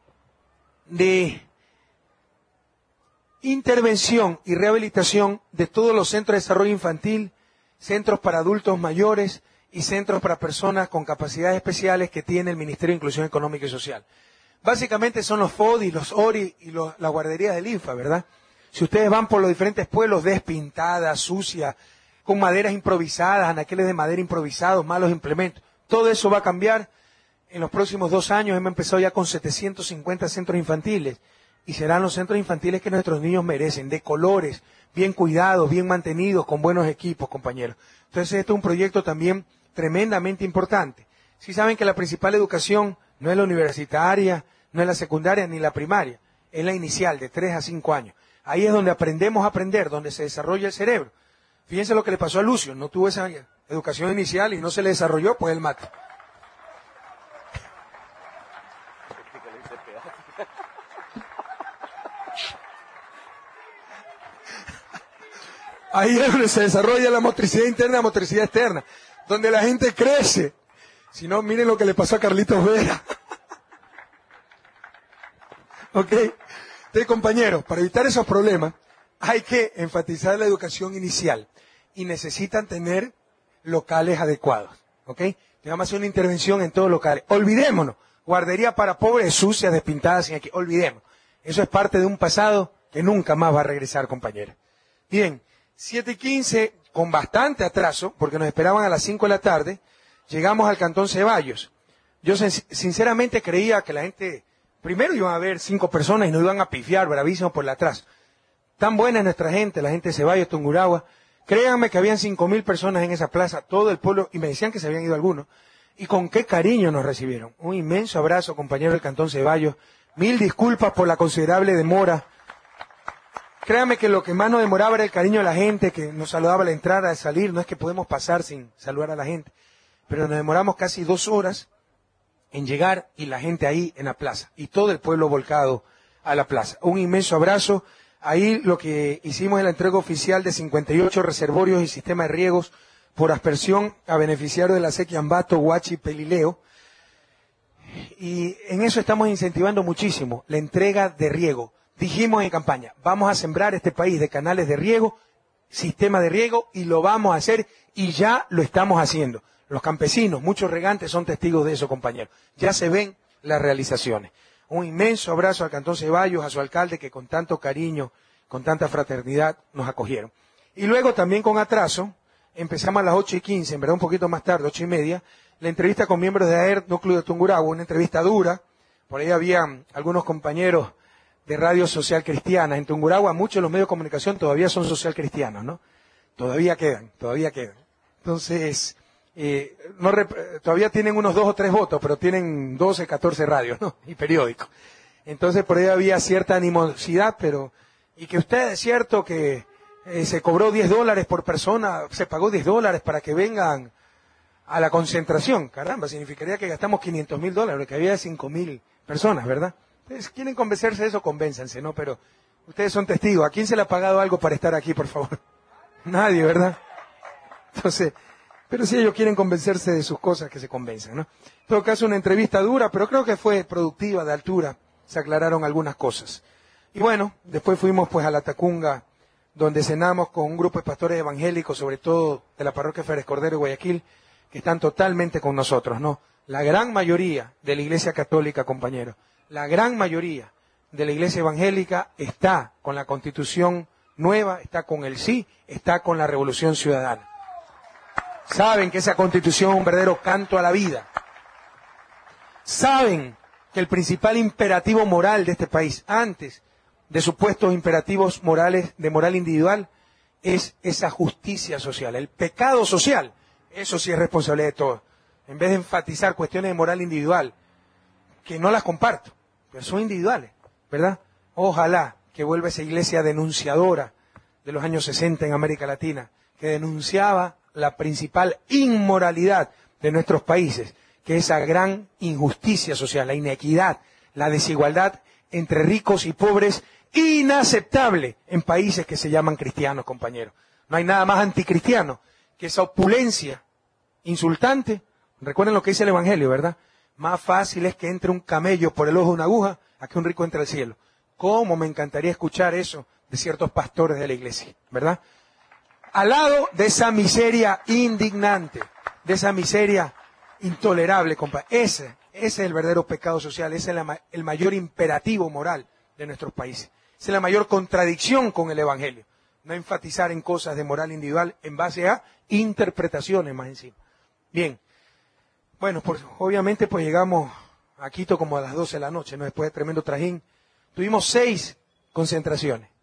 de intervención y rehabilitación de todos los centros de desarrollo infantil, centros para adultos mayores y centros para personas con capacidades especiales que tiene el Ministerio de Inclusión Económica y Social. Básicamente son los FODI, los ORI y las guarderías del INFA, ¿verdad? Si ustedes van por los diferentes pueblos despintadas, sucias, con maderas improvisadas, anaqueles de madera improvisados, malos implementos, todo eso va a cambiar. En los próximos 2 años hemos empezado ya con 750 centros infantiles y serán los centros infantiles que nuestros niños merecen, de colores, bien cuidados, bien mantenidos, con buenos equipos, compañeros. Entonces, esto es un proyecto también tremendamente importante. Sí saben que la principal educación no es la universitaria, no es la secundaria ni la primaria, es la inicial de 3 a 5 años. Ahí es donde aprendemos a aprender, donde se desarrolla el cerebro. Fíjense lo que le pasó a Lucio, no tuvo esa educación inicial y no se le desarrolló, pues él mata. Ahí es donde se desarrolla la motricidad interna y la motricidad externa, donde la gente crece. Si no, miren lo que le pasó a Carlitos Vera. ¿Ok? Entonces, compañeros, para evitar esos problemas, hay que enfatizar la educación inicial y necesitan tener locales adecuados. ¿Ok? Vamos a hacer una intervención en todos los locales. Olvidémonos, guardería para pobres, sucias, despintadas, sin aquí. Olvidemos. Eso es parte de un pasado que nunca más va a regresar, compañeros. Bien, 7:15, con bastante atraso, porque nos esperaban a las 5 de la tarde, llegamos al Cantón Ceballos. Yo sinceramente creía que la gente, primero iban a haber 5 personas y nos iban a pifiar, bravísimo por la atrás. Tan buena es nuestra gente, la gente de Ceballos, Tungurahua. Créanme que habían 5.000 personas en esa plaza, todo el pueblo, y me decían que se habían ido algunos. Y con qué cariño nos recibieron. Un inmenso abrazo, compañero del Cantón Ceballos. 1000 disculpas por la considerable demora. Créame que lo que más nos demoraba era el cariño de la gente, que nos saludaba al entrar, al salir. No es que podemos pasar sin saludar a la gente. Pero nos demoramos casi 2 horas en llegar y la gente ahí en la plaza. Y todo el pueblo volcado a la plaza. Un inmenso abrazo. Ahí lo que hicimos es la entrega oficial de 58 reservorios y sistemas de riegos por aspersión a beneficiarios de la sequía Ambato, Huachi, Pelileo. Y en eso estamos incentivando muchísimo la entrega de riego. Dijimos en campaña, vamos a sembrar este país de canales de riego, sistema de riego, y lo vamos a hacer, y ya lo estamos haciendo. Los campesinos, muchos regantes son testigos de eso, compañeros. Ya se ven las realizaciones. Un inmenso abrazo al Cantón Ceballos, a su alcalde, que con tanto cariño, con tanta fraternidad nos acogieron. Y luego también con atraso, empezamos a las 8:15, en verdad un poquito más tarde, 8:30, la entrevista con miembros de AER, Núcleo de Tungurahua, una entrevista dura. Por ahí habían algunos compañeros de Radio Social Cristiana. En Tungurahua muchos de los medios de comunicación todavía son social cristianos, ¿no? Todavía quedan. Entonces, todavía tienen unos 2 o 3 votos, pero tienen 12, 14 radios, ¿no? Y periódicos. Entonces por ahí había cierta animosidad, pero, y que usted es cierto que se cobró $10 por persona, se pagó $10 para que vengan a la concentración. Caramba, significaría que gastamos $500,000, lo que había 5.000 personas, ¿verdad? Entonces, quieren convencerse de eso, convénzanse, ¿no? Pero ustedes son testigos. ¿A quién se le ha pagado algo para estar aquí, por favor? Nadie, ¿verdad? Entonces, pero si ellos quieren convencerse de sus cosas, que se convenzan, ¿no? En todo caso, una entrevista dura, pero creo que fue productiva, de altura. Se aclararon algunas cosas. Y bueno, después fuimos pues a la Tacunga, donde cenamos con un grupo de pastores evangélicos, sobre todo de la parroquia Férez Cordero de Guayaquil, que están totalmente con nosotros, ¿no? La gran mayoría de la Iglesia Católica, compañeros, la gran mayoría de la Iglesia Evangélica está con la Constitución nueva, está con el sí, está con la Revolución Ciudadana. Saben que esa Constitución es un verdadero canto a la vida. Saben que el principal imperativo moral de este país, antes de supuestos imperativos morales de moral individual, es esa justicia social, el pecado social. Eso sí es responsabilidad de todos. En vez de enfatizar cuestiones de moral individual, que no las comparto, pero son individuales, ¿verdad? Ojalá que vuelva esa iglesia denunciadora de los años 60 en América Latina, que denunciaba la principal inmoralidad de nuestros países, que es esa gran injusticia social, la inequidad, la desigualdad entre ricos y pobres, inaceptable en países que se llaman cristianos, compañeros. No hay nada más anticristiano que esa opulencia insultante. Recuerden lo que dice el Evangelio, ¿verdad? Más fácil es que entre un camello por el ojo de una aguja a que un rico entre al cielo. ¿Cómo me encantaría escuchar eso de ciertos pastores de la iglesia, ¿verdad? Al lado de esa miseria indignante, de esa miseria intolerable, compadre. Ese es el verdadero pecado social, ese es el mayor imperativo moral de nuestros países. Esa es la mayor contradicción con el Evangelio. No enfatizar en cosas de moral individual en base a interpretaciones más encima. Bien. Bueno, pues obviamente pues llegamos a Quito como a las 12 de la noche, ¿no? Después de tremendo trajín. Tuvimos 6 concentraciones.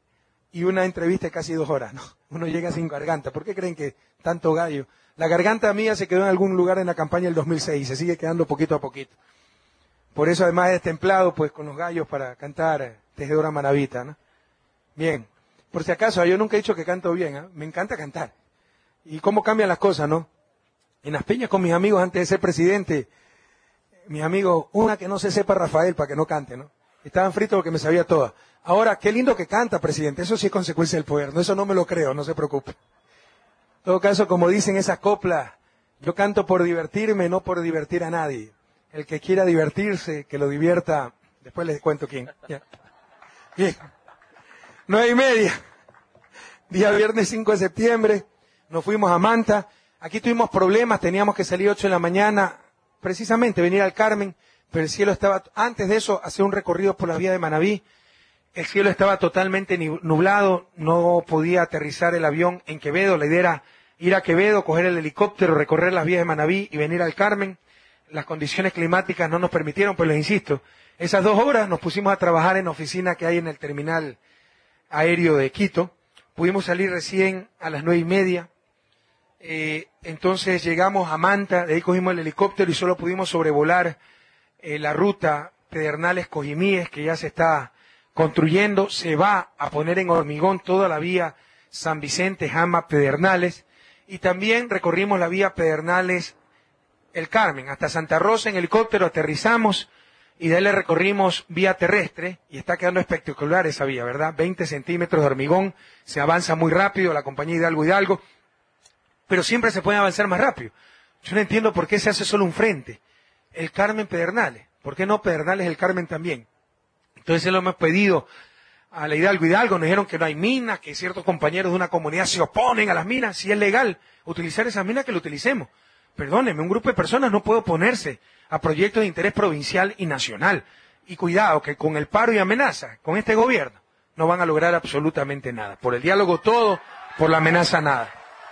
y una entrevista de casi 2 horas, ¿no? Uno llega sin garganta. ¿Por qué creen que tanto gallo? La garganta mía se quedó en algún lugar en la campaña del 2006 y se sigue quedando poquito a poquito. Por eso además es templado, pues, con los gallos para cantar Tejedora Manabita, ¿no? Bien. Por si acaso, yo nunca he dicho que canto bien, ¿eh? Me encanta cantar. Y cómo cambian las cosas, ¿no? En las peñas con mis amigos antes de ser presidente, mis amigos, una que no se sepa Rafael para que no cante, ¿no? Estaban fritos porque me sabía toda. Ahora, qué lindo que canta, presidente. Eso sí es consecuencia del poder. No, eso no me lo creo, no se preocupe. En todo caso, como dicen esas coplas, yo canto por divertirme, no por divertir a nadie. El que quiera divertirse, que lo divierta. Después les cuento quién. Ya. Bien. 9:30. Día viernes 5 de septiembre. Nos fuimos a Manta. Aquí tuvimos problemas. Teníamos que salir 8 de la mañana. Precisamente venir al Carmen. Pero el cielo estaba, antes de eso, hacer un recorrido por la vía de Manabí. El cielo estaba totalmente nublado. No podía aterrizar el avión en Quevedo. La idea era ir a Quevedo, coger el helicóptero, recorrer las vías de Manabí y venir al Carmen. Las condiciones climáticas no nos permitieron, pues les insisto, esas 2 horas nos pusimos a trabajar en la oficina que hay en el terminal aéreo de Quito. Pudimos salir recién a las 9:30. Entonces llegamos a Manta, de ahí cogimos el helicóptero y solo pudimos sobrevolar la ruta Pedernales-Cojimíes, que ya se está construyendo. Se va a poner en hormigón toda la vía San Vicente, Jama, Pedernales. Y también recorrimos la vía Pedernales El Carmen, hasta Santa Rosa en helicóptero, aterrizamos y de ahí le recorrimos vía terrestre y está quedando espectacular esa vía, ¿verdad? 20 centímetros de hormigón, se avanza muy rápido, la compañía Hidalgo, pero siempre se puede avanzar más rápido. Yo no entiendo por qué se hace solo un frente. El Carmen Pedernales, ¿por qué no Pedernales El Carmen también? Entonces se lo hemos pedido a la Hidalgo, nos dijeron que no hay minas, que ciertos compañeros de una comunidad se oponen a las minas. Si es legal utilizar esas minas, que lo utilicemos. Perdónenme, un grupo de personas no puede oponerse a proyectos de interés provincial y nacional. Y cuidado, que con el paro y amenaza, con este gobierno, no van a lograr absolutamente nada. Por el diálogo todo, por la amenaza nada.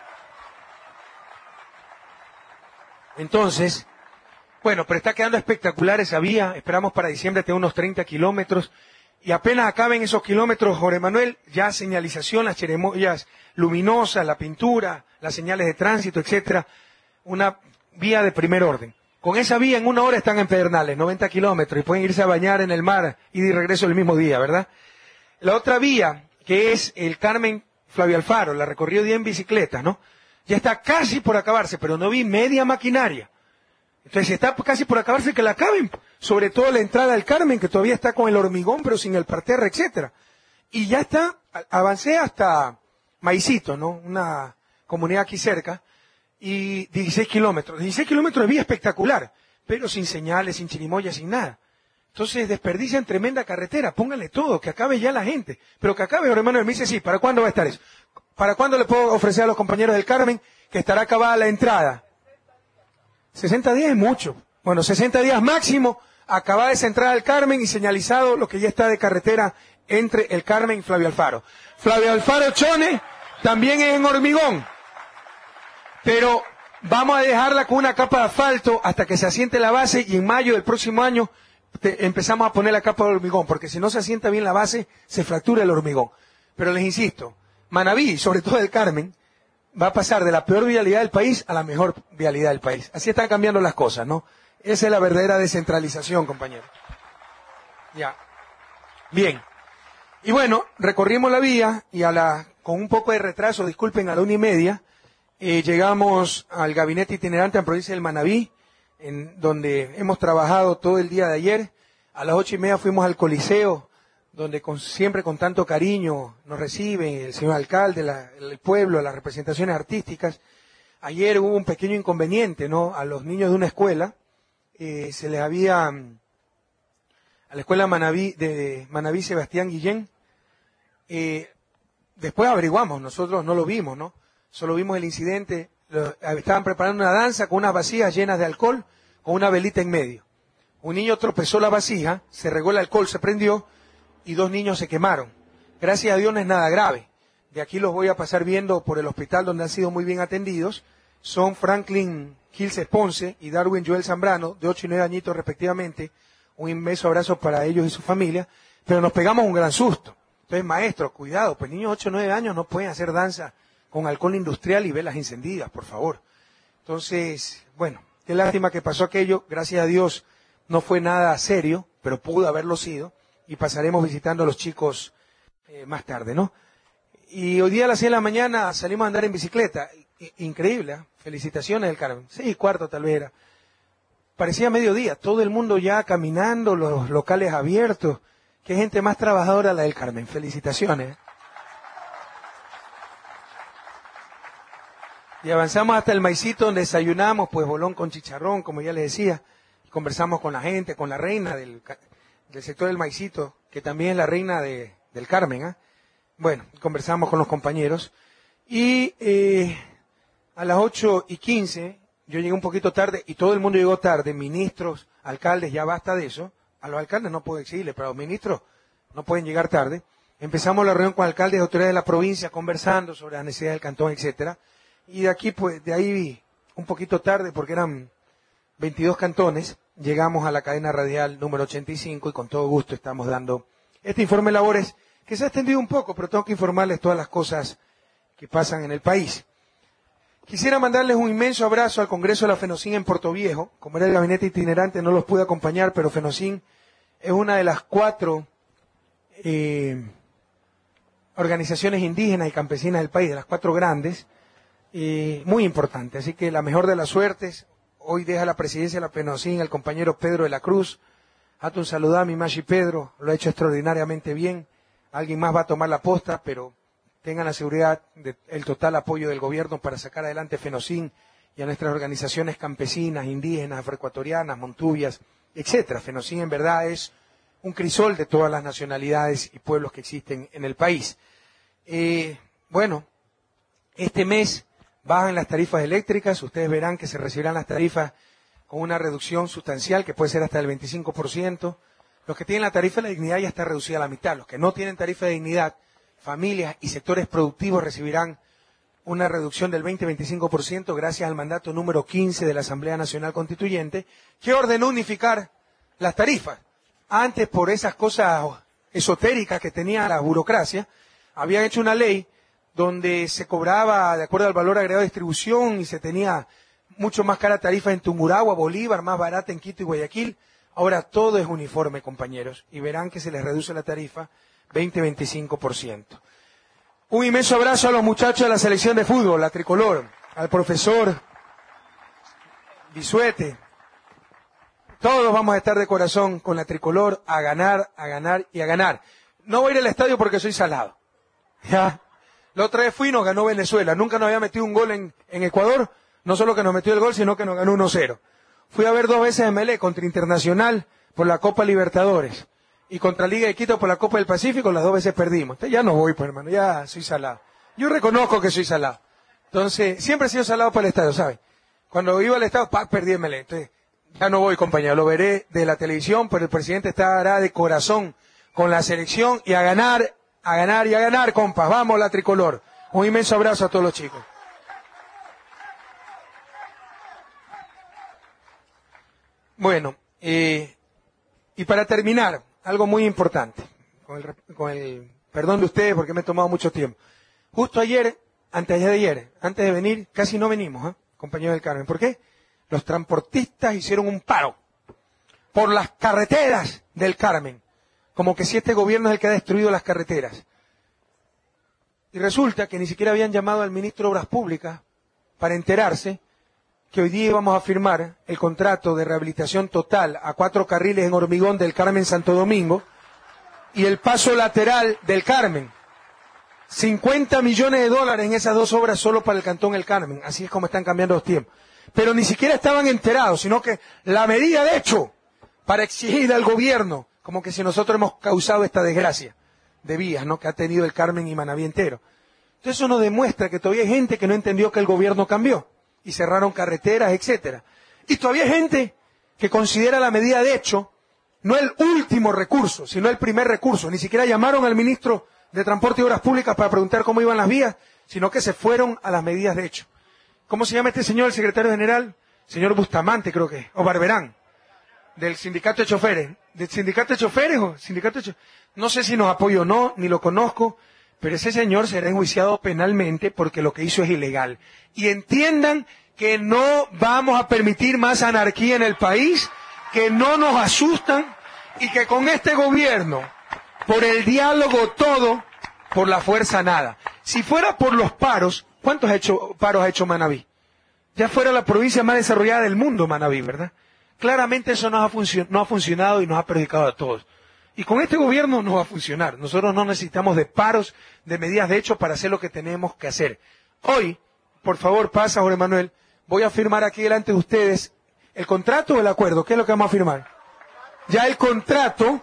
Entonces, bueno, pero está quedando espectacular esa vía. Esperamos para diciembre tener unos 30 kilómetros. Y apenas acaben esos kilómetros, Jorge Manuel, ya señalización, las ceremonías luminosas, la pintura, las señales de tránsito, etcétera. Una vía de primer orden. Con esa vía en 1 hora están en Pedernales, 90 kilómetros, y pueden irse a bañar en el mar y de regreso el mismo día, ¿verdad? La otra vía, que es el Carmen Flavio Alfaro, la recorrió día en bicicleta, ¿no? Ya está casi por acabarse, pero no vi media maquinaria. Entonces, si está casi por acabarse, que la acaben. Sobre todo la entrada al Carmen, que todavía está con el hormigón, pero sin el parterre, etcétera. Y ya está, avancé hasta Maicito, ¿no? Una comunidad aquí cerca. Y 16 kilómetros. 16 kilómetros de vía espectacular, pero sin señales, sin chirimoyas, sin nada. Entonces desperdician tremenda carretera, pónganle todo, que acabe ya la gente. Pero que acabe, Jorge Manuel, me dice, sí, ¿para cuándo va a estar eso? ¿Para cuándo le puedo ofrecer a los compañeros del Carmen que estará acabada la entrada? 60 días es mucho. Bueno, 60 días máximo, acabada esa entrada al Carmen y señalizado lo que ya está de carretera entre el Carmen y Flavio Alfaro. Flavio Alfaro Chone también es en hormigón. Pero vamos a dejarla con una capa de asfalto hasta que se asiente la base y en mayo del próximo año empezamos a poner la capa de hormigón, porque si no se asienta bien la base, se fractura el hormigón. Pero les insisto, Manabí, sobre todo el Carmen, va a pasar de la peor vialidad del país a la mejor vialidad del país. Así están cambiando las cosas, ¿no? Esa es la verdadera descentralización, compañeros. Ya. Bien. Y bueno, recorrimos la vía y con un poco de retraso, disculpen, a la 1:30, llegamos al gabinete itinerante en provincia del Manabí, en donde hemos trabajado todo el día de ayer. A las 8:30 fuimos al Coliseo, donde siempre con tanto cariño nos reciben el señor alcalde, el pueblo, las representaciones artísticas. Ayer hubo un pequeño inconveniente, ¿no? A los niños de una escuela, se les había, a la escuela de Manabí Sebastián Guillén, después averiguamos, nosotros no lo vimos, ¿no? Solo vimos el incidente, estaban preparando una danza con unas vasijas llenas de alcohol, con una velita en medio. Un niño tropezó la vasija, se regó el alcohol, se prendió, y 2 niños se quemaron. Gracias a Dios no es nada grave. De aquí los voy a pasar viendo por el hospital donde han sido muy bien atendidos. Son Franklin Gilces Ponce y Darwin Joel Zambrano, de 8 y 9 añitos respectivamente. Un inmenso abrazo para ellos y su familia. Pero nos pegamos un gran susto. Entonces, maestros, cuidado, pues niños de 8 o 9 años no pueden hacer danza con alcohol industrial y velas encendidas, por favor. Entonces, bueno, qué lástima que pasó aquello. Gracias a Dios no fue nada serio, pero pudo haberlo sido. Y pasaremos visitando a los chicos más tarde, ¿no? Y hoy día a las 6 de la mañana salimos a andar en bicicleta. Increíble, ¿eh? Felicitaciones del Carmen. 6:15 tal vez era. Parecía mediodía, todo el mundo ya caminando, los locales abiertos. Qué gente más trabajadora la del Carmen. Felicitaciones. Y avanzamos hasta el Maicito donde desayunamos, pues bolón con chicharrón, como ya les decía. Y conversamos con la gente, con la reina del sector del Maicito, que también es la reina del Carmen, ¿eh? Bueno, conversamos con los compañeros. Y a las 8:15, yo llegué un poquito tarde, y todo el mundo llegó tarde, ministros, alcaldes, ya basta de eso. A los alcaldes no puedo exigirle, pero a los ministros no pueden llegar tarde. Empezamos la reunión con alcaldes y autoridades de la provincia, conversando sobre las necesidades del cantón, etcétera. Y de aquí, pues, de ahí un poquito tarde, porque eran 22 cantones, llegamos a la cadena radial número 85 y con todo gusto estamos dando este informe de labores que se ha extendido un poco, pero tengo que informarles todas las cosas que pasan en el país. Quisiera mandarles un inmenso abrazo al Congreso de la FENOCIN en Puerto Viejo. Como era el gabinete itinerante no los pude acompañar, pero FENOCIN es una de las 4 organizaciones indígenas y campesinas del país, de las 4 grandes, muy importante. Así que la mejor de las suertes. Hoy deja la presidencia de la FENOCIN el compañero Pedro de la Cruz. Hazte un saludo a mi Machi Pedro, lo ha hecho extraordinariamente bien. Alguien más va a tomar la posta, pero tengan la seguridad del total apoyo del gobierno para sacar adelante FENOCIN y a nuestras organizaciones campesinas, indígenas, afroecuatorianas, montubias, etcétera. FENOCIN en verdad es un crisol de todas las nacionalidades y pueblos que existen en el país. Bueno, este mes bajan las tarifas eléctricas, ustedes verán que se recibirán las tarifas con una reducción sustancial que puede ser hasta el 25%. Los que tienen la tarifa de la dignidad ya está reducida a la mitad. Los que no tienen tarifa de dignidad, familias y sectores productivos recibirán una reducción del 20-25% gracias al mandato número 15 de la Asamblea Nacional Constituyente, que ordenó unificar las tarifas. Antes, por esas cosas esotéricas que tenía la burocracia, habían hecho una ley donde se cobraba de acuerdo al valor agregado de distribución y se tenía mucho más cara tarifa en Tungurahua, Bolívar, más barata en Quito y Guayaquil. Ahora todo es uniforme, compañeros, y verán que se les reduce la tarifa 20-25%. Un inmenso abrazo a los muchachos de la selección de fútbol, la tricolor, al profesor Bisuete. Todos vamos a estar de corazón con la tricolor a ganar y a ganar. No voy a ir al estadio porque soy salado. ¿Ya? La otra vez fui y nos ganó Venezuela. Nunca nos había metido un gol en Ecuador. No solo que nos metió el gol, sino que nos ganó 1-0. Fui a ver 2 veces MLE contra Internacional por la Copa Libertadores y contra Liga de Quito por la Copa del Pacífico. Las 2 veces perdimos. Entonces ya no voy, pues hermano, ya soy salado. Yo reconozco que soy salado. Entonces, siempre he sido salado para el estadio, ¿sabes? Cuando iba al estadio, perdí MLE. Entonces, ya no voy, compañero. Lo veré de la televisión, pero el presidente estará de corazón con la selección y a ganar y a ganar, compas. Vamos, la tricolor. Un inmenso abrazo a todos los chicos. Bueno, y para terminar, algo muy importante, con el perdón de ustedes porque me he tomado mucho tiempo. Justo ayer, antes de venir, casi no venimos, compañeros del Carmen. ¿Por qué? Los transportistas hicieron un paro por las carreteras del Carmen, como que si este gobierno es el que ha destruido las carreteras. Y resulta que ni siquiera habían llamado al ministro de Obras Públicas para enterarse que hoy día íbamos a firmar el contrato de rehabilitación total a 4 carriles en hormigón del Carmen Santo Domingo y el paso lateral del Carmen. 50 millones de dólares en esas 2 obras solo para el Cantón El Carmen. Así es como están cambiando los tiempos. Pero ni siquiera estaban enterados, sino que la medida de hecho para exigir al gobierno, como que si nosotros hemos causado esta desgracia de vías, ¿no?, que ha tenido el Carmen y Manabí entero. Entonces eso nos demuestra que todavía hay gente que no entendió que el gobierno cambió y cerraron carreteras, etcétera. Y todavía hay gente que considera la medida de hecho no el último recurso, sino el primer recurso. Ni siquiera llamaron al ministro de Transporte y Obras Públicas para preguntar cómo iban las vías, sino que se fueron a las medidas de hecho. ¿Cómo se llama este señor, el secretario general? Señor Bustamante, creo que, o Barberán, del sindicato de choferes. del sindicato de choferes o sindicato de choferes. No sé si nos apoya o no, ni lo conozco, pero ese señor será enjuiciado penalmente porque lo que hizo es ilegal. Y entiendan que no vamos a permitir más anarquía en el país, que no nos asustan y que con este gobierno, por el diálogo todo, por la fuerza nada. Si fuera por los paros, ¿cuántos paros ha hecho Manabí? Ya fuera la provincia más desarrollada del mundo, Manabí, ¿verdad? Claramente eso no ha funcionado y nos ha perjudicado a todos. Y con este gobierno no va a funcionar. Nosotros no necesitamos de paros, de medidas de hecho para hacer lo que tenemos que hacer. Hoy, por favor, pasa, Jorge Manuel, voy a firmar aquí delante de ustedes el contrato o el acuerdo. ¿Qué es lo que vamos a firmar? Ya el contrato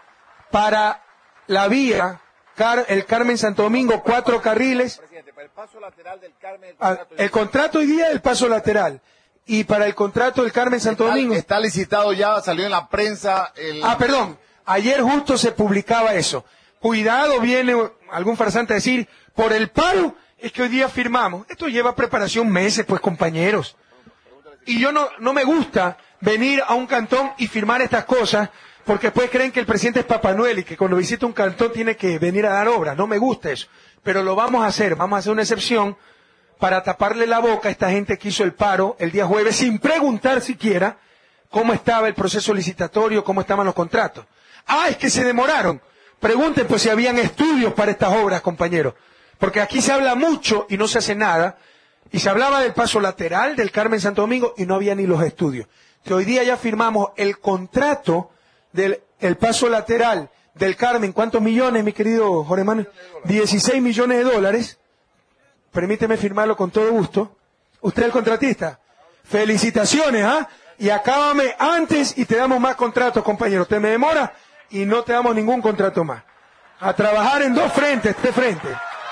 para la vía, el Carmen Santo Domingo, 4 carriles. Presidente, para el paso lateral del Carmen. El contrato hoy día del paso lateral. Y para el contrato del Carmen Santo Domingo. Está licitado ya, salió en la prensa. Perdón. Ayer justo se publicaba eso. Cuidado, viene algún farsante a decir, por el paro es que hoy día firmamos. Esto lleva preparación meses, pues, compañeros. Y yo no me gusta venir a un cantón y firmar estas cosas, porque después creen que el presidente es Papá Noel y que cuando visita un cantón tiene que venir a dar obras. No me gusta eso. Pero lo vamos a hacer una excepción para taparle la boca a esta gente que hizo el paro el día jueves sin preguntar siquiera cómo estaba el proceso licitatorio, cómo estaban los contratos. Es que se demoraron. Pregunten pues si habían estudios para estas obras, compañeros. Porque aquí se habla mucho y no se hace nada. Y se hablaba del paso lateral del Carmen Santo Domingo y no había ni los estudios. Que hoy día ya firmamos el contrato del paso lateral del Carmen. ¿Cuántos millones, mi querido Jorge Manuel? 16 millones de dólares. Permíteme firmarlo con todo gusto. ¿Usted es el contratista? Felicitaciones, Y acábame antes y te damos más contratos, compañero. Te me demora y no te damos ningún contrato más. A trabajar en 2 frentes, 3 frentes.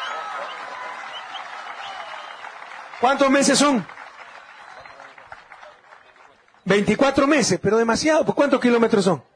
¿Cuántos meses son? 24 meses, pero demasiado. ¿Pues cuántos kilómetros son?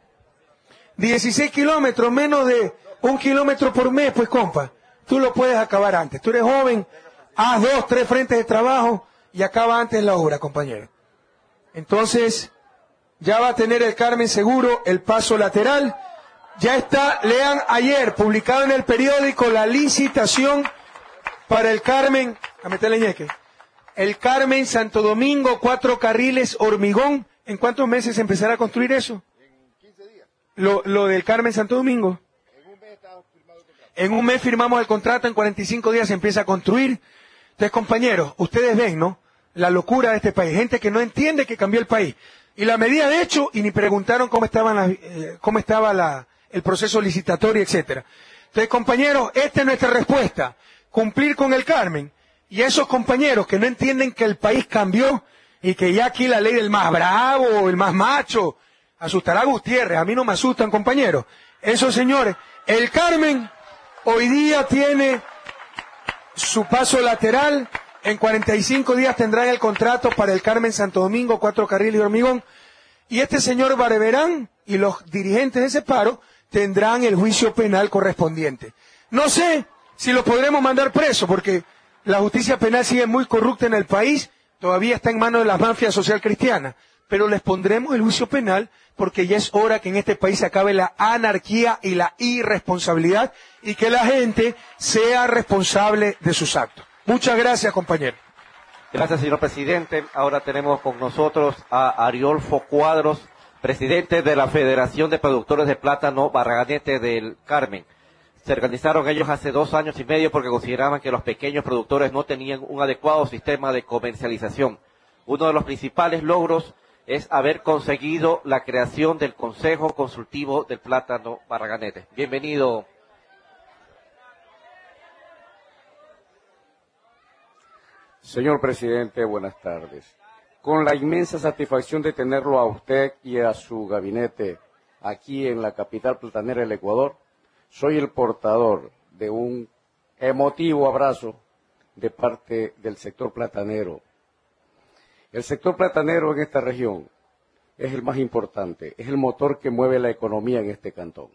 16 kilómetros, menos de 1 kilómetro por mes, pues compa. Tú lo puedes acabar antes. Tú eres joven, haz 2, 3 frentes de trabajo y acaba antes la obra, compañero. Entonces, ya va a tener el Carmen seguro el paso lateral. Ya está, lean ayer, publicado en el periódico, la licitación para el Carmen, a meterle ñeque. El Carmen Santo Domingo, 4 carriles, hormigón. ¿En cuántos meses se empezará a construir eso? En 15 días. Lo del Carmen Santo Domingo. En un mes está firmado el contrato. En un mes firmamos el contrato, en 45 días se empieza a construir. Entonces, compañeros, ustedes ven, ¿no? La locura de este país. Gente que no entiende que cambió el país. Y la medida de hecho, y ni preguntaron cómo estaba el proceso licitatorio, etcétera. Entonces, compañeros, esta es nuestra respuesta. Cumplir con el Carmen. Y esos compañeros que no entienden que el país cambió y que ya aquí la ley del más bravo, el más macho, asustará a Gutiérrez. A mí no me asustan, compañeros. Esos señores, el Carmen hoy día tiene su paso lateral. En 45 días tendrán el contrato para el Carmen Santo Domingo, 4 carriles y hormigón. Y este señor Barberán y los dirigentes de ese paro tendrán el juicio penal correspondiente. No sé si lo podremos mandar preso, porque la justicia penal sigue muy corrupta en el país, todavía está en manos de las mafias social cristianas, pero les pondremos el juicio penal porque ya es hora que en este país se acabe la anarquía y la irresponsabilidad y que la gente sea responsable de sus actos. Muchas gracias, compañero. Gracias, señor presidente. Ahora tenemos con nosotros a Ariolfo Cuadros, presidente de la Federación de Productores de Plátano Barraganete del Carmen. Se organizaron ellos hace 2 años y medio porque consideraban que los pequeños productores no tenían un adecuado sistema de comercialización. Uno de los principales logros es haber conseguido la creación del Consejo Consultivo del Plátano Barraganete. Bienvenido. Señor presidente, buenas tardes. Con la inmensa satisfacción de tenerlo a usted y a su gabinete aquí en la capital platanera del Ecuador, soy el portador de un emotivo abrazo de parte del sector platanero. El sector platanero en esta región es el más importante, es el motor que mueve la economía en este cantón.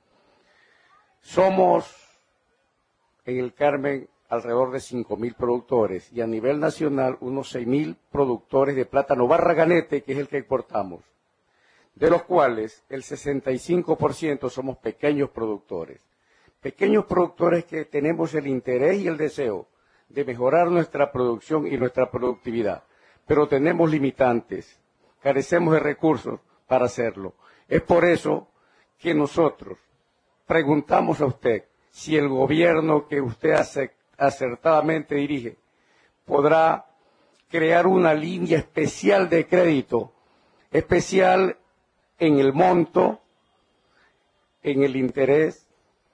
Somos en el Carmen alrededor de 5.000 productores y a nivel nacional unos 6.000 productores de plátano Barraganete, que es el que exportamos. de los cuales el 65% somos pequeños productores. Pequeños productores que tenemos el interés y el deseo de mejorar nuestra producción y nuestra productividad, pero tenemos limitantes, carecemos de recursos para hacerlo. Es por eso que nosotros preguntamos a usted si el gobierno que usted acertadamente dirige podrá crear una línea especial de crédito, especial en el monto, en el interés,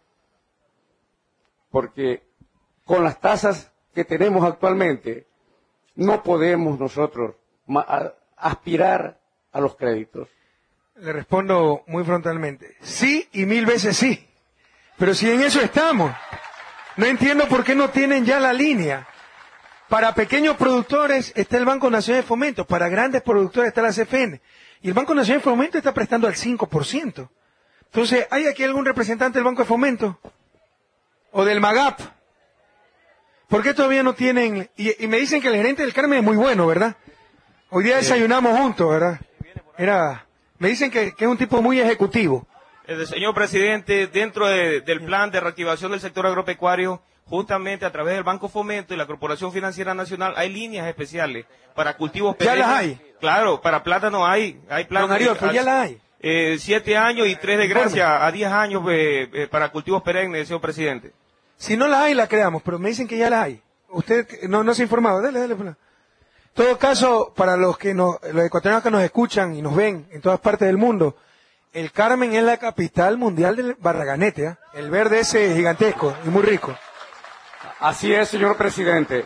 porque con las tasas que tenemos actualmente no podemos nosotros aspirar a los créditos. Le respondo muy frontalmente. Sí y 1000 veces sí. Pero si en eso estamos, no entiendo por qué no tienen ya la línea. Para pequeños productores está el Banco Nacional de Fomento, para grandes productores está la CFN. Y el Banco Nacional de Fomento está prestando al 5%. Entonces, ¿hay aquí algún representante del Banco de Fomento? ¿O del MAGAP? ¿Por qué todavía no tienen? Y me dicen que el gerente del Carmen es muy bueno, ¿verdad? Hoy día desayunamos juntos, ¿verdad? Me dicen que es un tipo muy ejecutivo. Señor presidente, dentro del plan de reactivación del sector agropecuario, justamente a través del Banco Fomento y la Corporación Financiera Nacional, hay líneas especiales para cultivos perennes. ¿Ya las hay? Claro, para plátano hay planes. Don Ariolfo, ¿ya las hay? 7 años y 3 de gracia a 10 años para cultivos perennes, señor presidente. Si no las hay, las creamos, pero me dicen que ya las hay. Usted no se ha informado. Dale. En todo caso, para los ecuatorianos que nos escuchan y nos ven en todas partes del mundo, el Carmen es la capital mundial del Barraganete, ¿eh? El verde ese gigantesco y muy rico. Así es, señor presidente.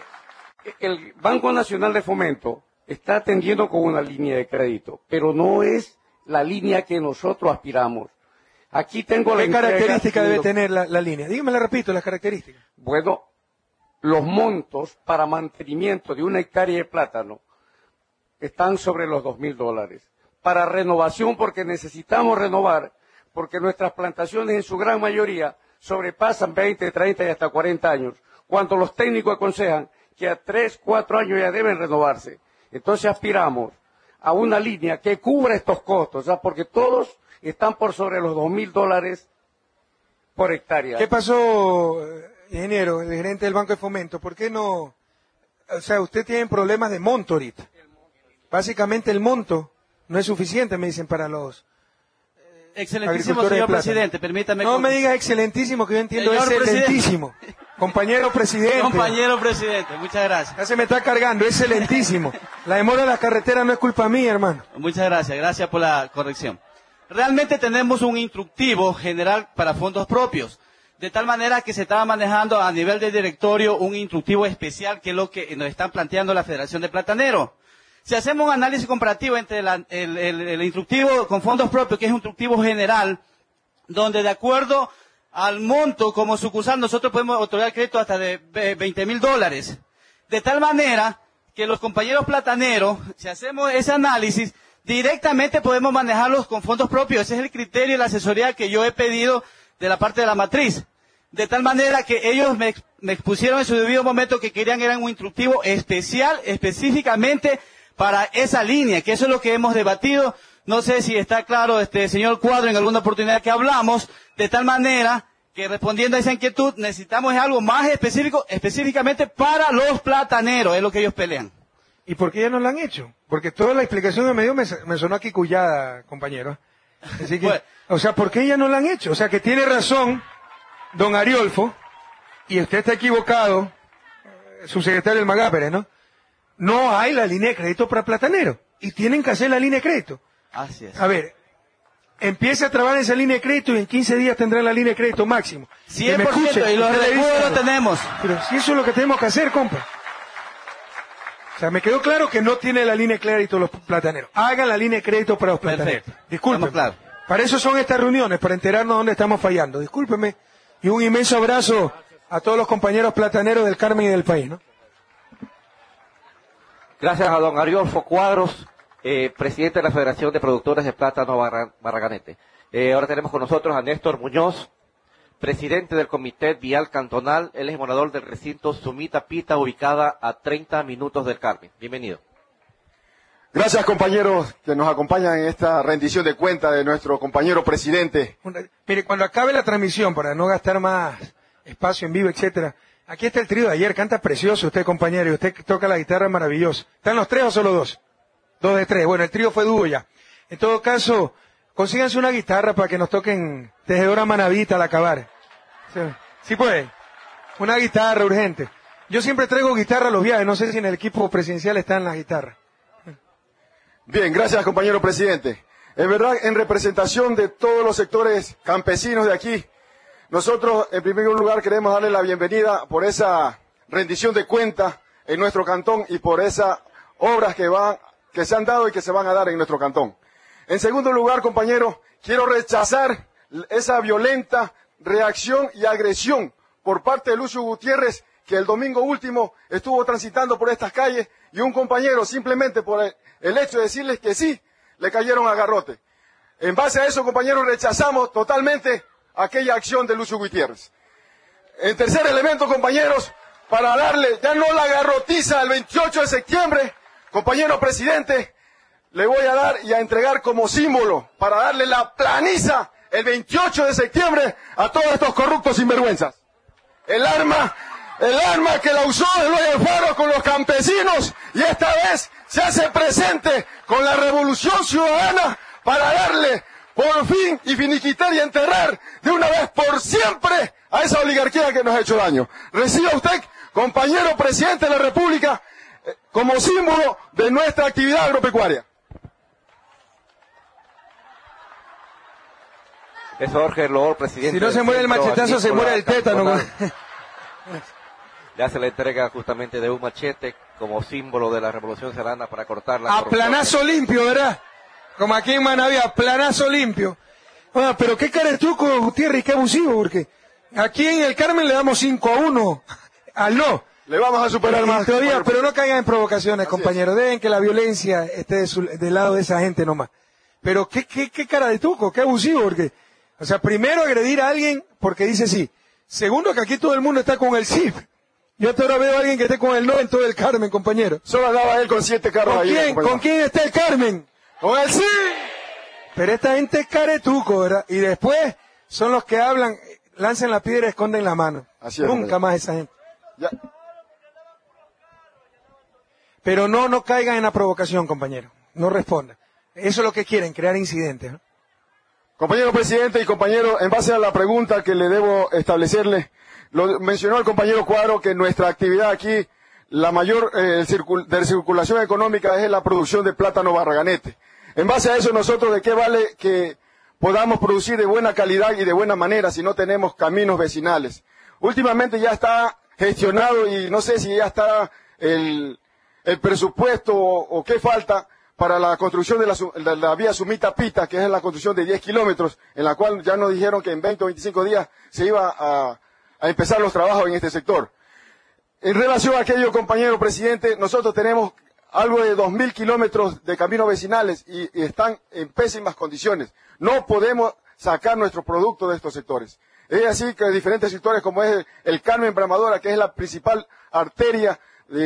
El Banco Nacional de Fomento está atendiendo con una línea de crédito, pero no es la línea que nosotros aspiramos. Aquí tengo la ¿Qué característica debe tener la línea? Dígame, la repito, las características. Bueno, los montos para mantenimiento de 1 hectárea de plátano están sobre los $2,000. Para renovación, porque necesitamos renovar, porque nuestras plantaciones en su gran mayoría sobrepasan 20, 30 y hasta 40 años, cuando los técnicos aconsejan que a 3, 4 años ya deben renovarse. Entonces aspiramos a una línea que cubra estos costos, ¿sabes? Porque todos están por sobre los $2,000 por hectárea. ¿Qué pasó, ingeniero, el gerente del Banco de Fomento? ¿Por qué no? O sea, usted tiene problemas de monto ahorita. Básicamente el monto no es suficiente, me dicen, para los excelentísimo señor presidente, permítame. No me diga excelentísimo, que yo entiendo señor excelentísimo. Compañero presidente. Compañero presidente, muchas gracias. Ya se me está cargando, excelentísimo. La demora de la carretera no es culpa mía, hermano. Muchas gracias por la corrección. Realmente tenemos un instructivo general para fondos propios, de tal manera que se estaba manejando a nivel de directorio un instructivo especial, que es lo que nos están planteando la Federación de Plataneros. Si hacemos un análisis comparativo entre el instructivo con fondos propios, que es un instructivo general, donde de acuerdo al monto como sucursal nosotros podemos otorgar crédito hasta de $20,000. De tal manera que los compañeros plataneros, si hacemos ese análisis, directamente podemos manejarlos con fondos propios. Ese es el criterio y la asesoría que yo he pedido de la parte de la matriz. De tal manera que ellos me expusieron en su debido momento que querían un instructivo especial, específicamente para esa línea, que eso es lo que hemos debatido. No sé si está claro, señor Cuadro, en alguna oportunidad que hablamos, de tal manera que respondiendo a esa inquietud necesitamos algo más específico, específicamente para los plataneros, es lo que ellos pelean. ¿Y por qué ya no lo han hecho? Porque toda la explicación que me dio me sonó aquí cullada, compañero. Así que, bueno, o sea, ¿por qué ya no lo han hecho? O sea, que tiene razón don Ariolfo, y usted está equivocado, subsecretario del Magápere, ¿no? No hay la línea de crédito para plataneros, y tienen que hacer la línea de crédito. Así es. A ver, empiece a trabajar esa línea de crédito y en 15 días tendrán la línea de crédito máximo. 100%, y los recursos lo tenemos. Pero si eso es lo que tenemos que hacer, compa. O sea, me quedó claro que no tiene la línea de crédito los plataneros. Hagan la línea de crédito para los plataneros. Discúlpeme. Claro. Para eso son estas reuniones, para enterarnos dónde estamos fallando. Discúlpeme. Y un inmenso abrazo a todos los compañeros plataneros del Carmen y del país, ¿no? Gracias a don Ariolfo Cuadros, presidente de la Federación de Productores de Plátano Barraganete. Ahora tenemos con nosotros a Néstor Muñoz, presidente del Comité Vial Cantonal. Él es morador del recinto Sumita Pita, ubicada a 30 minutos del Carmen. Bienvenido. Gracias, compañeros que nos acompañan en esta rendición de cuentas de nuestro compañero presidente. Mire, cuando acabe la transmisión, para no gastar más espacio en vivo, etcétera, aquí está el trío de ayer, canta precioso usted, compañero, y usted toca la guitarra maravilloso. ¿Están los tres o solo dos? Dos de tres. Bueno, el trío fue dúo ya. En todo caso, consíganse una guitarra para que nos toquen Tejedora Manavita al acabar. ¿Sí puede? Una guitarra urgente. Yo siempre traigo guitarra a los viajes, no sé si en el equipo presidencial están las guitarras. Bien, gracias, compañero presidente. En verdad, en representación de todos los sectores campesinos de aquí, nosotros, en primer lugar, queremos darle la bienvenida por esa rendición de cuentas en nuestro cantón y por esas obras que se han dado y que se van a dar en nuestro cantón. En segundo lugar, compañero, quiero rechazar esa violenta reacción y agresión por parte de Lucio Gutiérrez, que el domingo último estuvo transitando por estas calles y un compañero, simplemente por el hecho de decirles que sí, le cayeron a garrote. En base a eso, compañeros, rechazamos totalmente aquella acción de Lucio Gutiérrez. En tercer elemento, compañeros, para darle ya no la garrotiza el 28 de septiembre, compañero presidente, le voy a dar y a entregar como símbolo para darle la planiza el 28 de septiembre a todos estos corruptos sinvergüenzas. El arma que la usó Eloy Alfaro con los campesinos y esta vez se hace presente con la Revolución Ciudadana para darle por fin y finiquitar y enterrar de una vez por siempre a esa oligarquía que nos ha hecho daño. Reciba usted, compañero presidente de la República, como símbolo de nuestra actividad agropecuaria. Eso, Jorge Loor, presidente. Si no se muere el machetazo, se muere el tétano. Ya se le entrega justamente de un machete como símbolo de la Revolución Ciudadana para cortar la corrupción. A planazo limpio, ¿verdad? Como aquí en Manaví, a planazo limpio. Ah, pero qué caretuco, Gutiérrez, y qué abusivo, porque aquí en el Carmen le damos 5-1 al no. Le vamos a superar más. Todavía, pero no caigan en provocaciones, compañeros. Dejen que la violencia esté del lado de esa gente nomás. Pero qué cara de tuco, qué abusivo, porque, o sea, primero agredir a alguien porque dice sí. Segundo, que aquí todo el mundo está con el sí. Yo hasta ahora veo a alguien que esté con el no en todo el Carmen, compañero. Solo andaba él con 7 carros ahí. ¿Con quién está el Carmen? ¡Con el sí! Pero esta gente es caretuco, ¿verdad? Y después son los que hablan, lanzan la piedra y esconden la mano. Así es. Nunca más esa gente. Ya. Pero no caigan en la provocación, compañero. No respondan. Eso es lo que quieren, crear incidentes, ¿no? Compañero presidente y compañero, en base a la pregunta que le debo establecerle, lo mencionó el compañero Cuadro que nuestra actividad aquí, la mayor de circulación económica es la producción de plátano barraganete. En base a eso, nosotros, ¿de qué vale que podamos producir de buena calidad y de buena manera si no tenemos caminos vecinales? Últimamente ya está gestionado y no sé si ya está el presupuesto o qué falta para la construcción de la vía Sumita-Pita, que es la construcción de 10 kilómetros, en la cual ya nos dijeron que en 20 o 25 días se iba a empezar los trabajos en este sector. En relación a aquello, compañero presidente, nosotros tenemos algo de 2.000 kilómetros de caminos vecinales y están en pésimas condiciones. No podemos sacar nuestro producto de estos sectores. Es así que diferentes sectores como es el Carmen Bramadora, que es la principal arteria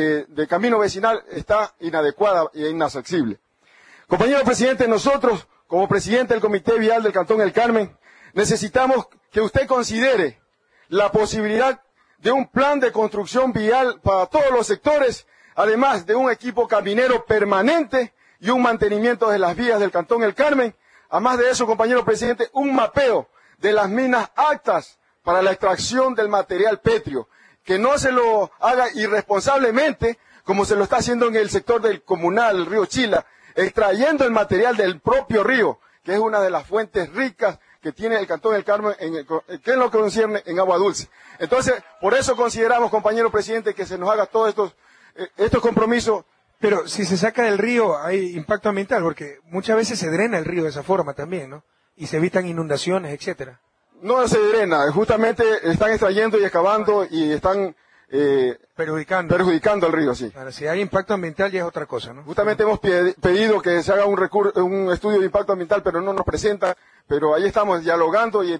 de camino vecinal, está inadecuada e inaccesible. Compañero presidente, nosotros, como presidente del Comité Vial del Cantón El Carmen, necesitamos que usted considere la posibilidad de un plan de construcción vial para todos los sectores, además de un equipo caminero permanente y un mantenimiento de las vías del Cantón El Carmen. Además de eso, compañero presidente, un mapeo de las minas aptas para la extracción del material pétreo, que no se lo haga irresponsablemente, como se lo está haciendo en el sector del comunal, el río Chila, extrayendo el material del propio río, que es una de las fuentes ricas que tiene el Cantón del Carmen, que es lo que concierne en agua dulce. Entonces, por eso consideramos, compañero presidente, que se nos haga todos estos compromisos. Pero si se saca del río hay impacto ambiental, porque muchas veces se drena el río de esa forma también, ¿no? Y se evitan inundaciones, etcétera. No se drena, justamente están extrayendo y excavando y están perjudicando al río, sí. Ahora, si hay impacto ambiental ya es otra cosa, ¿no? Justamente hemos pedido que se haga un estudio de impacto ambiental, pero no nos presenta, pero ahí estamos dialogando y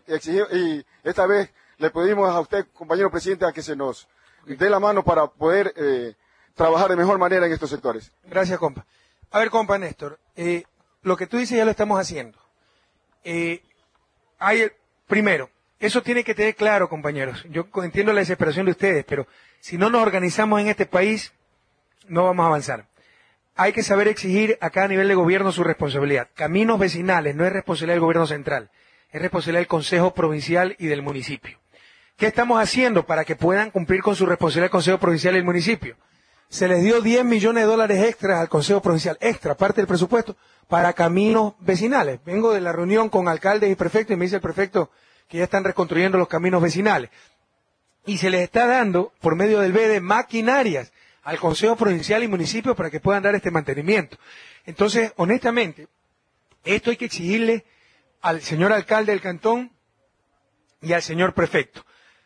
esta vez le pedimos a usted, compañero presidente, a que se nos dé la mano para poder trabajar de mejor manera en estos sectores. Gracias, compa. A ver, compa Néstor, lo que tú dices ya lo estamos haciendo. Primero, eso tiene que tener claro, compañeros. Yo entiendo la desesperación de ustedes, pero si no nos organizamos en este país, no vamos a avanzar. Hay que saber exigir a cada nivel de gobierno su responsabilidad. Caminos vecinales no es responsabilidad del gobierno central, es responsabilidad del Consejo Provincial y del municipio. ¿Qué estamos haciendo para que puedan cumplir con su responsabilidad el Consejo Provincial y el municipio? Se les dio 10 millones de dólares extras al Consejo Provincial, extra, parte del presupuesto, para caminos vecinales. Vengo de la reunión con alcaldes y prefectos y me dice el prefecto que ya están reconstruyendo los caminos vecinales. Y se les está dando, por medio del BEDE, maquinarias al Consejo Provincial y municipio para que puedan dar este mantenimiento. Entonces, honestamente, esto hay que exigirle al señor alcalde del cantón y al señor prefecto.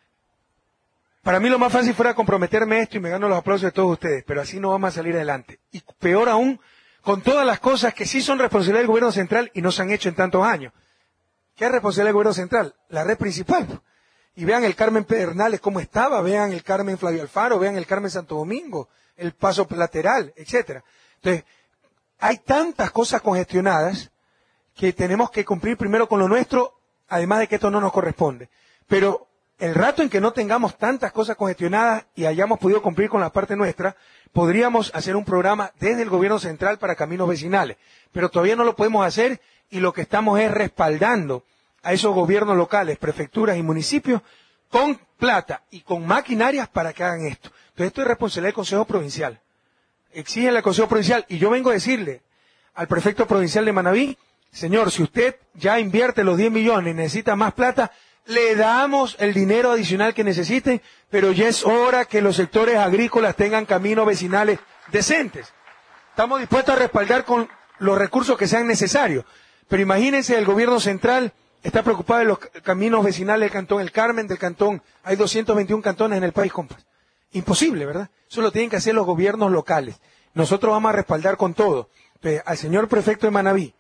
Para mí lo más fácil fuera comprometerme a esto y me gano los aplausos de todos ustedes, pero así no vamos a salir adelante. Y peor aún, con todas las cosas que sí son responsabilidad del gobierno central y no se han hecho en tantos años. ¿Qué es responsabilidad del gobierno central? La red principal. Y vean el Carmen Pedernales cómo estaba, vean el Carmen Flavio Alfaro, vean el Carmen Santo Domingo, el Paso Lateral, etcétera. Entonces, hay tantas cosas congestionadas que tenemos que cumplir primero con lo nuestro, además de que esto no nos corresponde. Pero el rato en que no tengamos tantas cosas congestionadas y hayamos podido cumplir con la parte nuestra, podríamos hacer un programa desde el gobierno central para caminos vecinales. Pero todavía no lo podemos hacer y lo que estamos es respaldando a esos gobiernos locales, prefecturas y municipios, con plata y con maquinarias para que hagan esto. Entonces esto es responsabilidad del Consejo Provincial. Exigen al Consejo Provincial y yo vengo a decirle al prefecto provincial de Manabí, señor, si usted ya invierte los 10 millones y necesita más plata, le damos el dinero adicional que necesiten, pero ya es hora que los sectores agrícolas tengan caminos vecinales decentes. Estamos dispuestos a respaldar con los recursos que sean necesarios, pero imagínense el gobierno central está preocupado de los caminos vecinales del Cantón El Carmen, del Cantón, hay 221 cantones en el país, compas. Imposible, ¿verdad? Eso lo tienen que hacer los gobiernos locales. Nosotros vamos a respaldar con todo. Entonces, al señor prefecto de Manabí,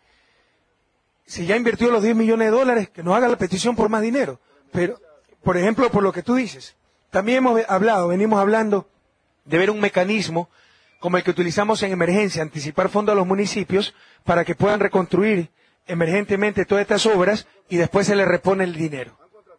si ya invirtió los 10 millones de dólares, que nos haga la petición por más dinero. Pero, por ejemplo, por lo que tú dices, también venimos hablando de ver un mecanismo como el que utilizamos en emergencia, anticipar fondos a los municipios para que puedan reconstruir emergentemente todas estas obras y después se les repone el dinero.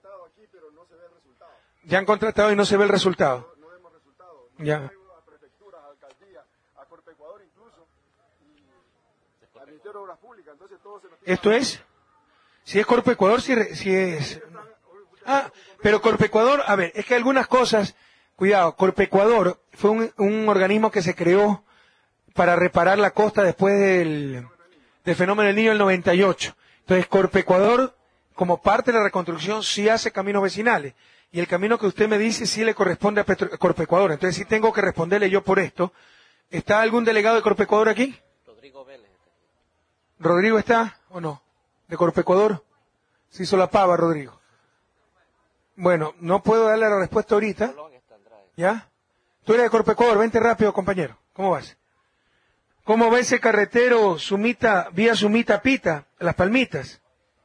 Ya han contratado y no se ve el resultado. No vemos resultado. Ya. A prefecturas, a alcaldías, a Corpecuador incluso, y al Ministerio de Obras Públicas, entonces todo se nos... ¿Esto es? Si es Corpecuador, si es... Ah, pero Corpecuador, a ver, es que algunas cosas, cuidado, Corpecuador fue un organismo que se creó para reparar la costa después del fenómeno del Niño del 98. Entonces, Corpecuador, como parte de la reconstrucción, sí hace caminos vecinales. Y el camino que usted me dice sí le corresponde a Corpecuador. Entonces sí tengo que responderle yo por esto. ¿Está algún delegado de Corpecuador aquí? Rodrigo Vélez. ¿Rodrigo está o no? ¿De Corpecuador? Sí solapaba, Rodrigo. Bueno, no puedo darle la respuesta ahorita. ¿Ya? Tú eres de Corpecuador, vente rápido, compañero. ¿Cómo vas? ¿Cómo va ese carretero vía Sumita Pita, Las Palmitas?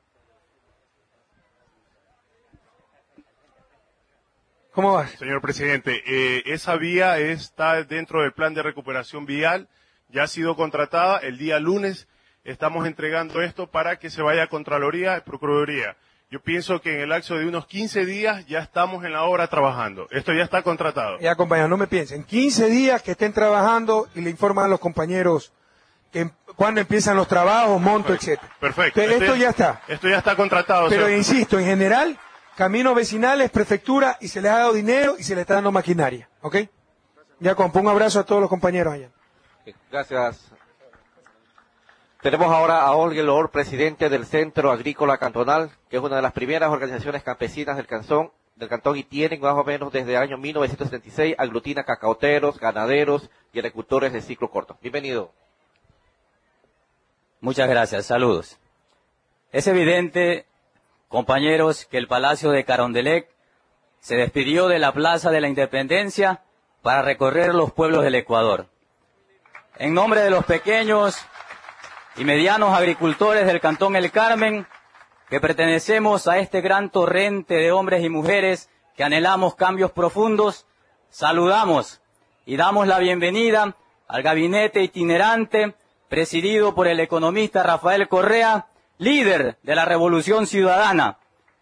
¿Cómo vas? Señor presidente, esa vía está dentro del plan de recuperación vial, ya ha sido contratada, el día lunes estamos entregando esto para que se vaya a Contraloría y Procuraduría. Yo pienso que en el lapso de unos 15 días ya estamos en la obra trabajando. Esto ya está contratado. Ya, compañero, no me piensen. 15 días que estén trabajando y le informan a los compañeros que cuando empiezan los trabajos, monto, etcétera. Perfecto. Esto ya está. Esto ya está contratado. Pero señor. insisto, en general, caminos vecinales, prefectura, y se les ha dado dinero y se les está dando maquinaria. ¿Ok? Ya, compa, un abrazo a todos los compañeros allá. Gracias. Tenemos ahora a Olga Lor, presidente del Centro Agrícola Cantonal, que es una de las primeras organizaciones campesinas del cantón y tienen más o menos desde el año 1976, aglutina cacaoteros, ganaderos y agricultores de ciclo corto. Bienvenido. Muchas gracias, saludos. Es evidente, compañeros, que el Palacio de Carondelet se despidió de la Plaza de la Independencia para recorrer los pueblos del Ecuador. En nombre de los pequeños y medianos agricultores del Cantón El Carmen, que pertenecemos a este gran torrente de hombres y mujeres que anhelamos cambios profundos, saludamos y damos la bienvenida al gabinete itinerante presidido por el economista Rafael Correa, líder de la Revolución Ciudadana.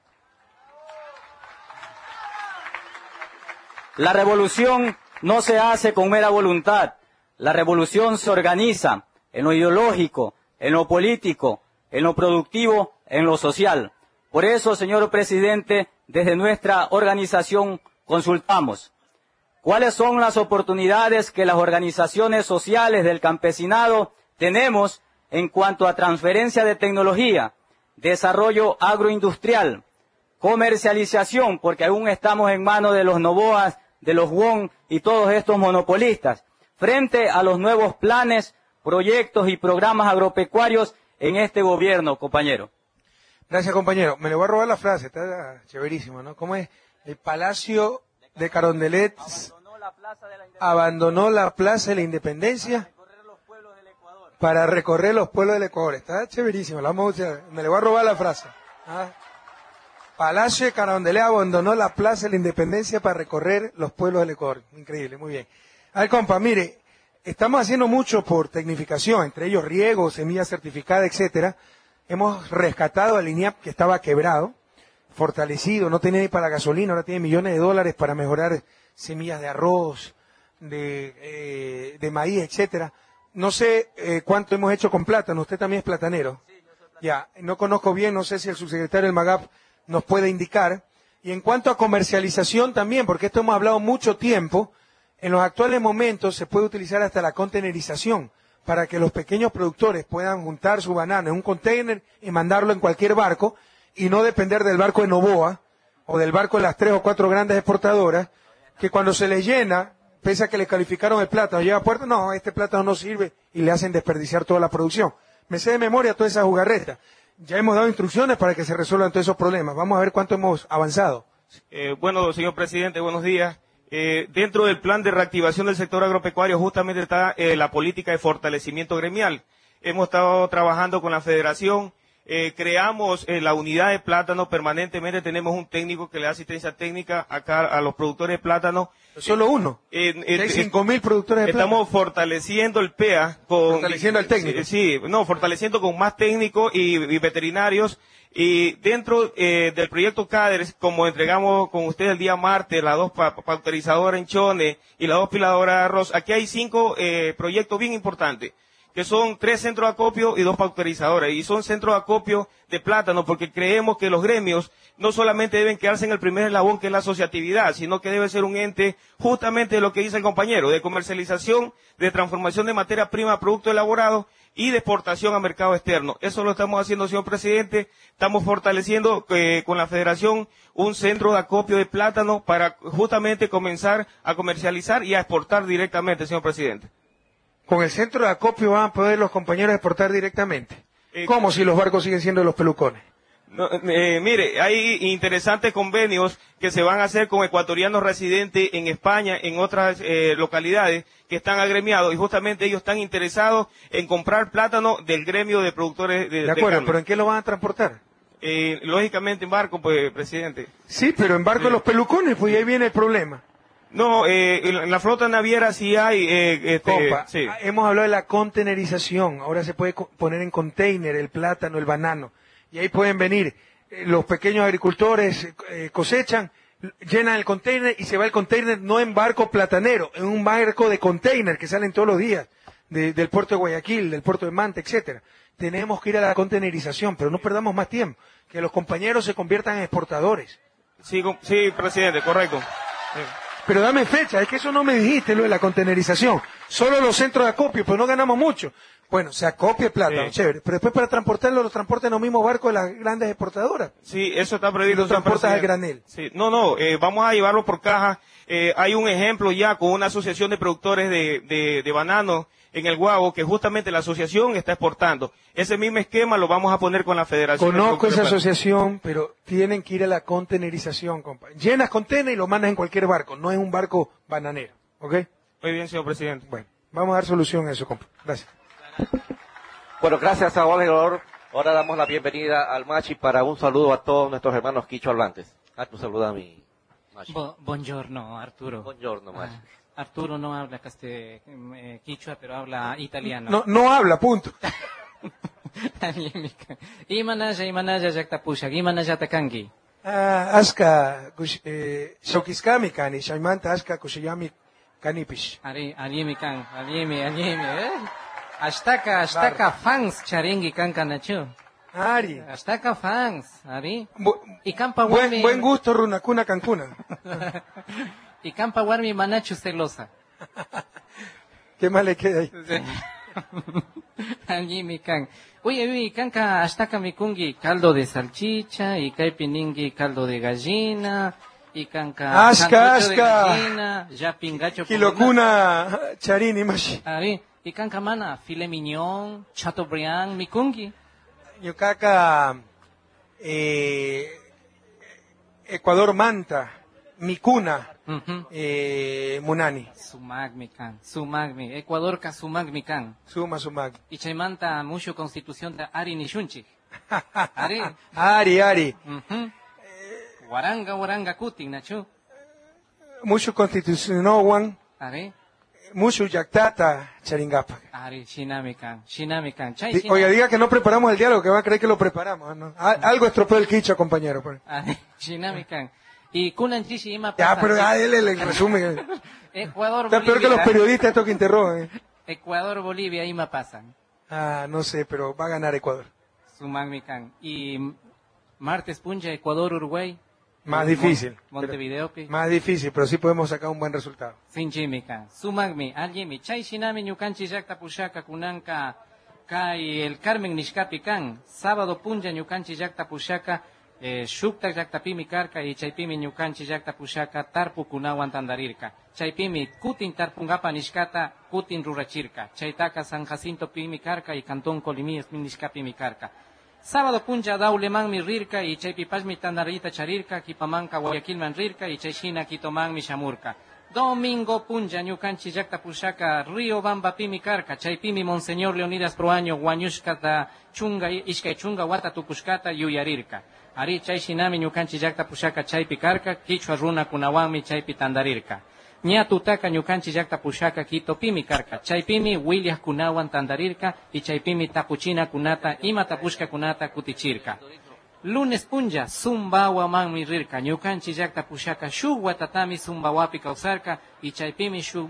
La revolución no se hace con mera voluntad. La revolución se organiza en lo ideológico, en lo político, en lo productivo, en lo social. Por eso, señor presidente, desde nuestra organización consultamos cuáles son las oportunidades que las organizaciones sociales del campesinado tenemos en cuanto a transferencia de tecnología, desarrollo agroindustrial, comercialización, porque aún estamos en manos de los Novoas, de los WON y todos estos monopolistas, frente a los nuevos planes, proyectos y programas agropecuarios en este gobierno, compañero. Gracias, compañero. Me le voy a robar la frase, está chéverísimo, ¿no? ¿Cómo es? El Palacio de Carondelet abandonó la Plaza de la Independencia para recorrer los pueblos del Ecuador. Está chéverísimo, la vamos a usar. Me le voy a robar la frase. ¿Ah? Palacio de Carondelet abandonó la Plaza de la Independencia para recorrer los pueblos del Ecuador. Increíble, muy bien. A ver, compa, mire, estamos haciendo mucho por tecnificación, entre ellos riego, semilla certificada, etcétera. Hemos rescatado al INIAP que estaba quebrado, fortalecido, no tenía ni para gasolina, ahora tiene millones de dólares para mejorar semillas de arroz, de maíz, etcétera. No sé cuánto hemos hecho con plátano, usted también es platanero. Ya, no conozco bien, no sé si el subsecretario del MAGAP nos puede indicar. Y en cuanto a comercialización también, porque esto hemos hablado mucho tiempo, en los actuales momentos se puede utilizar hasta la containerización para que los pequeños productores puedan juntar su banano en un container y mandarlo en cualquier barco y no depender del barco de Novoa o del barco de las 3 o 4 grandes exportadoras, que cuando se les llena, pese a que le calificaron el plátano, llega a puerto, no, este plátano no sirve y le hacen desperdiciar toda la producción. Me sé de memoria toda esa jugarreta. Ya hemos dado instrucciones para que se resuelvan todos esos problemas. Vamos a ver cuánto hemos avanzado. Bueno, señor presidente, buenos días. Dentro del plan de reactivación del sector agropecuario justamente está la política de fortalecimiento gremial. Hemos estado trabajando con la federación, creamos la unidad de plátano, permanentemente tenemos un técnico que le da asistencia técnica acá a los productores de plátano. ¿Solo uno? Hay 5.000 productores de plátano. Estamos fortaleciendo el PEA. Fortaleciendo al técnico. Sí, fortaleciendo con más técnicos y veterinarios. Y dentro del proyecto CADER, como entregamos con ustedes el día martes, las 2 pauterizadoras en Chone y las 2 piladoras de arroz, aquí hay 5 proyectos bien importantes, que son 3 centros de acopio y 2 pauterizadoras. Y son centros de acopio de plátano porque creemos que los gremios no solamente deben quedarse en el primer eslabón, que es la asociatividad, sino que debe ser un ente justamente de lo que dice el compañero, de comercialización, de transformación de materia prima a producto elaborado y de exportación a mercado externo. Eso lo estamos haciendo, señor presidente. Estamos fortaleciendo con la federación un centro de acopio de plátano para justamente comenzar a comercializar y a exportar directamente, señor presidente. ¿Con el centro de acopio van a poder los compañeros exportar directamente? ¿Cómo si los barcos siguen siendo los pelucones? No, mire, hay interesantes convenios que se van a hacer con ecuatorianos residentes en España, en otras localidades que están agremiados y justamente ellos están interesados en comprar plátano del gremio de productores de acuerdo, carne. ¿Pero en qué lo van a transportar? Lógicamente en barco, pues, presidente. Sí, pero en barco de los pelucones, pues y ahí viene el problema. No, en la flota naviera sí hay... Compa, sí. hemos hablado de la containerización, ahora se puede poner en container el plátano, el banano. Y ahí pueden venir los pequeños agricultores, cosechan, llenan el container y se va el container no en barco platanero, en un barco de container que salen todos los días del puerto de Guayaquil, del puerto de Manta, etcétera. Tenemos que ir a la containerización, pero no perdamos más tiempo, que los compañeros se conviertan en exportadores. Sí, presidente, correcto. Pero dame fecha, es que eso no me dijiste, lo de la containerización. Solo los centros de acopio, pues no ganamos mucho. Bueno, se acopia el plátano, chévere. Pero después para transportarlo, lo transportan en los mismos barcos de las grandes exportadoras. Sí, eso está previsto. Y lo transportas al granel. Sí, vamos a llevarlo por caja. Hay un ejemplo ya con una asociación de productores de bananos en el Guabo, que justamente la asociación está exportando. Ese mismo esquema lo vamos a poner con la federación. Conozco esa asociación, pero tienen que ir a la containerización, compa. Llenas container y lo mandas en cualquier barco, no es un barco bananero, ¿ok? Muy bien, señor presidente. Bueno, vamos a dar solución a eso, compa. Gracias. Bueno, gracias a Olga. Ahora damos la bienvenida al Machi para un saludo a todos nuestros hermanos quicho hablantes. Tu saluda a mi Machi. Buongiorno, Arturo. Buongiorno, Machi. Arturo no habla quichua, pero habla italiano. No habla, punto. Imanaya yaktapushak, imanaya takangi. Aska shokiskami kani, shaimanta aska kushiyami kanipish. Aliemi, Ashtaka fans charingi kankanachu. Ari. Ashtaka fans, Ari. Y campa buen gusto, runakuna cancuna. Y campa warmi manachu celosa. ¿Qué más le queda ahí? Allí can. Oye, canca ashtaka mikungi caldo de salchicha y caipiningi caldo de gallina y canca Aska. de gallina, ya pingacho Kilokuna charini mashi. Ari, y canca mana filet mignon, chateaubriand mikungi. Yukaka Ecuador manta, mikuna. Munani. Sumagmi. Ecuador ka sumagmi kan. Sumag. Y chaymanta mucho constitución de Ari Nishunchik. Ari. Ari. Waranga kutin, nachu. Mucho constitución wan. Ari. Mucho yaktata charingapa. Ari, shinamikan. Oiga, diga que no preparamos el diálogo, que va a creer que lo preparamos. ¿No? Algo estropeó el quicho, compañero. Ari, shinamikan. Y Kunanchishi Ima pasa. Ya, pero él el resumen. Ecuador, Está Bolivia. peor que los periodistas estos que interrogan. Ecuador, Bolivia, Ima pasan. No sé, pero va a ganar Ecuador. Sumagmican. Y martes punja, Ecuador, Uruguay. Más difícil. Montevideo. Más difícil, pero sí podemos sacar un buen resultado. Sin chimican. Sumagmi, alguien chay shinami ñukanchi yakta pushaka kunanka kai el Carmen Nishkapi kan. Sábado punja ñukanchi yakta pushaka. Shukta yaktapimi karka y chaypimi ñukanchi yakta pushaka tarpu kunawan tandarirka. Chaypimi kutin tarpungapa nishkata kutin rurachirka. Chaytaka San Jacinto pimi karka y Cantón Colimí nishkapimi karka. Sábado punja daulemanmi rirka y chaypipashmi tandarita charirka, kipamanka Guayaquilman rirka y chayshina kitomanmi shamurka. Domingo punja ñukanchi yakta pushaka Río Bamba pimi karka. Chaypimi Monseñor Leonidas Proaño guañushkata chunga ishkay chunga wata tukushkata yuyarirka. Ari chayshinami ñukanchi yakta pushaka chaypi karka, kichwa runa kunawanmi chaypi tandarirka. Ña tutaka ñukanchi yakta pushaka kitopimi karka, chaypimi William kunawan tandarirka y chaypimi tapuchina kunata ima tapushka kunata kutichirka. Lunes punja Sumbawa manmi rirka, ñukanchi yakta pushaka shuk watatami Sumbawapi kausarka y chaypimi shuk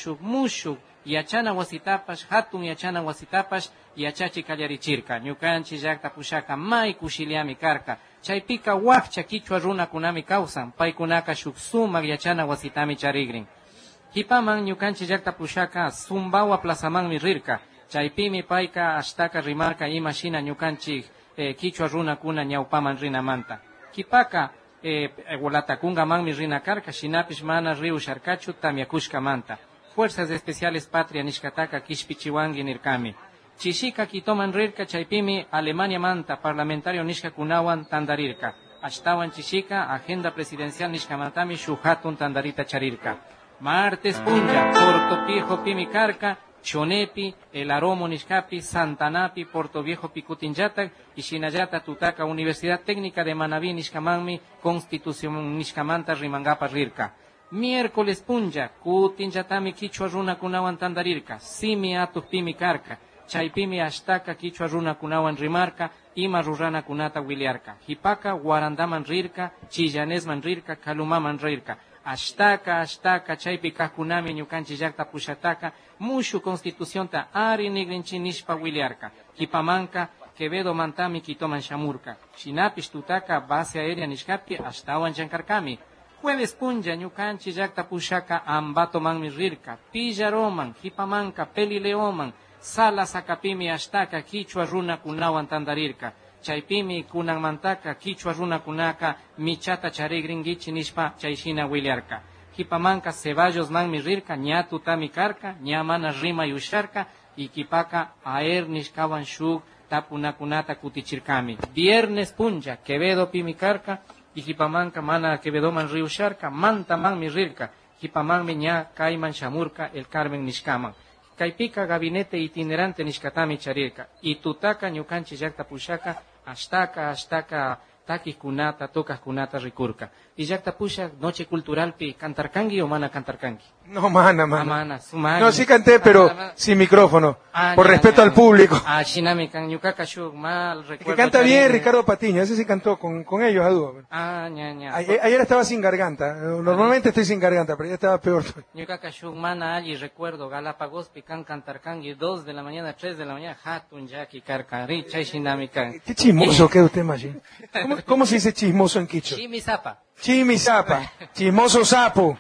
mushuk yachana wasitapash, hatun yachana wasitapash, yachachi kallarichirka. Ñukanchi yakta pushaka may kushiliami karka. Chaypika wakcha kichwa runa kunami kausan, paykunaka shuk sumak yachana wasitami charigrin. Hipaman ñukanchi yakta pushaka Sumbawa plazamanmi rirka. Chaypimi payka ashtaka rimarka ima shina ñukanchi kichwa runa kuna ñawpaman rinamanta. Hipaka Wolatakunga manmi rina karka, shinapish mana riu sharkachu tamiakushka manta. Fuerzas Especiales Patria Nishkataka Kishpichiwangi Nirkami. Chishika Kitoman Rirka Chaypimi Alemania Manta Parlamentario Nishka Kunawan Tandarirka. Ashtawan Chishika Agenda Presidencial Nishkamantami Shuhatun Tandarita Charirka. Martes Punja Porto Viejo Pimi Karka Chonepi El Aromo Nishkapi Santanapi Porto Viejo Picutinyatak y Shinayata Tutaka Universidad Técnica de Manabí Nishkamanmi Constitución Nishkamanta Rimangapa Rirka. Miércoles punja, kutin yatami kichwa runa kunawan tandarirka, simi atu pimi karka, chaypimi ashtaka kichwa runa kunawan rimarka, ima rurana kunata wiliarka, hipaka guarandaman rirka, chillanesman rirka, kalumaman rirka, ashtaka chaypi kakunami ñukanchi yakta pushataka, mushu constitución ta ari nigrinchi nishpa wiliarka, hipamanka, Quevedo mantami kitoman shamurka, shinapish tutaka base aérea nishkapi ashtawan chankarkami. Jueves punja ñukanchi yakta pushaka Ambato manmi rirka, Pillaroman, Hipamanka, Pelileoman, Sala sakapimi ashtaka kichwa runa kunawan tandarirka. Chaypimi kunanmantaka kichwa runa kunaka michata charigringichi nishpa chayshina wiliarka. Hipamanka Ceballos manmi rirka, ña tutami karka, ña mana rima yusharka, y kipaka aer nishkawan shuk tapunakunata kutichirkami. Viernes punja Quevedo pimi karka, y hipamanka mana Quevedoman riusharka, manta manmi rirka, hipamanmi ña kaiman shamurka el Carmen nishkaman. Kaipika gabinete itinerante nishkatami charirka, y tutaka ñukanchi yakta pushaka, ashtaka takis kunata, tokas kunata rikurka. Y llakta pusha noche cultural pi cantarkangi o mana cantarkangi. No, mana. Sumagi. No, sí canté, pero sin micrófono, por respeto al público. Shinami kan ñukaqa shuk mal recuerdo. Que canta bien Ricardo Patiño, ese sí cantó con ellos a dúo. Ña. Ayer estaba sin garganta, normalmente estoy sin garganta, pero ya estaba peor. Ñukaqa shuk mana alli recuerdo Galápagos pi kan cantarkangi 2 de la mañana, 3 de la mañana, hatun yaki karkari, chay shinami kan. Qué chismoso queda usted, Machi. ¿Cómo se dice chismoso en quicho? Chimisapa. Chimisapa, chismoso sapo.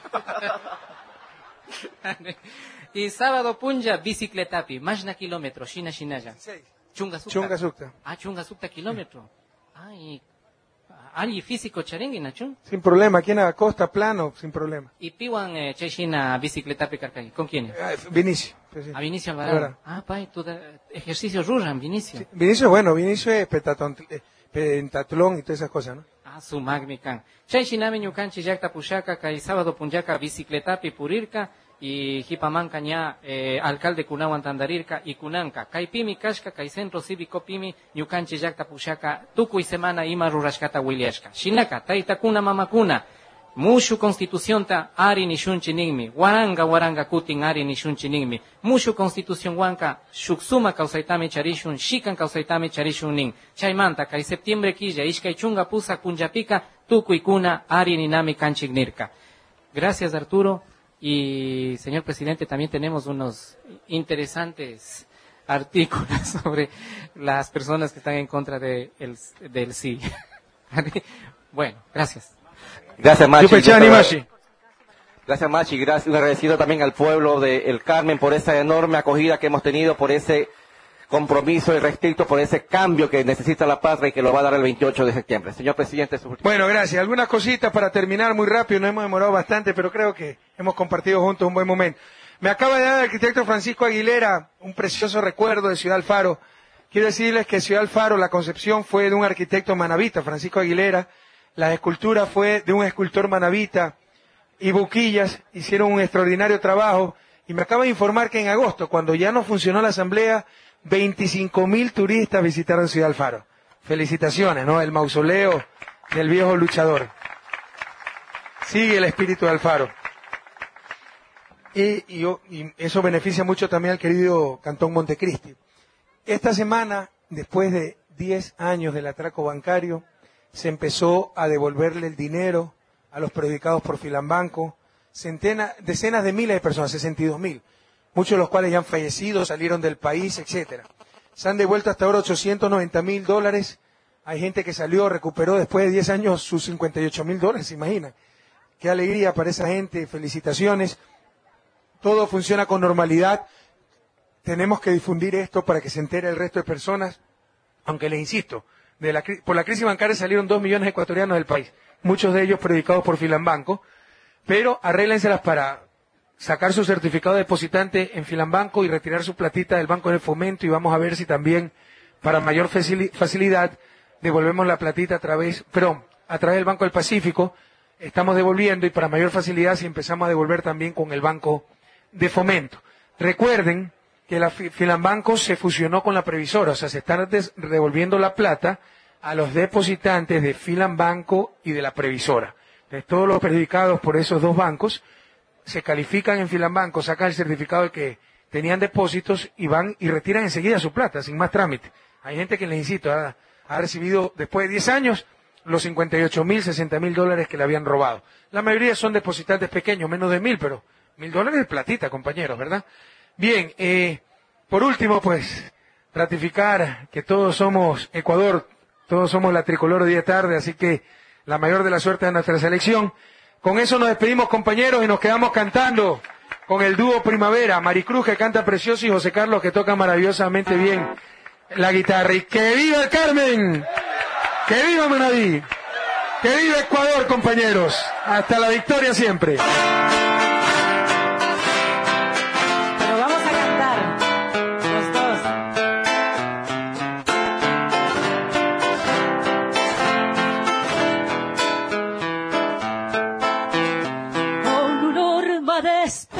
Y sábado punja bicicletapi, mashna kilómetro, shinaya. Chunga sukta. Chunga sukta kilómetro. Y allí físico charengue, Nachun. Sin problema, aquí en la costa, plano, sin problema. ¿Y piwan cheshina bicicletapi carcay? ¿Con quién? Vinicio. A Vinicio Alvarado. Pai, tú ejercicio ruran, Vinicio. Vinicio es pentatlón y todas esas cosas, ¿no? Su magmican. Chay shinami ñukanchi llakta pushaka, kay sábado punjaka bicicletapi purirka, y hipamanka ña alcalde kunawan tandarirka y kunanka. Kay pimi kashka, kay centro cívico pimi ñukanchi llakta pushaka, tukuy semana ima rurashkata wiliashka. Shinaka, taytakuna mamakuna, mushu constitución ta ari nishunchi ningmi, waranga kutin ari nishunchi ningmi, mushu constitución wanka, shuksuma kausaitami charishun, shikan kausaitami charishun ning, chaymanta, kay septiembre quilla, ishkay chunga pusa kunjapika, tukuy kuna ari ninami kanchignirka. Gracias, Arturo. Y, señor presidente, también tenemos unos interesantes artículos sobre las personas que están en contra del sí. Bueno, gracias. Gracias, Machi. Gracias, Machi. Gracias, agradecido también al pueblo de El Carmen por esa enorme acogida que hemos tenido, por ese compromiso irrestricto, por ese cambio que necesita la patria y que lo va a dar el 28 de septiembre. Señor presidente, su... Bueno, gracias. Algunas cositas para terminar muy rápido. Nos hemos demorado bastante, pero creo que hemos compartido juntos un buen momento. Me acaba de dar el arquitecto Francisco Aguilera un precioso recuerdo de Ciudad Alfaro. Quiero decirles que Ciudad Alfaro, la concepción fue de un arquitecto manabita, Francisco Aguilera. La escultura fue de un escultor manabita. Y Buquillas hicieron un extraordinario trabajo. Y me acaba de informar que en agosto, cuando ya no funcionó la asamblea, 25.000 turistas visitaron Ciudad Alfaro. Felicitaciones, ¿no? El mausoleo del viejo luchador. Sigue el espíritu de Alfaro. Y eso beneficia mucho también al querido Cantón Montecristi. Esta semana, después de 10 años del atraco bancario, se empezó a devolverle el dinero a los perjudicados por Filambanco. Decenas de miles de personas, 62.000. Muchos de los cuales ya han fallecido, salieron del país, etcétera. Se han devuelto hasta ahora $890,000. Hay gente que salió, recuperó después de 10 años sus $58,000, ¿se imaginan? Qué alegría para esa gente, felicitaciones. Todo funciona con normalidad. Tenemos que difundir esto para que se entere el resto de personas. Aunque les insisto, por la crisis bancaria salieron 2 millones de ecuatorianos del país. Muchos de ellos predicados por Filambanco. Pero arréglenselas para sacar su certificado de depositante en Filambanco y retirar su platita del Banco del Fomento, y vamos a ver si también, para mayor facilidad, devolvemos la platita a través del Banco del Pacífico. Estamos devolviendo, y para mayor facilidad si empezamos a devolver también con el Banco de Fomento. Recuerden que la Filambanco se fusionó con la Previsora, o sea, se está devolviendo la plata a los depositantes de Filambanco y de la Previsora. Entonces, todos los perjudicados por esos dos bancos se califican en Filambanco, sacan el certificado de que tenían depósitos y van y retiran enseguida su plata, sin más trámite. Hay gente que, les insisto, ha recibido después de 10 años los $58,000, $60,000 que le habían robado. La mayoría son depositantes pequeños, menos de 1.000, pero $1.000 es platita, compañeros, ¿verdad? Bien, por último, pues, ratificar que todos somos Ecuador, todos somos la tricolor de día tarde, así que la mayor de la suerte de nuestra selección. Con eso nos despedimos, compañeros, y nos quedamos cantando con el dúo Primavera, Maricruz, que canta precioso, y José Carlos, que toca maravillosamente bien la guitarra. ¡Y que viva el Carmen! ¡Que viva Manaví! ¡Que viva Ecuador, compañeros! ¡Hasta la victoria siempre! Pero vamos a cantar los dos. Con un orma